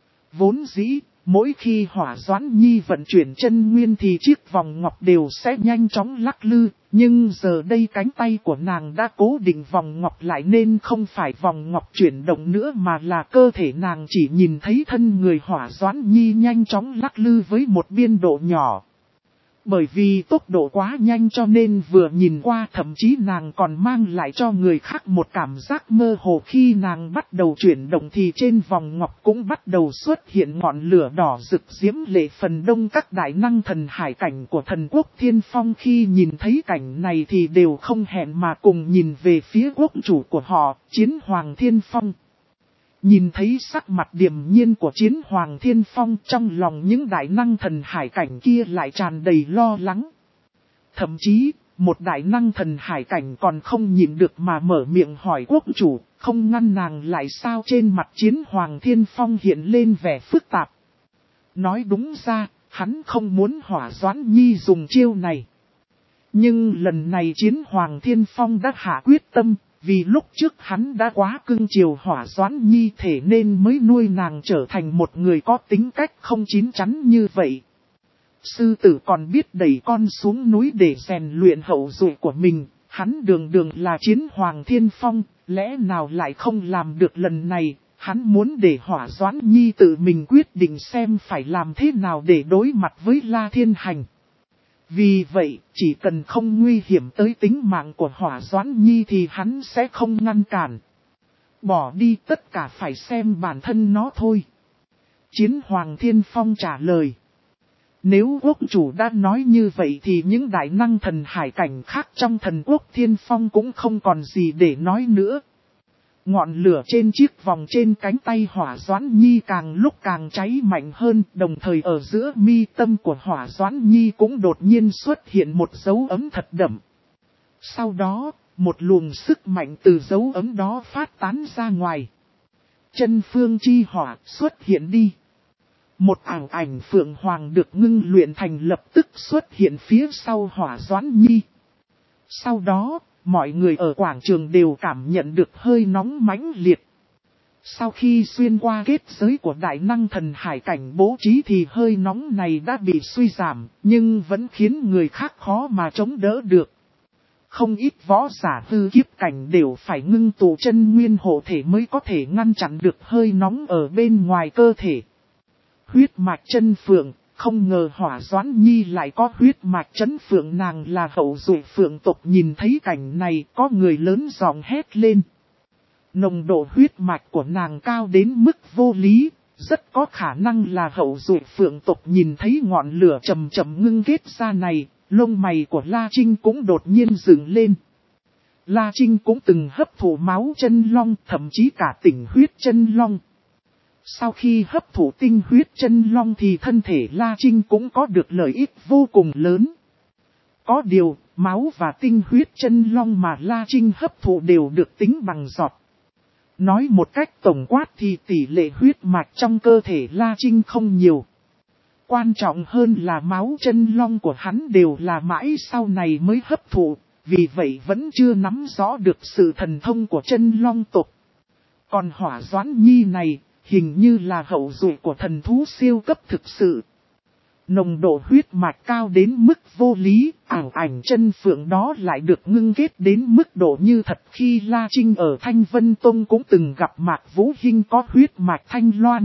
Vốn dĩ, mỗi khi Hỏa Doãn Nhi vận chuyển chân nguyên thì chiếc vòng ngọc đều sẽ nhanh chóng lắc lư, nhưng giờ đây cánh tay của nàng đã cố định vòng ngọc lại nên không phải vòng ngọc chuyển động nữa mà là cơ thể nàng chỉ nhìn thấy thân người Hỏa Doãn Nhi nhanh chóng lắc lư với một biên độ nhỏ. Bởi vì tốc độ quá nhanh cho nên vừa nhìn qua thậm chí nàng còn mang lại cho người khác một cảm giác mơ hồ. Khi nàng bắt đầu chuyển động thì trên vòng ngọc cũng bắt đầu xuất hiện ngọn lửa đỏ rực diễm lệ. Phần đông các đại năng thần hải cảnh của thần quốc Thiên Phong khi nhìn thấy cảnh này thì đều không hẹn mà cùng nhìn về phía quốc chủ của họ, Chiến Hoàng Thiên Phong. Nhìn thấy sắc mặt điềm nhiên của Chiến Hoàng Thiên Phong, trong lòng những đại năng thần hải cảnh kia lại tràn đầy lo lắng. Thậm chí, một đại năng thần hải cảnh còn không nhịn được mà mở miệng hỏi quốc chủ, không ngăn nàng lại sao. Trên mặt Chiến Hoàng Thiên Phong hiện lên vẻ phức tạp. Nói đúng ra, hắn không muốn Hỏa Doãn Nhi dùng chiêu này. Nhưng lần này Chiến Hoàng Thiên Phong đã hạ quyết tâm. Vì lúc trước hắn đã quá cưng chiều Hỏa Doãn Nhi thể nên mới nuôi nàng trở thành một người có tính cách không chín chắn như vậy. Sư tử còn biết đẩy con xuống núi để rèn luyện hậu duệ của mình, hắn đường đường là Chiến Hoàng Thiên Phong, lẽ nào lại không làm được lần này. Hắn muốn để Hỏa Doãn Nhi tự mình quyết định xem phải làm thế nào để đối mặt với La Thiên Hành. Vì vậy, chỉ cần không nguy hiểm tới tính mạng của Hỏa Doãn Nhi thì hắn sẽ không ngăn cản. Bỏ đi tất cả phải xem bản thân nó thôi. Chiến Hoàng Thiên Phong trả lời. Nếu quốc chủ đã nói như vậy thì những đại năng thần hải cảnh khác trong thần quốc Thiên Phong cũng không còn gì để nói nữa. Ngọn lửa trên chiếc vòng trên cánh tay Hỏa Doãn Nhi càng lúc càng cháy mạnh hơn, đồng thời ở giữa mi tâm của Hỏa Doãn Nhi cũng đột nhiên xuất hiện một dấu ấm thật đậm. Sau đó, một luồng sức mạnh từ dấu ấm đó phát tán ra ngoài. Chân phương chi hỏa xuất hiện đi. Một ảo ảnh phượng hoàng được ngưng luyện thành lập tức xuất hiện phía sau Hỏa Doãn Nhi. Sau đó, mọi người ở quảng trường đều cảm nhận được hơi nóng mãnh liệt. Sau khi xuyên qua kết giới của đại năng thần hải cảnh bố trí thì hơi nóng này đã bị suy giảm, nhưng vẫn khiến người khác khó mà chống đỡ được. Không ít võ giả hư kiếp cảnh đều phải ngưng tụ chân nguyên hộ thể mới có thể ngăn chặn được hơi nóng ở bên ngoài cơ thể. Huyết mạch chân phượng, không ngờ Hỏa Doãn Nhi lại có huyết mạch chân phượng, nàng là hậu duệ phượng tộc. Nhìn thấy cảnh này có người lớn giọng hét lên. Nồng độ huyết mạch của nàng cao đến mức vô lý, rất có khả năng là hậu duệ phượng tộc. Nhìn thấy ngọn lửa chậm chậm ngưng kết ra này, lông mày của La Trinh cũng đột nhiên dựng lên. La Trinh cũng từng hấp thụ máu chân long, thậm chí cả tinh huyết chân long. Sau khi hấp thụ tinh huyết chân long thì thân thể La Trinh cũng có được lợi ích vô cùng lớn. Có điều, máu và tinh huyết chân long mà La Trinh hấp thụ đều được tính bằng giọt. Nói một cách tổng quát thì tỷ lệ huyết mạch trong cơ thể La Trinh không nhiều. Quan trọng hơn là máu chân long của hắn đều là mãi sau này mới hấp thụ, vì vậy vẫn chưa nắm rõ được sự thần thông của chân long tộc. Còn Hỏa Doãn Nhi này, hình như là hậu duệ của thần thú siêu cấp thực sự. Nồng độ huyết mạch cao đến mức vô lý, ảo ảnh chân phượng đó lại được ngưng kết đến mức độ như thật. Khi La Trinh ở Thanh Vân Tông cũng từng gặp Mạc Vũ Hinh có huyết mạch Thanh Loan.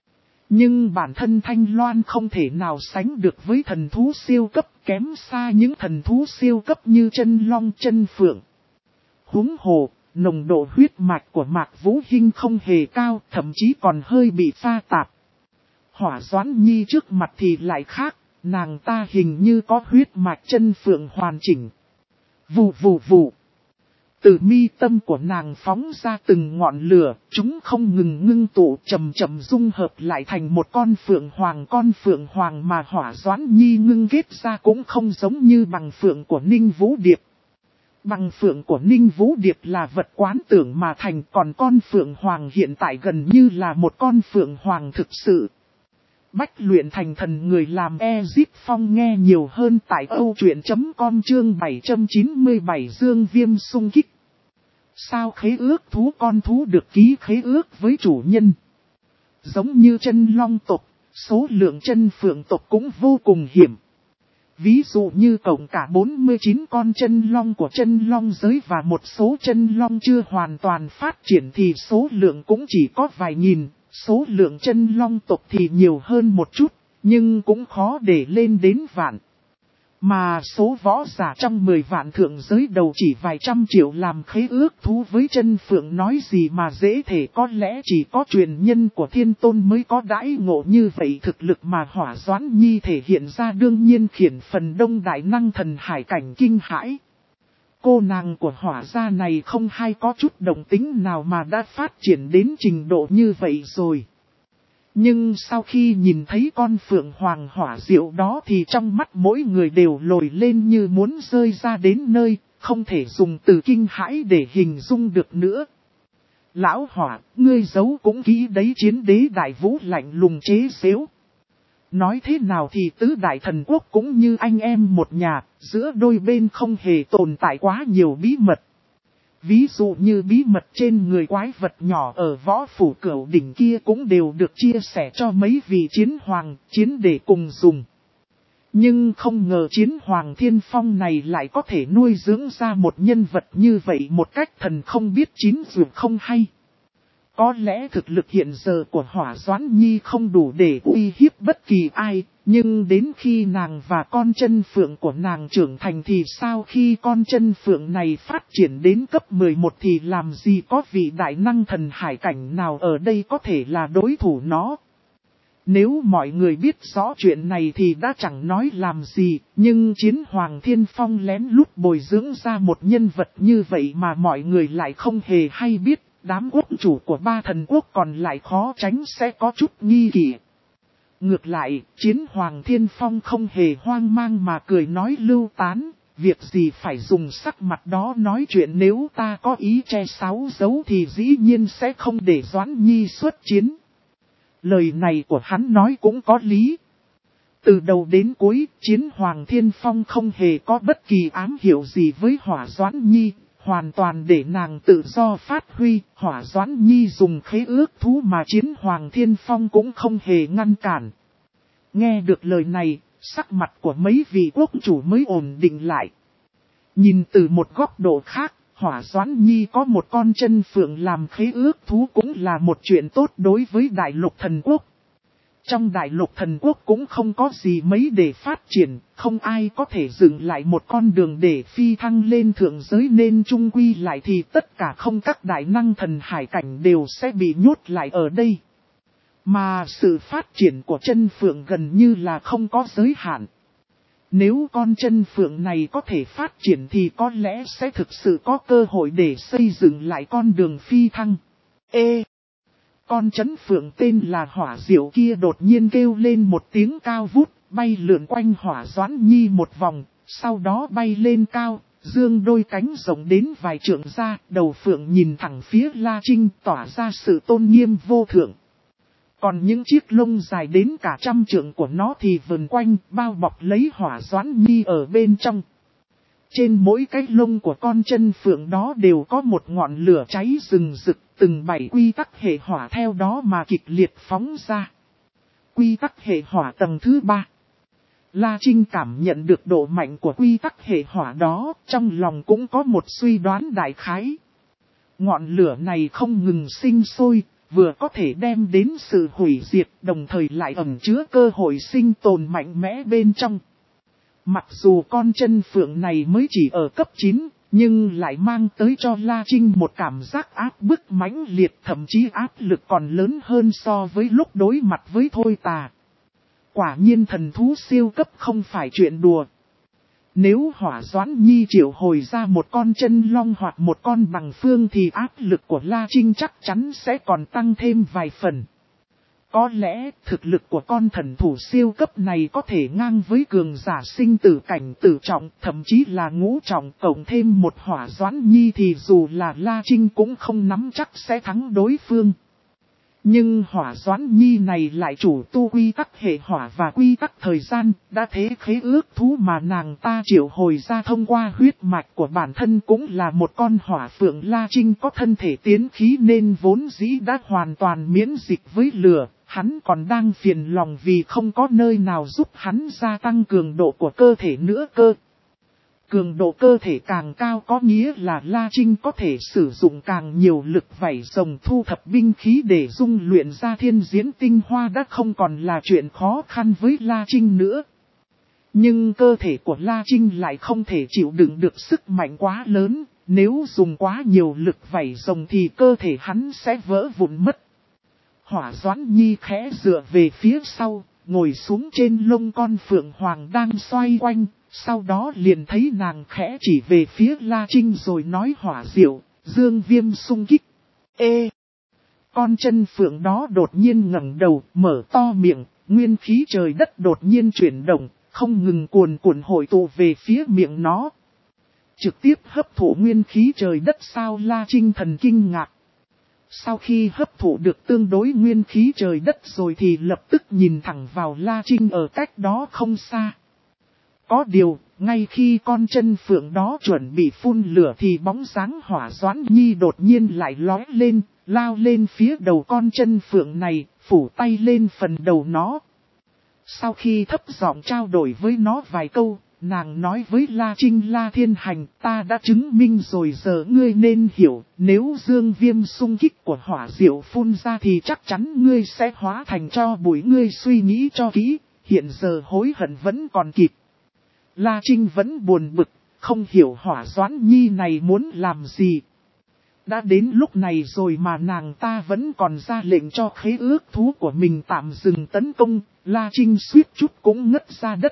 Nhưng bản thân Thanh Loan không thể nào sánh được với thần thú siêu cấp, kém xa những thần thú siêu cấp như chân long chân phượng. Huống hồ, nồng độ huyết mạch của Mạc Vũ Hinh không hề cao, thậm chí còn hơi bị pha tạp. Hỏa Doãn Nhi trước mặt thì lại khác, nàng ta hình như có huyết mạch chân phượng hoàn chỉnh. Vù vù vù. Từ mi tâm của nàng phóng ra từng ngọn lửa, chúng không ngừng ngưng tụ chậm chậm dung hợp lại thành một con phượng hoàng. Con phượng hoàng mà Hỏa Doãn Nhi ngưng kết ra cũng không giống như bằng phượng của Ninh Vũ Điệp. Bằng phượng của Ninh Vũ Điệp là vật quán tưởng mà thành, còn con phượng hoàng hiện tại gần như là một con phượng hoàng thực sự. Bách luyện thành thần người làm Ezip Phong nghe nhiều hơn tại âu truyện chấm com chương bảy trăm chín mươi bảy Dương Viêm xung kích. Sao khế ước thú con thú được ký khế ước với chủ nhân? Giống như chân long tộc, số lượng chân phượng tộc cũng vô cùng hiểm. Ví dụ như tổng cả bốn mươi chín con chân long của chân long giới và một số chân long chưa hoàn toàn phát triển thì số lượng cũng chỉ có vài nghìn. Số lượng chân long tộc thì nhiều hơn một chút, nhưng cũng khó để lên đến vạn. Mà số võ giả trong mười vạn thượng giới đầu chỉ vài trăm triệu làm khế ước thú với chân phượng nói gì mà dễ thể, có lẽ chỉ có truyền nhân của Thiên Tôn mới có đãi ngộ như vậy. Thực lực mà Hỏa Doãn Nhi thể hiện ra đương nhiên khiến phần đông đại năng thần hải cảnh kinh hãi. Cô nàng của Hỏa gia này không hay có chút đồng tính nào mà đã phát triển đến trình độ như vậy rồi. Nhưng sau khi nhìn thấy con phượng hoàng hỏa diệu đó thì trong mắt mỗi người đều lồi lên như muốn rơi ra đến nơi, không thể dùng từ kinh hãi để hình dung được nữa. Lão Hỏa, ngươi giấu cũng kỹ đấy. Chiến đế đại vũ lạnh lùng chế xếu. Nói thế nào thì tứ đại thần quốc cũng như anh em một nhà, giữa đôi bên không hề tồn tại quá nhiều bí mật. Ví dụ như bí mật trên người quái vật nhỏ ở võ phủ cửu đỉnh kia cũng đều được chia sẻ cho mấy vị chiến hoàng, chiến để cùng dùng. Nhưng không ngờ chiến hoàng Thiên Phong này lại có thể nuôi dưỡng ra một nhân vật như vậy một cách thần không biết chín dược không hay. Có lẽ thực lực hiện giờ của Hỏa Doãn Nhi không đủ để uy hiếp bất kỳ ai, nhưng đến khi nàng và con chân phượng của nàng trưởng thành thì sao? Khi con chân phượng này phát triển đến cấp mười một thì làm gì có vị đại năng thần hải cảnh nào ở đây có thể là đối thủ nó. Nếu mọi người biết rõ chuyện này thì đã chẳng nói làm gì, nhưng Chiến Hoàng Thiên Phong lén lút bồi dưỡng ra một nhân vật như vậy mà mọi người lại không hề hay biết, đám quốc chủ của ba thần quốc còn lại khó tránh sẽ có chút nghi kỵ. Ngược lại, Chiến Hoàng Thiên Phong không hề hoang mang mà cười nói lưu tán, việc gì phải dùng sắc mặt đó nói chuyện, nếu ta có ý che sáo giấu thì dĩ nhiên sẽ không để Doãn Nhi xuất chiến. Lời này của hắn nói cũng có lý. Từ đầu đến cuối, Chiến Hoàng Thiên Phong không hề có bất kỳ ám hiệu gì với Hỏa Doãn Nhi, hoàn toàn để nàng tự do phát huy. Hỏa Doãn Nhi dùng khế ước thú mà Chiến Hoàng Thiên Phong cũng không hề ngăn cản. Nghe được lời này, sắc mặt của mấy vị quốc chủ mới ổn định lại. Nhìn từ một góc độ khác, Hỏa Doãn Nhi có một con chân phượng làm khế ước thú cũng là một chuyện tốt đối với Đại Lục Thần Quốc. Trong Đại Lục Thần Quốc cũng không có gì mấy để phát triển, không ai có thể dựng lại một con đường để phi thăng lên thượng giới, nên chung quy lại thì tất cả không các đại năng thần hải cảnh đều sẽ bị nhốt lại ở đây. Mà sự phát triển của chân phượng gần như là không có giới hạn. Nếu con chân phượng này có thể phát triển thì có lẽ sẽ thực sự có cơ hội để xây dựng lại con đường phi thăng. Ê! Con chân phượng tên là Hỏa Diệu kia đột nhiên kêu lên một tiếng cao vút, bay lượn quanh Hỏa Doãn Nhi một vòng, sau đó bay lên cao, dương đôi cánh rộng đến vài trượng ra, đầu phượng nhìn thẳng phía La Trinh tỏa ra sự tôn nghiêm vô thượng. Còn những chiếc lông dài đến cả trăm trượng của nó thì vần quanh, bao bọc lấy Hỏa Doãn Nhi ở bên trong. Trên mỗi cái lông của con chân phượng đó đều có một ngọn lửa cháy rừng rực, từng bảy quy tắc hệ hỏa theo đó mà kịch liệt phóng ra. Quy tắc hệ hỏa tầng thứ ba. La Trinh cảm nhận được độ mạnh của quy tắc hệ hỏa đó, trong lòng cũng có một suy đoán đại khái. Ngọn lửa này không ngừng sinh sôi, vừa có thể đem đến sự hủy diệt, đồng thời lại ẩn chứa cơ hội sinh tồn mạnh mẽ bên trong. Mặc dù con chân phượng này mới chỉ ở cấp chín, nhưng lại mang tới cho La Trinh một cảm giác áp bức mãnh liệt, thậm chí áp lực còn lớn hơn so với lúc đối mặt với Thôi Tà. Quả nhiên thần thú siêu cấp không phải chuyện đùa. Nếu Hỏa Doãn Nhi triệu hồi ra một con chân long hoặc một con bằng phương thì áp lực của La Trinh chắc chắn sẽ còn tăng thêm vài phần. Có lẽ thực lực của con thần thủ siêu cấp này có thể ngang với cường giả sinh tử cảnh tử trọng, thậm chí là ngũ trọng, cộng thêm một Hỏa Doãn Nhi thì dù là La Trinh cũng không nắm chắc sẽ thắng đối phương. Nhưng Hỏa Doãn Nhi này lại chủ tu quy tắc hệ hỏa và quy tắc thời gian, đã thế khế ước thú mà nàng ta triệu hồi ra thông qua huyết mạch của bản thân cũng là một con hỏa phượng. La Trinh có thân thể tiến khí nên vốn dĩ đã hoàn toàn miễn dịch với lửa, hắn còn đang phiền lòng vì không có nơi nào giúp hắn gia tăng cường độ của cơ thể nữa cơ. Cường độ cơ thể càng cao có nghĩa là La Trinh có thể sử dụng càng nhiều lực vảy rồng thu thập binh khí để dung luyện ra thiên diễn tinh hoa đã không còn là chuyện khó khăn với La Trinh nữa. Nhưng cơ thể của La Trinh lại không thể chịu đựng được sức mạnh quá lớn, nếu dùng quá nhiều lực vảy rồng thì cơ thể hắn sẽ vỡ vụn mất. Hỏa Doãn Nhi khẽ dựa về phía sau, ngồi xuống trên lông con phượng hoàng đang xoay quanh. Sau đó liền thấy nàng khẽ chỉ về phía La Trinh rồi nói Hỏa Diệu, dương viêm xung kích. Ê! Con chân phượng đó đột nhiên ngẩng đầu, mở to miệng, nguyên khí trời đất đột nhiên chuyển động, không ngừng cuồn cuộn hội tụ về phía miệng nó. Trực tiếp hấp thụ nguyên khí trời đất sao? La Trinh thần kinh ngạc. Sau khi hấp thụ được tương đối nguyên khí trời đất rồi thì lập tức nhìn thẳng vào La Trinh ở cách đó không xa. Có điều, ngay khi con chân phượng đó chuẩn bị phun lửa thì bóng dáng Hỏa Doãn Nhi đột nhiên lại lói lên, lao lên phía đầu con chân phượng này, phủ tay lên phần đầu nó. Sau khi thấp giọng trao đổi với nó vài câu, nàng nói với La Trinh: La Thiên Hành, ta đã chứng minh rồi, giờ ngươi nên hiểu, nếu dương viêm xung kích của Hỏa Diệu phun ra thì chắc chắn ngươi sẽ hóa thành tro bụi, ngươi suy nghĩ cho kỹ, hiện giờ hối hận vẫn còn kịp. La Trinh vẫn buồn bực, không hiểu Hỏa Doãn Nhi này muốn làm gì. Đã đến lúc này rồi mà nàng ta vẫn còn ra lệnh cho khế ước thú của mình tạm dừng tấn công, La Trinh suýt chút cũng ngất ra đất.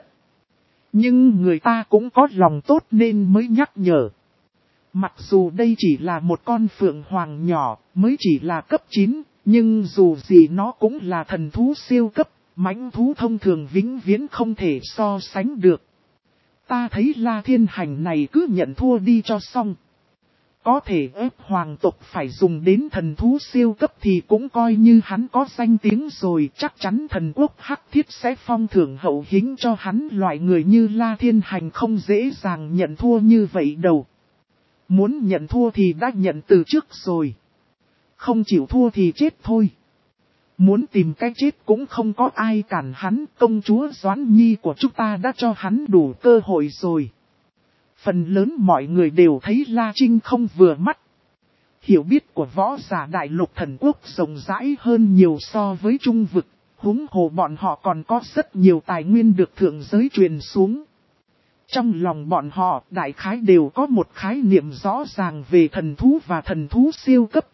Nhưng người ta cũng có lòng tốt nên mới nhắc nhở. Mặc dù đây chỉ là một con phượng hoàng nhỏ, mới chỉ là cấp chín, nhưng dù gì nó cũng là thần thú siêu cấp, mãnh thú thông thường vĩnh viễn không thể so sánh được. Ta thấy La Thiên Hành này cứ nhận thua đi cho xong. Có thể ép hoàng tộc phải dùng đến thần thú siêu cấp thì cũng coi như hắn có danh tiếng rồi. Chắc chắn thần quốc Hắc Thiết sẽ phong thưởng hậu hĩnh cho hắn. Loại người như La Thiên Hành không dễ dàng nhận thua như vậy đâu. Muốn nhận thua thì đã nhận từ trước rồi. Không chịu thua thì chết thôi. Muốn tìm cái chết cũng không có ai cản hắn. Công chúa Doãn Nhi của chúng ta đã cho hắn đủ cơ hội rồi. Phần lớn mọi người đều thấy La Trinh không vừa mắt. Hiểu biết của võ giả đại lục thần quốc rộng rãi hơn nhiều so với trung vực. Huống hồ bọn họ còn có rất nhiều tài nguyên được thượng giới truyền xuống. Trong lòng bọn họ đại khái đều có một khái niệm rõ ràng về thần thú và thần thú siêu cấp.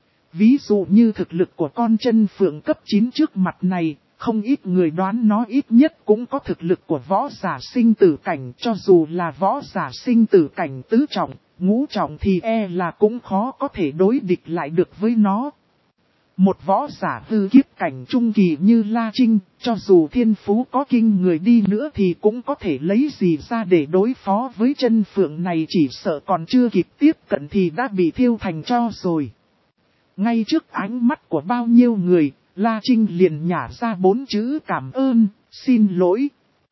Ví dụ như thực lực của con chân phượng cấp chín trước mặt này, không ít người đoán nó ít nhất cũng có thực lực của võ giả sinh tử cảnh. Cho dù là võ giả sinh tử cảnh tứ trọng, ngũ trọng thì e là cũng khó có thể đối địch lại được với nó. Một võ giả hư kiếp cảnh trung kỳ như La Trinh, cho dù thiên phú có kinh người đi nữa thì cũng có thể lấy gì ra để đối phó với chân phượng này, chỉ sợ còn chưa kịp tiếp cận thì đã bị thiêu thành tro rồi. Ngay trước ánh mắt của bao nhiêu người, La Trinh liền nhả ra bốn chữ cảm ơn, xin lỗi.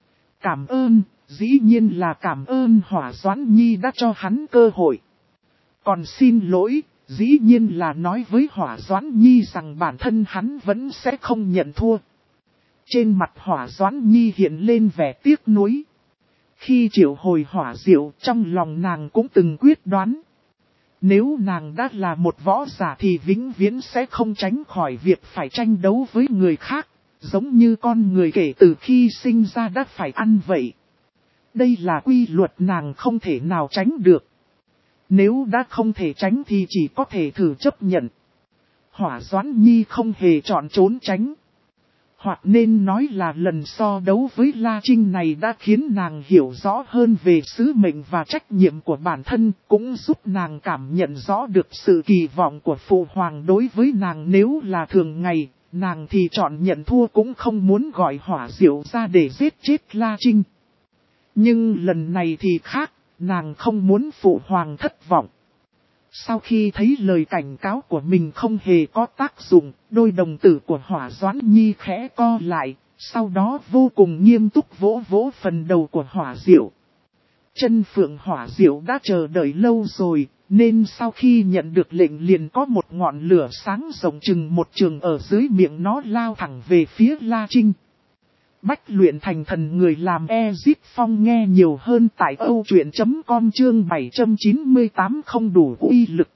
Cảm ơn, dĩ nhiên là cảm ơn Hỏa Doãn Nhi đã cho hắn cơ hội. Còn xin lỗi, dĩ nhiên là nói với Hỏa Doãn Nhi rằng bản thân hắn vẫn sẽ không nhận thua. Trên mặt Hỏa Doãn Nhi hiện lên vẻ tiếc nuối. Khi triệu hồi hỏa diệu trong lòng nàng cũng từng quyết đoán. Nếu nàng đã là một võ giả thì vĩnh viễn sẽ không tránh khỏi việc phải tranh đấu với người khác, giống như con người kể từ khi sinh ra đã phải ăn vậy. Đây là quy luật nàng không thể nào tránh được. Nếu đã không thể tránh thì chỉ có thể thử chấp nhận. Hỏa Doãn Nhi không hề chọn trốn tránh. Hoặc nên nói là lần so đấu với La Trinh này đã khiến nàng hiểu rõ hơn về sứ mệnh và trách nhiệm của bản thân, cũng giúp nàng cảm nhận rõ được sự kỳ vọng của Phụ Hoàng đối với nàng. Nếu là thường ngày, nàng thì chọn nhận thua cũng không muốn gọi hỏa diệu ra để giết chết La Trinh. Nhưng lần này thì khác, nàng không muốn Phụ Hoàng thất vọng. Sau khi thấy lời cảnh cáo của mình không hề có tác dụng, đôi đồng tử của Hỏa Doãn Nhi khẽ co lại, sau đó vô cùng nghiêm túc vỗ vỗ phần đầu của Hỏa Diệu. Chân phượng Hỏa Diệu đã chờ đợi lâu rồi, nên sau khi nhận được lệnh liền có một ngọn lửa sáng rộng chừng một trường ở dưới miệng nó lao thẳng về phía La Trinh. Bách luyện thành thần người làm Ezip Phong nghe nhiều hơn tại âu truyện chấm com chương bảy trăm chín mươi tám không đủ uy lực.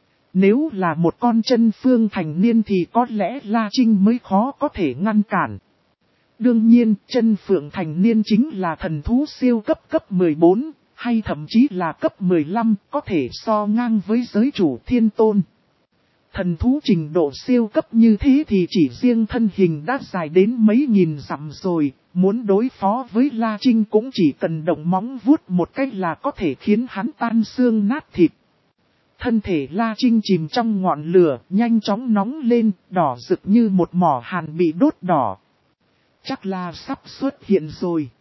Nếu là một con chân phương thành niên thì có lẽ La Trinh mới khó có thể ngăn cản. Đương nhiên, chân phượng thành niên chính là thần thú siêu cấp cấp mười bốn, hay thậm chí là cấp mười lăm, có thể so ngang với giới chủ thiên tôn. Thần thú trình độ siêu cấp như thế thì chỉ riêng thân hình đã dài đến mấy nghìn dặm rồi, muốn đối phó với La Trinh cũng chỉ cần động móng vuốt một cách là có thể khiến hắn tan xương nát thịt. Thân thể La Trinh chìm trong ngọn lửa, nhanh chóng nóng lên, đỏ rực như một mỏ hàn bị đốt đỏ. Chắc là sắp xuất hiện rồi.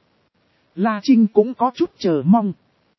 La Trinh cũng có chút chờ mong.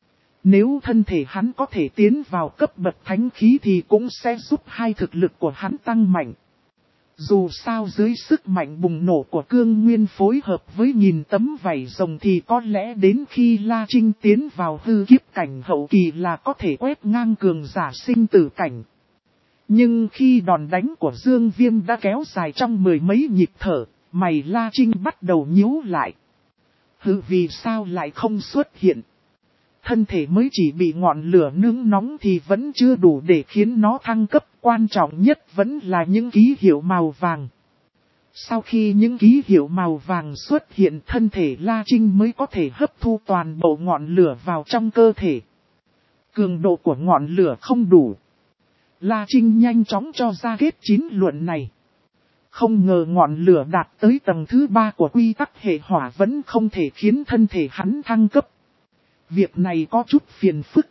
Nếu thân thể hắn có thể tiến vào cấp bậc thánh khí thì cũng sẽ giúp hai thực lực của hắn tăng mạnh. Dù sao dưới sức mạnh bùng nổ của cương nguyên phối hợp với nghìn tấm vảy rồng thì có lẽ đến khi La Trinh tiến vào hư kiếp cảnh hậu kỳ là có thể quét ngang cường giả sinh tử cảnh. Nhưng khi đòn đánh của Dương Viêm đã kéo dài trong mười mấy nhịp thở, mày La Trinh bắt đầu nhíu lại. Hừ, vì sao lại không xuất hiện? Thân thể mới chỉ bị ngọn lửa nướng nóng thì vẫn chưa đủ để khiến nó thăng cấp, quan trọng nhất vẫn là những ký hiệu màu vàng. Sau khi những ký hiệu màu vàng xuất hiện, thân thể La Trinh mới có thể hấp thu toàn bộ ngọn lửa vào trong cơ thể. Cường độ của ngọn lửa không đủ. La Trinh nhanh chóng cho ra kết chín luận này. Không ngờ ngọn lửa đạt tới tầng thứ ba của quy tắc hệ hỏa vẫn không thể khiến thân thể hắn thăng cấp. Việc này có chút phiền phức.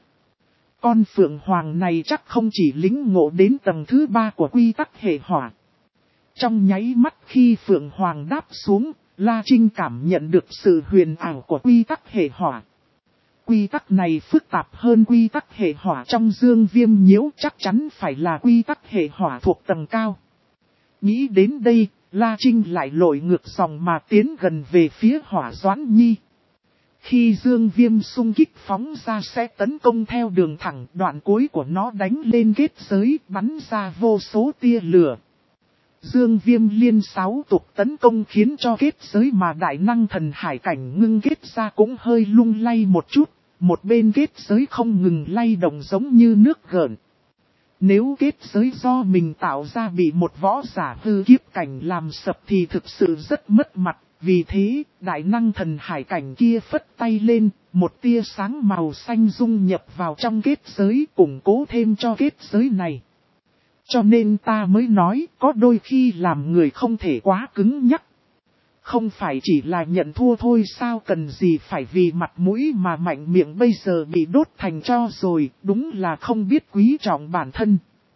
Con Phượng Hoàng này chắc không chỉ lĩnh ngộ đến tầng thứ ba của quy tắc hệ hỏa. Trong nháy mắt khi Phượng Hoàng đáp xuống, La Trinh cảm nhận được sự huyền ảo của quy tắc hệ hỏa. Quy tắc này phức tạp hơn quy tắc hệ hỏa trong Dương Viêm Nhiễu, chắc chắn phải là quy tắc hệ hỏa thuộc tầng cao. Nghĩ đến đây, La Trinh lại lội ngược dòng mà tiến gần về phía Hỏa Doãn Nhi. Khi Dương Viêm xung kích phóng ra sẽ tấn công theo đường thẳng, đoạn cuối của nó đánh lên kết giới, bắn ra vô số tia lửa. Dương Viêm liên sáu tục tấn công khiến cho kết giới mà đại năng thần hải cảnh ngưng kết ra cũng hơi lung lay một chút, một bên kết giới không ngừng lay động giống như nước gợn. Nếu kết giới do mình tạo ra bị một võ giả hư kiếp cảnh làm sập thì thực sự rất mất mặt. Vì thế, đại năng thần hải cảnh kia phất tay lên, một tia sáng màu xanh dung nhập vào trong kết giới, củng cố thêm cho kết giới này. Cho nên ta mới nói, có đôi khi làm người không thể quá cứng nhắc. Không phải chỉ là nhận thua thôi, sao cần gì phải vì mặt mũi mà mạnh miệng bây giờ bị đốt thành tro rồi, đúng là không biết quý trọng bản thân.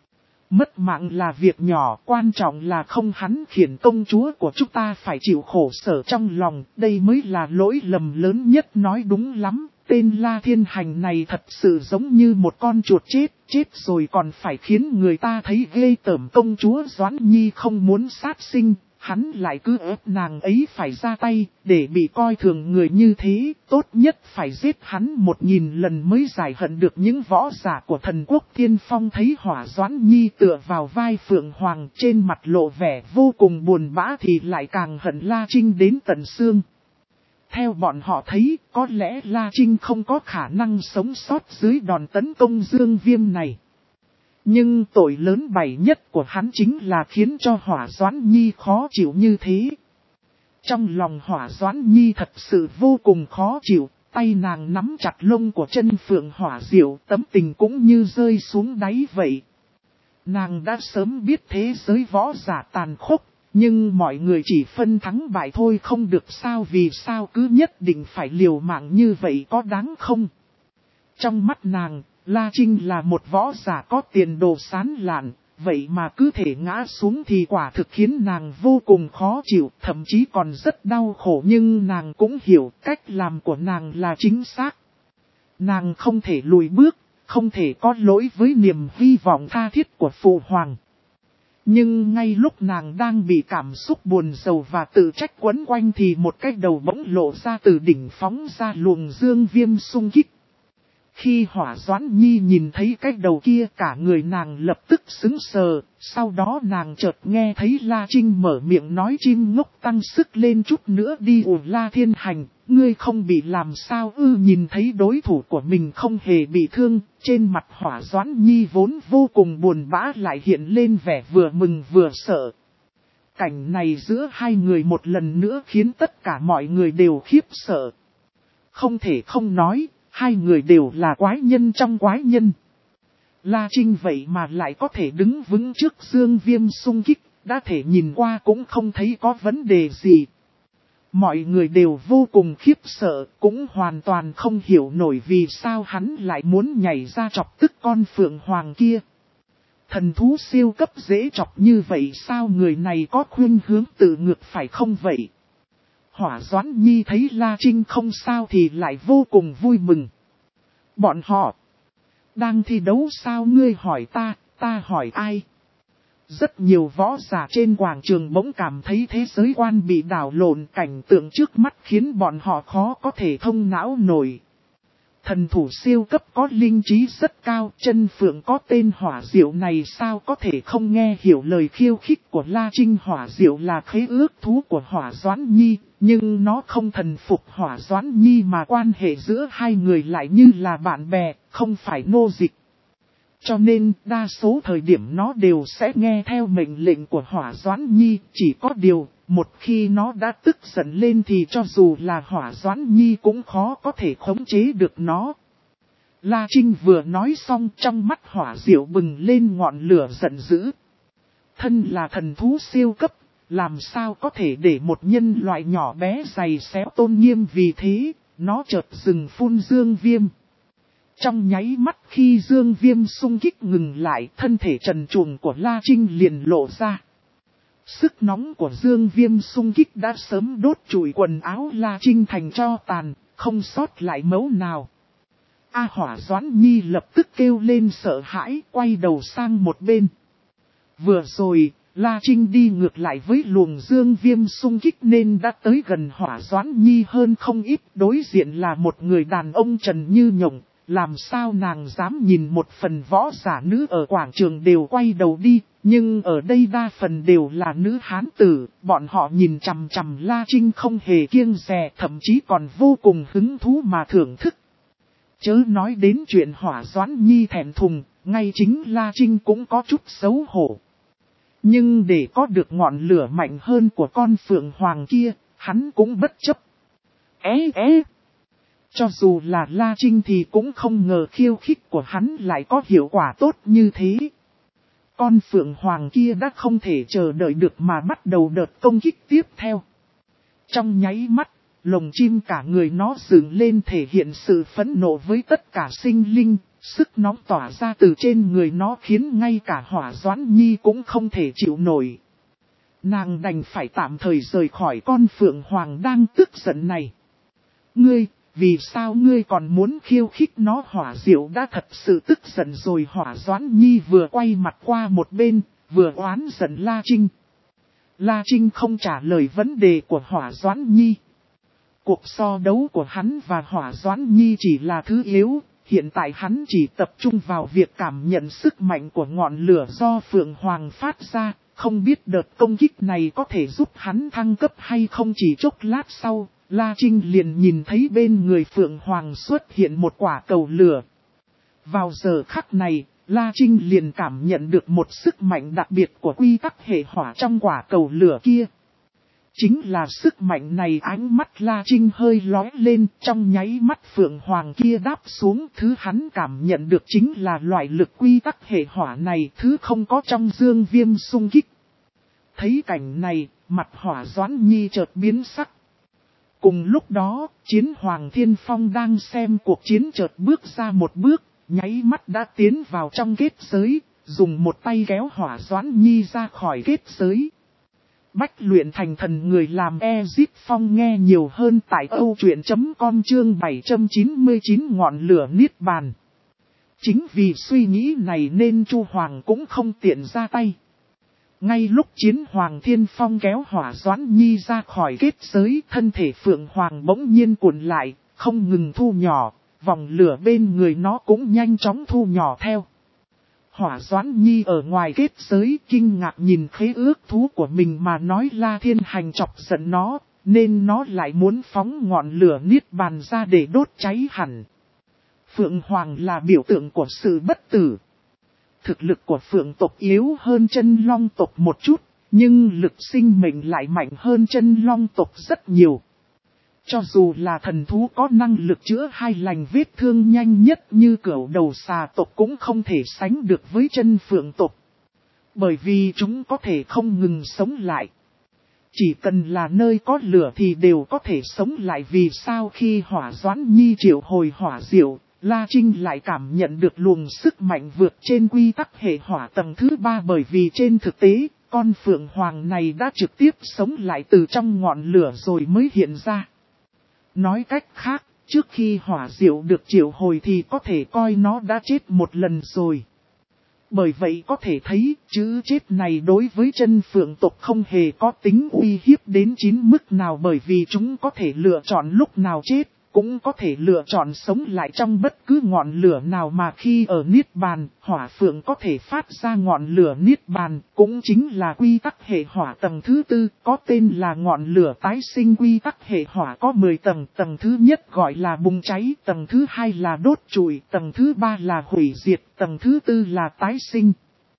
Mất mạng là việc nhỏ, quan trọng là không hắn khiến công chúa của chúng ta phải chịu khổ sở trong lòng, đây mới là lỗi lầm lớn nhất. Nói đúng lắm, tên La Thiên Hành này thật sự giống như một con chuột chết, chết rồi còn phải khiến người ta thấy ghê tởm. Công chúa Doãn Nhi không muốn sát sinh, hắn lại cứ ép nàng ấy phải ra tay, để bị coi thường người như thế, tốt nhất phải giết hắn một nghìn lần mới giải hận được. Những võ giả của thần quốc Tiên Phong thấy Hỏa Doãn Nhi tựa vào vai Phượng Hoàng trên mặt lộ vẻ vô cùng buồn bã thì lại càng hận La Trinh đến tận xương. Theo bọn họ thấy, có lẽ La Trinh không có khả năng sống sót dưới đòn tấn công Dương Viêm này. Nhưng tội lớn bày nhất của hắn chính là khiến cho Hỏa Doãn Nhi khó chịu như thế. Trong lòng Hỏa Doãn Nhi thật sự vô cùng khó chịu, tay nàng nắm chặt lông của chân Phượng Hỏa Diệu, tấm tình cũng như rơi xuống đáy vậy. Nàng đã sớm biết thế giới võ giả tàn khốc, nhưng mọi người chỉ phân thắng bại thôi không được sao, vì sao cứ nhất định phải liều mạng như vậy, có đáng không? Trong mắt nàng, La Trinh là một võ giả có tiền đồ sáng lạn, vậy mà cứ thể ngã xuống thì quả thực khiến nàng vô cùng khó chịu, thậm chí còn rất đau khổ, nhưng nàng cũng hiểu cách làm của nàng là chính xác. Nàng không thể lùi bước, không thể có lỗi với niềm hy vọng tha thiết của Phụ Hoàng. Nhưng ngay lúc nàng đang bị cảm xúc buồn rầu và tự trách quấn quanh thì một cái đầu bỗng lộ ra từ đỉnh phóng ra luồng Dương Viêm xung kích. Khi Hỏa Doãn Nhi nhìn thấy cái đầu kia, cả người nàng lập tức sững sờ, sau đó nàng chợt nghe thấy La Trinh mở miệng nói: chim ngốc, tăng sức lên chút nữa đi. Ủa La Thiên Hành, ngươi không bị làm sao ư? Nhìn thấy đối thủ của mình không hề bị thương, trên mặt Hỏa Doãn Nhi vốn vô cùng buồn bã lại hiện lên vẻ vừa mừng vừa sợ. Cảnh này giữa hai người một lần nữa khiến tất cả mọi người đều khiếp sợ. Không thể không nói, hai người đều là quái nhân trong quái nhân. La Trinh vậy mà lại có thể đứng vững trước Dương Viêm xung kích, đã thể nhìn qua cũng không thấy có vấn đề gì. Mọi người đều vô cùng khiếp sợ, cũng hoàn toàn không hiểu nổi vì sao hắn lại muốn nhảy ra chọc tức con Phượng Hoàng kia. Thần thú siêu cấp dễ chọc như vậy sao, người này có khuynh hướng tự ngược phải không vậy? Hỏa Doãn Nhi thấy La Trinh không sao thì lại vô cùng vui mừng. Bọn họ đang thi đấu sao? Ngươi hỏi ta, ta hỏi ai? Rất nhiều võ giả trên quảng trường bỗng cảm thấy thế giới quan bị đảo lộn, cảnh tượng trước mắt khiến bọn họ khó có thể thông não nổi. Thần thủ siêu cấp có linh trí rất cao, chân Phượng có tên Hỏa Diệu này sao có thể không nghe hiểu lời khiêu khích của La Trinh? Hỏa Diệu là khế ước thú của Hỏa Doãn Nhi, nhưng nó không thần phục Hỏa Doãn Nhi mà quan hệ giữa hai người lại như là bạn bè, không phải nô dịch. Cho nên đa số thời điểm nó đều sẽ nghe theo mệnh lệnh của Hỏa Doãn Nhi, chỉ có điều, một khi nó đã tức giận lên thì cho dù là Hỏa Doãn Nhi cũng khó có thể khống chế được nó. La Trinh vừa nói xong trong mắt hỏa diệu bừng lên ngọn lửa giận dữ. Thân là thần thú siêu cấp, làm sao có thể để một nhân loại nhỏ bé giày xéo tôn nghiêm vì thế, nó chợt dừng phun dương viêm. Trong nháy mắt khi dương viêm xung kích ngừng lại, thân thể trần truồng của La Trinh liền lộ ra. Sức nóng của dương viêm xung kích đã sớm đốt trụi quần áo La Trinh thành tro tàn, không sót lại mấu nào. A Hỏa Doãn Nhi lập tức kêu lên sợ hãi, quay đầu sang một bên. Vừa rồi, La Trinh đi ngược lại với luồng dương viêm xung kích nên đã tới gần Hỏa Doãn Nhi hơn không ít. Đối diện là một người đàn ông trần như nhộng, làm sao nàng dám nhìn một phần võ giả nữ ở quảng trường đều quay đầu đi. Nhưng ở đây đa phần đều là nữ hán tử, bọn họ nhìn chằm chằm La Trinh không hề kiêng dè, thậm chí còn vô cùng hứng thú mà thưởng thức. Chớ nói đến chuyện Hỏa Doãn Nhi thẹn thùng, ngay chính La Trinh cũng có chút xấu hổ. Nhưng để có được ngọn lửa mạnh hơn của con phượng hoàng kia, hắn cũng bất chấp. Ế ế! Cho dù là La Trinh thì cũng không ngờ khiêu khích của hắn lại có hiệu quả tốt như thế. Con phượng hoàng kia đã không thể chờ đợi được mà bắt đầu đợt công kích tiếp theo. Trong nháy mắt, lồng chim cả người nó dựng lên thể hiện sự phẫn nộ với tất cả sinh linh, sức nóng tỏa ra từ trên người nó khiến ngay cả Hỏa Doãn Nhi cũng không thể chịu nổi. Nàng đành phải tạm thời rời khỏi con phượng hoàng đang tức giận này. Ngươi, vì sao ngươi còn muốn khiêu khích nó? Hỏa Diệu đã thật sự tức giận rồi. Hỏa Doãn Nhi vừa quay mặt qua một bên, vừa oán giận La Trinh. La Trinh không trả lời vấn đề của Hỏa Doãn Nhi. Cuộc so đấu của hắn và Hỏa Doãn Nhi chỉ là thứ yếu, hiện tại hắn chỉ tập trung vào việc cảm nhận sức mạnh của ngọn lửa do Phượng Hoàng phát ra, không biết đợt công kích này có thể giúp hắn thăng cấp hay không. Chỉ chốc lát sau, La Trinh liền nhìn thấy bên người Phượng Hoàng xuất hiện một quả cầu lửa. Vào giờ khắc này, La Trinh liền cảm nhận được một sức mạnh đặc biệt của quy tắc hệ hỏa trong quả cầu lửa kia. Chính là sức mạnh này. Ánh mắt La Trinh hơi lóe lên, trong nháy mắt Phượng Hoàng kia đáp xuống. Thứ hắn cảm nhận được chính là loại lực quy tắc hệ hỏa này, thứ không có trong dương viêm xung kích. Thấy cảnh này, mặt Hỏa Doãn Nhi chợt biến sắc. Cùng lúc đó, Chiến Hoàng Thiên Phong đang xem cuộc chiến chợt bước ra một bước, nháy mắt đã tiến vào trong kết giới, dùng một tay kéo Hỏa Doãn Nhi ra khỏi kết giới. Bách luyện thành thần người làm Ezip Phong nghe nhiều hơn tại âu truyện chấm com chương bảy trăm chín mươi chín ngọn lửa niết bàn. Chính vì suy nghĩ này nên Chu Hoàng cũng không tiện ra tay. Ngay lúc Chiến Hoàng Thiên Phong kéo Hỏa Doãn Nhi ra khỏi kết giới, thân thể Phượng Hoàng bỗng nhiên cuộn lại, không ngừng thu nhỏ, vòng lửa bên người nó cũng nhanh chóng thu nhỏ theo. Hỏa Doãn Nhi ở ngoài kết giới kinh ngạc nhìn khế ước thú của mình mà nói La Thiên Hành chọc giận nó, nên nó lại muốn phóng ngọn lửa niết bàn ra để đốt cháy hẳn. Phượng Hoàng là biểu tượng của sự bất tử. Thực lực của Phượng tộc yếu hơn chân Long tộc một chút, nhưng lực sinh mệnh lại mạnh hơn chân Long tộc rất nhiều. Cho dù là thần thú có năng lực chữa hai lành vết thương nhanh nhất như cửu đầu xà tộc cũng không thể sánh được với chân Phượng tộc. Bởi vì chúng có thể không ngừng sống lại. Chỉ cần là nơi có lửa thì đều có thể sống lại. Vì sao khi Hỏa Doãn Nhi triệu hồi hỏa diệu, La Trinh lại cảm nhận được luồng sức mạnh vượt trên quy tắc hệ hỏa tầng thứ ba? Bởi vì trên thực tế, con Phượng Hoàng này đã trực tiếp sống lại từ trong ngọn lửa rồi mới hiện ra. Nói cách khác, trước khi hỏa diệu được triệu hồi thì có thể coi nó đã chết một lần rồi. Bởi vậy có thể thấy chữ chết này đối với chân Phượng tộc không hề có tính uy hiếp đến chín mức nào, bởi vì chúng có thể lựa chọn lúc nào chết, cũng có thể lựa chọn sống lại trong bất cứ ngọn lửa nào. Mà khi ở Niết Bàn, hỏa phượng có thể phát ra ngọn lửa Niết Bàn, cũng chính là quy tắc hệ hỏa tầng thứ tư, có tên là ngọn lửa tái sinh. Quy tắc hệ hỏa có mười tầng, tầng thứ nhất gọi là bùng cháy, tầng thứ hai là đốt trụi, tầng thứ ba là hủy diệt, tầng thứ tư là tái sinh.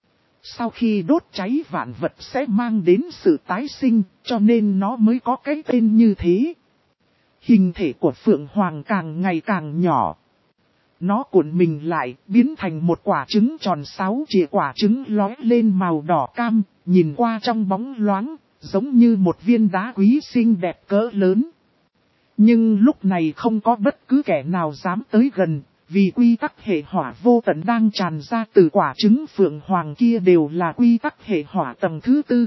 Sau khi đốt cháy vạn vật sẽ mang đến sự tái sinh, cho nên nó mới có cái tên như thế. Hình thể của Phượng Hoàng càng ngày càng nhỏ. nó cuộn mình lại, biến thành một quả trứng tròn sáu chìa, quả trứng lóe lên màu đỏ cam, nhìn qua trong bóng loáng, giống như một viên đá quý xinh đẹp cỡ lớn. Nhưng lúc này không có bất cứ kẻ nào dám tới gần, vì quy tắc hệ hỏa vô tận đang tràn ra từ quả trứng phượng hoàng kia đều là quy tắc hệ hỏa tầng thứ tư.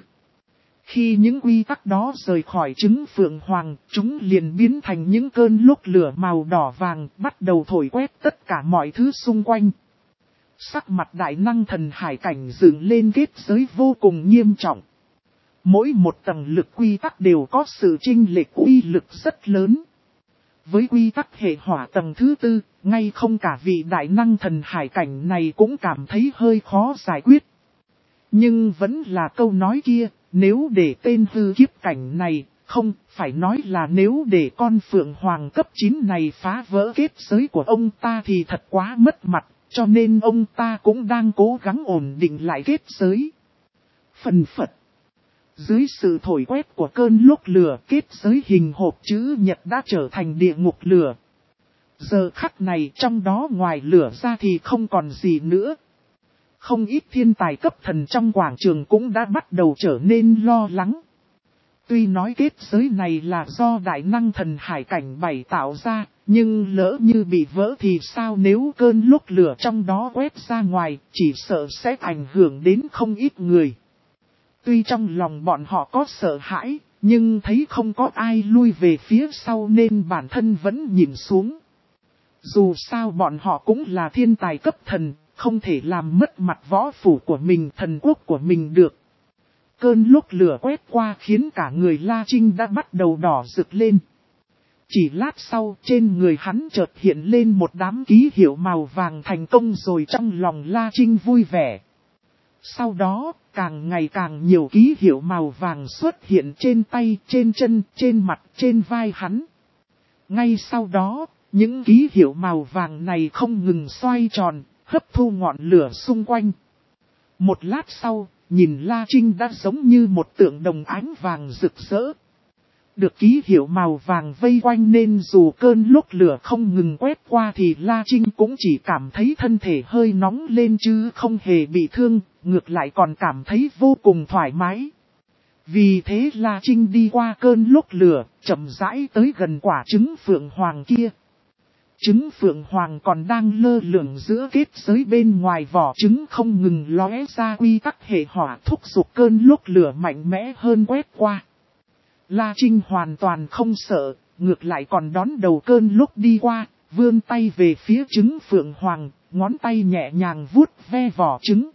Khi những quy tắc đó rời khỏi trứng phượng hoàng, chúng liền biến thành những cơn lốc lửa màu đỏ vàng, bắt đầu thổi quét tất cả mọi thứ xung quanh. Sắc mặt đại năng thần hải cảnh dựng lên kết giới vô cùng nghiêm trọng. Mỗi một tầng lực quy tắc đều có sự chênh lệch uy lực rất lớn. Với quy tắc hệ hỏa tầng thứ tư, ngay không cả vị đại năng thần hải cảnh này cũng cảm thấy hơi khó giải quyết. Nhưng vẫn là câu nói kia, nếu để tên hư kiếp cảnh này, không, phải nói là nếu để con phượng hoàng cấp chín này phá vỡ kết giới của ông ta thì thật quá mất mặt, cho nên ông ta cũng đang cố gắng ổn định lại kết giới. Phần phật. Dưới sự thổi quét của cơn lốc lửa, kết giới hình hộp chữ nhật đã trở thành địa ngục lửa. Giờ khắc này trong đó ngoài lửa ra thì không còn gì nữa. Không ít thiên tài cấp thần trong quảng trường cũng đã bắt đầu trở nên lo lắng. Tuy nói kết giới này là do đại năng thần hải cảnh bảy tạo ra, nhưng lỡ như bị vỡ thì sao, nếu cơn lốc lửa trong đó quét ra ngoài, chỉ sợ sẽ ảnh hưởng đến không ít người. Tuy trong lòng bọn họ có sợ hãi, nhưng thấy không có ai lui về phía sau nên bản thân vẫn nhìn xuống. Dù sao bọn họ cũng là thiên tài cấp thần, không thể làm mất mặt võ phủ của mình, thần quốc của mình được. Cơn lốc lửa quét qua khiến cả người La Trinh đã bắt đầu đỏ rực lên. Chỉ lát sau, trên người hắn chợt hiện lên một đám ký hiệu màu vàng thành công rồi, trong lòng La Trinh vui vẻ. Sau đó, càng ngày càng nhiều ký hiệu màu vàng xuất hiện trên tay, trên chân, trên mặt, trên vai hắn. Ngay sau đó, những ký hiệu màu vàng này không ngừng xoay tròn, hấp thu ngọn lửa xung quanh. Một lát sau, nhìn La Trinh đã giống như một tượng đồng ánh vàng rực rỡ. Được ký hiệu màu vàng vây quanh nên dù cơn lốc lửa không ngừng quét qua thì La Trinh cũng chỉ cảm thấy thân thể hơi nóng lên chứ không hề bị thương, ngược lại còn cảm thấy vô cùng thoải mái. Vì thế La Trinh đi qua cơn lốc lửa, chậm rãi tới gần quả trứng phượng hoàng kia. Trứng phượng hoàng còn đang lơ lửng giữa kết giới, bên ngoài vỏ trứng không ngừng lóe ra quy tắc hệ hỏa thúc giục cơn lốc lửa mạnh mẽ hơn quét qua. La Trinh hoàn toàn không sợ, ngược lại còn đón đầu cơn lốc đi qua, vươn tay về phía trứng phượng hoàng, ngón tay nhẹ nhàng vuốt ve vỏ trứng.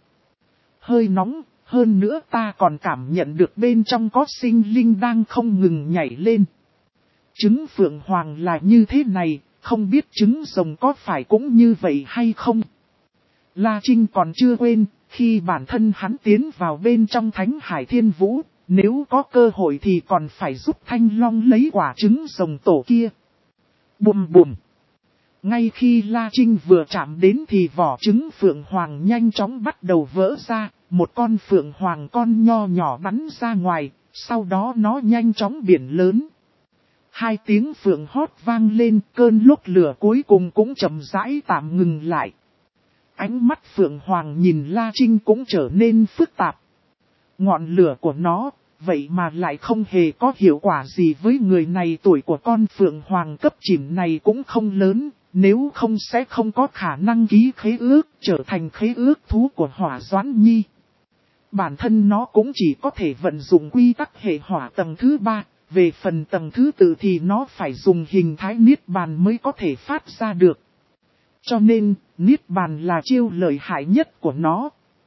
Hơi nóng, hơn nữa ta còn cảm nhận được bên trong có sinh linh đang không ngừng nhảy lên. Trứng phượng hoàng là như thế này, không biết trứng rồng có phải cũng như vậy hay không? La Trinh còn chưa quên, khi bản thân hắn tiến vào bên trong Thánh Hải Thiên Vũ, nếu có cơ hội thì còn phải giúp Thanh Long lấy quả trứng rồng tổ kia. Bùm bùm. Ngay khi La Trinh vừa chạm đến thì vỏ trứng phượng hoàng nhanh chóng bắt đầu vỡ ra, một con phượng hoàng con nho nhỏ bắn ra ngoài, sau đó nó nhanh chóng biển lớn. Hai tiếng phượng hót vang lên, cơn lốc lửa cuối cùng cũng chậm rãi tạm ngừng lại. Ánh mắt phượng hoàng nhìn La Trinh cũng trở nên phức tạp. Ngọn lửa của nó, vậy mà lại không hề có hiệu quả gì với người này, tuổi của con phượng hoàng cấp chìm này cũng không lớn, nếu không sẽ không có khả năng ký khế ước, trở thành khế ước thú của Hỏa Doãn Nhi. Bản thân nó cũng chỉ có thể vận dụng quy tắc hệ hỏa tầng thứ ba. Về phần tầng thứ tự thì nó phải dùng hình thái Niết Bàn mới có thể phát ra được. Cho nên, Niết Bàn là chiêu lợi hại nhất của nó.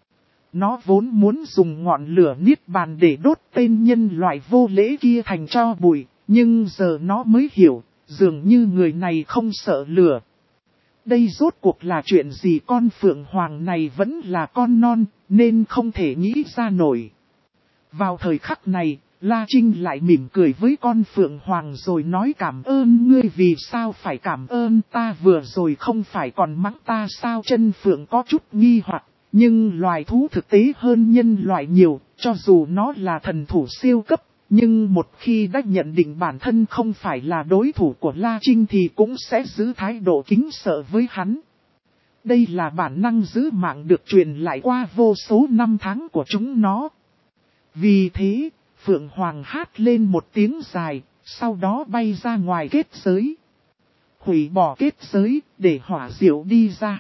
Nó vốn muốn dùng ngọn lửa Niết Bàn để đốt tên nhân loại vô lễ kia thành tro bụi, nhưng giờ nó mới hiểu, dường như người này không sợ lửa. Đây rốt cuộc là chuyện gì? Con phượng hoàng này vẫn là con non, nên không thể nghĩ ra nổi. Vào thời khắc này, La Trinh lại mỉm cười với con phượng hoàng rồi nói cảm ơn ngươi. Vì sao phải cảm ơn ta, vừa rồi không phải còn mắng ta sao? Chân phượng có chút nghi hoặc, nhưng loài thú thực tế hơn nhân loại nhiều, cho dù nó là thần thủ siêu cấp, nhưng một khi đã nhận định bản thân không phải là đối thủ của La Trinh thì cũng sẽ giữ thái độ kính sợ với hắn. Đây là bản năng giữ mạng được truyền lại qua vô số năm tháng của chúng nó. Vì thế, Phượng Hoàng hát lên một tiếng dài, sau đó bay ra ngoài kết giới. Hủy bỏ kết giới, để Hỏa Diệu đi ra.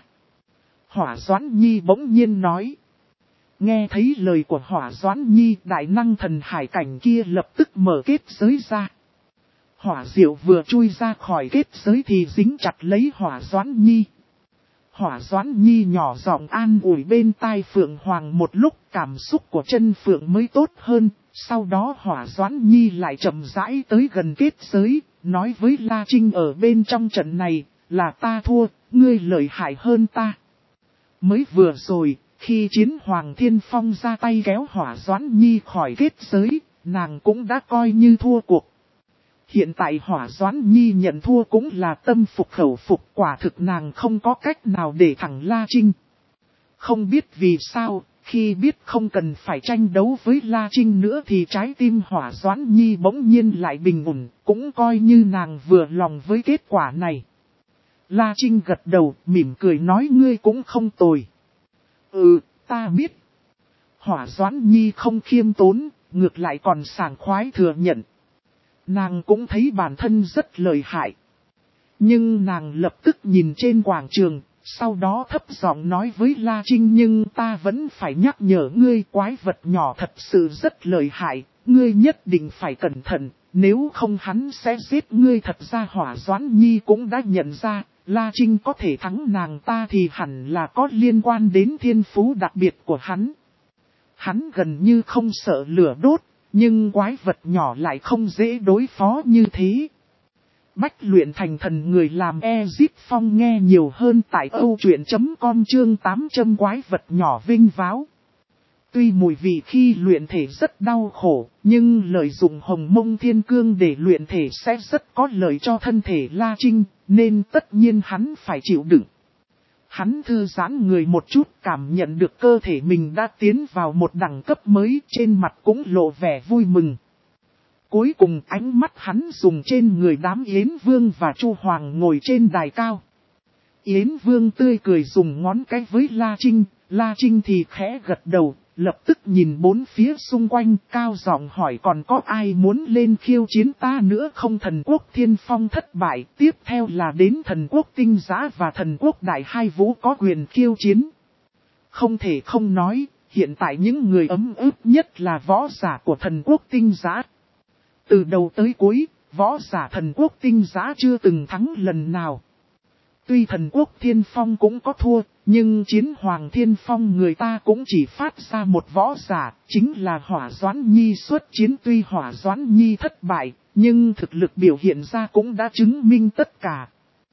Hỏa Doãn Nhi bỗng nhiên nói. Nghe thấy lời của Hỏa Doãn Nhi, đại năng thần hải cảnh kia lập tức mở kết giới ra. Hỏa Diệu vừa chui ra khỏi kết giới thì dính chặt lấy Hỏa Doãn Nhi. Hỏa Doãn Nhi nhỏ giọng an ủi bên tai Phượng Hoàng một lúc, cảm xúc của chân Phượng mới tốt hơn. Sau đó Hỏa Doãn Nhi lại chậm rãi tới gần kết giới, nói với La Trinh ở bên trong trận này, là ta thua, ngươi lợi hại hơn ta. Mới vừa rồi, khi Chiến Hoàng Thiên Phong ra tay kéo Hỏa Doãn Nhi khỏi kết giới, nàng cũng đã coi như thua cuộc. Hiện tại Hỏa Doãn Nhi nhận thua cũng là tâm phục khẩu phục, quả thực nàng không có cách nào để thẳng La Trinh. Không biết vì sao, khi biết không cần phải tranh đấu với La Trinh nữa thì trái tim Hỏa Doãn Nhi bỗng nhiên lại bình ổn, cũng coi như nàng vừa lòng với kết quả này. La Trinh gật đầu, mỉm cười nói ngươi cũng không tồi. Ừ, ta biết. Hỏa Doãn Nhi không khiêm tốn, ngược lại còn sảng khoái thừa nhận. Nàng cũng thấy bản thân rất lợi hại. Nhưng nàng lập tức nhìn trên quảng trường, sau đó thấp giọng nói với La Trinh nhưng ta vẫn phải nhắc nhở ngươi quái vật nhỏ thật sự rất lợi hại, ngươi nhất định phải cẩn thận, nếu không hắn sẽ giết ngươi. Thật ra Hỏa Doãn Nhi cũng đã nhận ra, La Trinh có thể thắng nàng ta thì hẳn là có liên quan đến thiên phú đặc biệt của hắn. Hắn gần như không sợ lửa đốt, nhưng quái vật nhỏ lại không dễ đối phó như thế. Bách luyện thành thần người làm Ezip Phong nghe nhiều hơn tại âu truyện chấm com chương tám trăm quái vật nhỏ vinh váo. Tuy mùi vị khi luyện thể rất đau khổ, nhưng lợi dụng hồng mông thiên cương để luyện thể sẽ rất có lợi cho thân thể La Trinh, nên tất nhiên hắn phải chịu đựng. Hắn thư giãn người một chút, cảm nhận được cơ thể mình đã tiến vào một đẳng cấp mới, trên mặt cũng lộ vẻ vui mừng. Cuối cùng ánh mắt hắn dùng trên người đám Yến Vương và Chu Hoàng ngồi trên đài cao. Yến Vương tươi cười dùng ngón cái với La Trinh, La Trinh thì khẽ gật đầu, lập tức nhìn bốn phía xung quanh, cao giọng hỏi còn có ai muốn lên khiêu chiến ta nữa không. Thần quốc Thiên Phong thất bại, tiếp theo là đến thần quốc Tinh Giã và thần quốc Đại Hai Vũ có quyền khiêu chiến. Không thể không nói, hiện tại những người ấm ức nhất là võ giả của thần quốc Tinh Giã. Từ đầu tới cuối, võ giả thần quốc Tinh Giã chưa từng thắng lần nào. Tuy thần quốc Thiên Phong cũng có thua, nhưng Chiến Hoàng Thiên Phong người ta cũng chỉ phát ra một võ giả, chính là Hỏa Doãn Nhi xuất chiến. Tuy Hỏa Doãn Nhi thất bại, nhưng thực lực biểu hiện ra cũng đã chứng minh tất cả.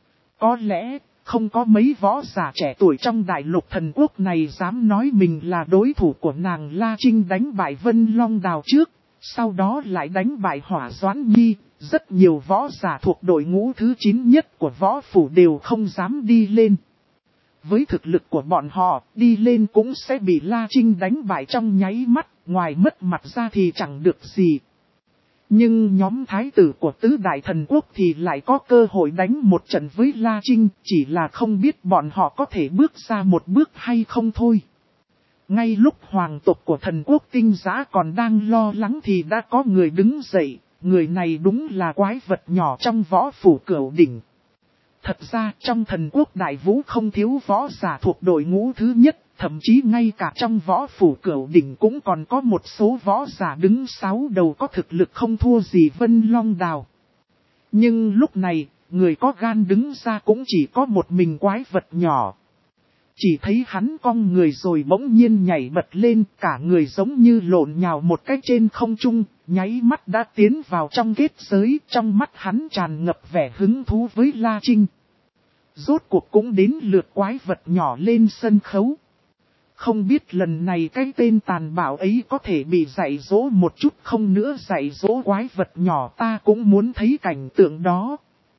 Có lẽ, không có mấy võ giả trẻ tuổi trong đại lục thần quốc này dám nói mình là đối thủ của nàng. La Trinh đánh bại Vân Long Đào trước, sau đó lại đánh bại Hỏa Doãn Nhi. Rất nhiều võ giả thuộc đội ngũ thứ chín nhất của võ phủ đều không dám đi lên. Với thực lực của bọn họ, đi lên cũng sẽ bị La Trinh đánh bại trong nháy mắt, ngoài mất mặt ra thì chẳng được gì. Nhưng nhóm thái tử của tứ đại thần quốc thì lại có cơ hội đánh một trận với La Trinh, chỉ là không biết bọn họ có thể bước ra một bước hay không thôi. Ngay lúc hoàng tộc của thần quốc Tinh Giã còn đang lo lắng thì đã có người đứng dậy. Người này đúng là quái vật nhỏ trong võ phủ Cửu Đỉnh. Thật ra trong thần quốc Đại Vũ không thiếu võ giả thuộc đội ngũ thứ nhất, thậm chí ngay cả trong võ phủ Cửu Đỉnh cũng còn có một số võ giả đứng sáu đầu có thực lực không thua gì Vân Long Đào. Nhưng lúc này, người có gan đứng ra cũng chỉ có một mình quái vật nhỏ. Chỉ thấy hắn cong người rồi bỗng nhiên nhảy bật lên, cả người giống như lộn nhào một cách trên không trung, nháy mắt đã tiến vào trong kết giới, trong mắt hắn tràn ngập vẻ hứng thú với La Trinh. Rốt cuộc cũng đến lượt quái vật nhỏ lên sân khấu. Không biết lần này cái tên tàn bạo ấy có thể bị dạy dỗ một chút không nữa. Dạy dỗ quái vật nhỏ ta cũng muốn thấy cảnh tượng đó.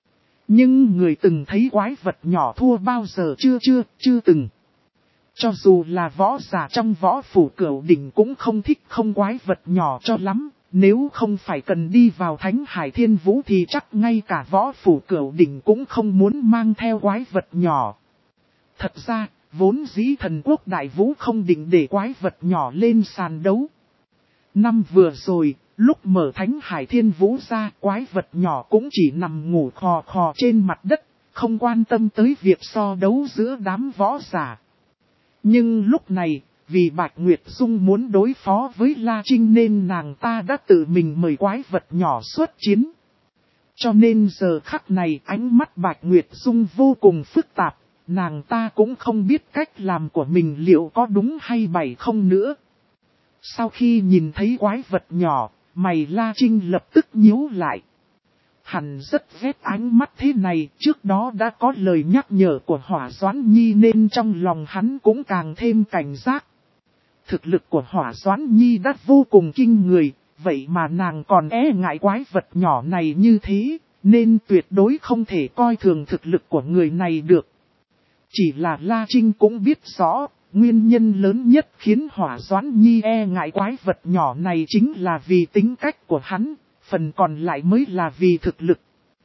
Nhưng người từng thấy quái vật nhỏ thua bao giờ chưa chưa, chưa từng. Cho dù là võ giả trong võ phủ Cửu Đỉnh cũng không thích không quái vật nhỏ cho lắm. Nếu không phải cần đi vào Thánh Hải Thiên Vũ thì chắc ngay cả võ phủ Cửu Đỉnh cũng không muốn mang theo quái vật nhỏ. Thật ra, vốn dĩ thần quốc đại vũ không định để quái vật nhỏ lên sàn đấu. Năm vừa rồi, lúc mở thánh hải thiên vũ ra, quái vật nhỏ cũng chỉ nằm ngủ khò khò trên mặt đất, không quan tâm tới việc so đấu giữa đám võ giả. Nhưng lúc này, vì Bạch Nguyệt Dung muốn đối phó với La Trinh nên nàng ta đã tự mình mời quái vật nhỏ xuất chiến. Cho nên giờ khắc này ánh mắt Bạch Nguyệt Dung vô cùng phức tạp, nàng ta cũng không biết cách làm của mình liệu có đúng hay bậy không nữa. Sau khi nhìn thấy quái vật nhỏ, mày La Trinh lập tức nhíu lại. Hắn rất ghét ánh mắt thế này, trước đó đã có lời nhắc nhở của Hỏa Doãn Nhi nên trong lòng hắn cũng càng thêm cảnh giác. Thực lực của Hỏa Doãn Nhi đã vô cùng kinh người, vậy mà nàng còn e ngại quái vật nhỏ này như thế, nên tuyệt đối không thể coi thường thực lực của người này được. Chỉ là La Trinh cũng biết rõ, nguyên nhân lớn nhất khiến Hỏa Doãn Nhi e ngại quái vật nhỏ này chính là vì tính cách của hắn, phần còn lại mới là vì thực lực.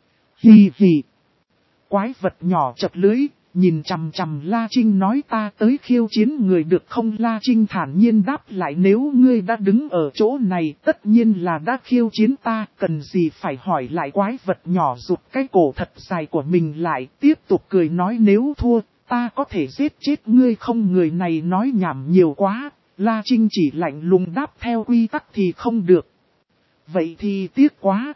Hi hi. Quái vật nhỏ chật lưới, nhìn chằm chằm La Trinh nói ta tới khiêu chiến người được không? La Trinh thản nhiên đáp lại nếu ngươi đã đứng ở chỗ này tất nhiên là đã khiêu chiến ta, cần gì phải hỏi lại. Quái vật nhỏ rụt cái cổ thật dài của mình lại, tiếp tục cười nói nếu thua, ta có thể giết chết ngươi không? Người này nói nhảm nhiều quá, La Trinh chỉ lạnh lùng đáp theo quy tắc thì không được. Vậy thì tiếc quá.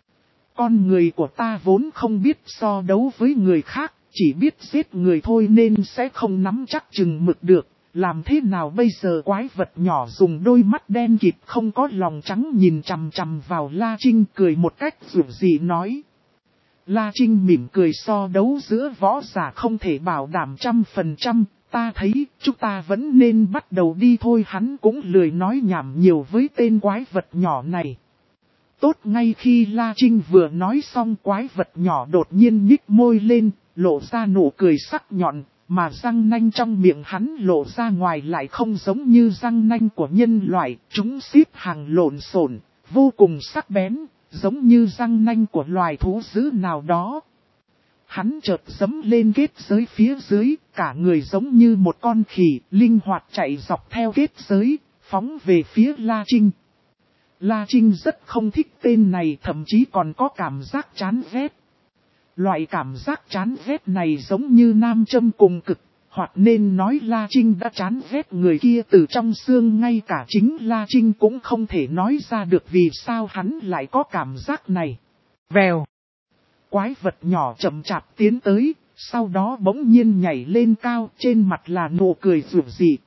Con người của ta vốn không biết so đấu với người khác, chỉ biết giết người thôi nên sẽ không nắm chắc chừng mực được. Làm thế nào bây giờ? Quái vật nhỏ dùng đôi mắt đen kịt không có lòng trắng nhìn chằm chằm vào La Trinh cười một cách dữ dị nói. La Trinh mỉm cười so đấu giữa võ giả không thể bảo đảm trăm phần trăm, ta thấy chúng ta vẫn nên bắt đầu đi thôi. Hắn cũng lười nói nhảm nhiều với tên quái vật nhỏ này. Tốt ngay khi La Trinh vừa nói xong quái vật nhỏ đột nhiên nhích môi lên, lộ ra nụ cười sắc nhọn, mà răng nanh trong miệng hắn lộ ra ngoài lại không giống như răng nanh của nhân loại, chúng xếp hàng lộn xộn, vô cùng sắc bén, giống như răng nanh của loài thú dữ nào đó. Hắn chợt giẫm lên kết giới phía dưới, cả người giống như một con khỉ, linh hoạt chạy dọc theo kết giới, phóng về phía La Trinh. La Trinh rất không thích tên này, thậm chí còn có cảm giác chán ghét. Loại cảm giác chán ghét này giống như nam châm cùng cực, hoặc nên nói La Trinh đã chán ghét người kia từ trong xương, ngay cả chính La Trinh cũng không thể nói ra được vì sao hắn lại có cảm giác này. Vèo. Quái vật nhỏ chậm chạp tiến tới, sau đó bỗng nhiên nhảy lên cao, trên mặt là nụ cười rủ rỉ.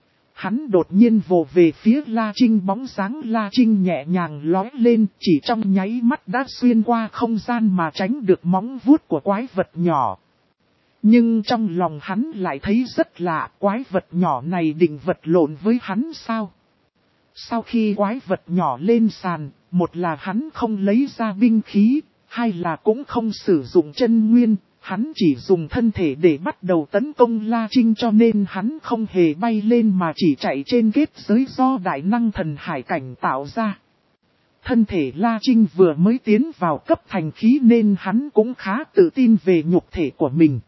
Hắn đột nhiên vồ về phía La Trinh, bóng dáng La Trinh nhẹ nhàng lói lên, chỉ trong nháy mắt đã xuyên qua không gian mà tránh được móng vuốt của quái vật nhỏ. Nhưng trong lòng hắn lại thấy rất lạ, quái vật nhỏ này định vật lộn với hắn sao? Sau khi quái vật nhỏ lên sàn, một là hắn không lấy ra binh khí, hai là cũng không sử dụng chân nguyên. Hắn chỉ dùng thân thể để bắt đầu tấn công La Trinh, cho nên hắn không hề bay lên mà chỉ chạy trên kết giới do đại năng thần hải cảnh tạo ra. Thân thể La Trinh vừa mới tiến vào cấp thành khí nên hắn cũng khá tự tin về nhục thể của mình.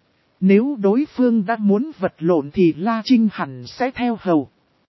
Nếu đối phương đã muốn vật lộn thì La Trinh hẳn sẽ theo hầu.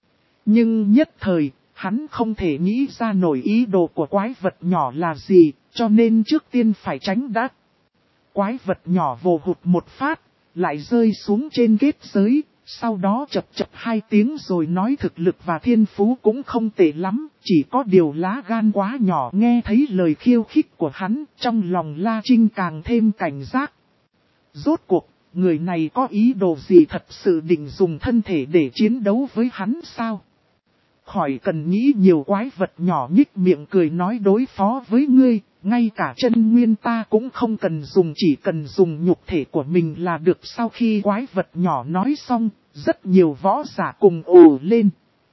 Nhưng nhất thời, hắn không thể nghĩ ra nổi ý đồ của quái vật nhỏ là gì, cho nên trước tiên phải tránh đã. Quái vật nhỏ vồ hụt một phát, lại rơi xuống trên kết giới, sau đó chập chập hai tiếng rồi nói thực lực và thiên phú cũng không tệ lắm, chỉ có điều lá gan quá nhỏ. Nghe thấy lời khiêu khích của hắn, trong lòng La Trinh càng thêm cảnh giác. Rốt cuộc, người này có ý đồ gì, thật sự định dùng thân thể để chiến đấu với hắn sao? Khỏi cần nghĩ nhiều, quái vật nhỏ nhích miệng cười nói đối phó với ngươi. Ngay cả chân nguyên ta cũng không cần dùng, chỉ cần dùng nhục thể của mình là được. Sau khi quái vật nhỏ nói xong, rất nhiều võ giả cùng ồ lên.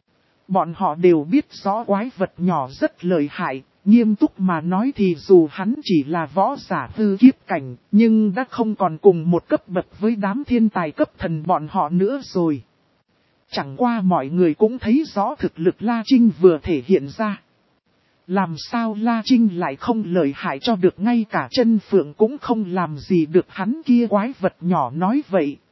Bọn họ đều biết rõ quái vật nhỏ rất lợi hại, nghiêm túc mà nói thì dù hắn chỉ là võ giả hư kiếp cảnh, nhưng đã không còn cùng một cấp bậc với đám thiên tài cấp thần bọn họ nữa rồi. Chẳng qua mọi người cũng thấy rõ thực lực La Trinh vừa thể hiện ra. Làm sao La Trinh lại không lợi hại cho được, ngay cả chân phượng cũng không làm gì được hắn kia. Quái vật nhỏ nói vậy,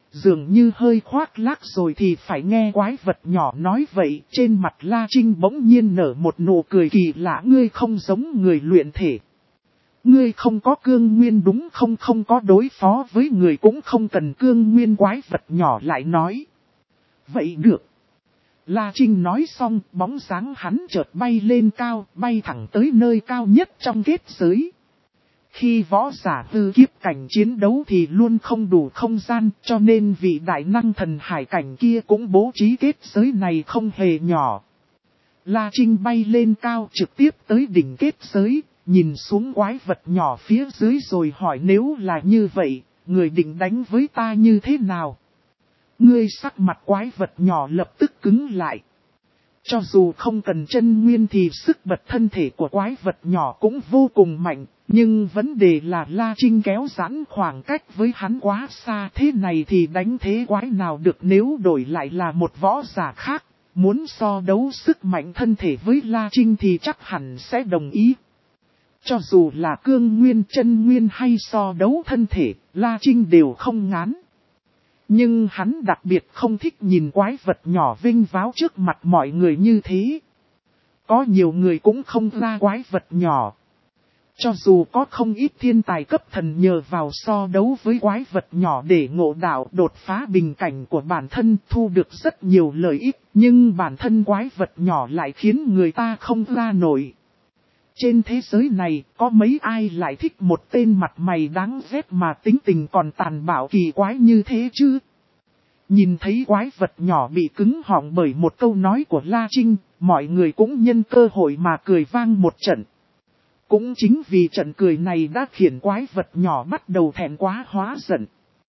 dường như hơi khoác lác rồi thì phải nghe quái vật nhỏ nói vậy. Trên mặt La Trinh bỗng nhiên nở một nụ cười kỳ lạ. Ngươi không giống người luyện thể. Ngươi không có cương nguyên đúng không? Không có đối phó với người cũng không cần cương nguyên, quái vật nhỏ lại nói. Vậy được. La Trinh nói xong, bóng dáng hắn chợt bay lên cao, bay thẳng tới nơi cao nhất trong kết giới. Khi võ giả tư kiếp cảnh chiến đấu thì luôn không đủ không gian, cho nên vị đại năng thần hải cảnh kia cũng bố trí kết giới này không hề nhỏ. La Trinh bay lên cao trực tiếp tới đỉnh kết giới, nhìn xuống quái vật nhỏ phía dưới rồi hỏi nếu là như vậy, người định đánh với ta như thế nào? Ngươi sắc mặt quái vật nhỏ lập tức cứng lại. Cho dù không cần chân nguyên thì sức bật thân thể của quái vật nhỏ cũng vô cùng mạnh. Nhưng vấn đề là La Trinh kéo giãn khoảng cách với hắn quá xa, thế này thì đánh thế quái nào được, nếu đổi lại là một võ giả khác. Muốn so đấu sức mạnh thân thể với La Trinh thì chắc hẳn sẽ đồng ý. Cho dù là cương nguyên, chân nguyên hay so đấu thân thể, La Trinh đều không ngán. Nhưng hắn đặc biệt không thích nhìn quái vật nhỏ vinh váo trước mặt mọi người như thế. Có nhiều người cũng không ra quái vật nhỏ. Cho dù có không ít thiên tài cấp thần nhờ vào so đấu với quái vật nhỏ để ngộ đạo đột phá bình cảnh của bản thân, thu được rất nhiều lợi ích, nhưng bản thân quái vật nhỏ lại khiến người ta không ra nổi. Trên thế giới này, có mấy ai lại thích một tên mặt mày đáng ghét mà tính tình còn tàn bạo kỳ quái như thế chứ? Nhìn thấy quái vật nhỏ bị cứng họng bởi một câu nói của La Trinh, mọi người cũng nhân cơ hội mà cười vang một trận. Cũng chính vì trận cười này đã khiến quái vật nhỏ bắt đầu thẹn quá hóa giận.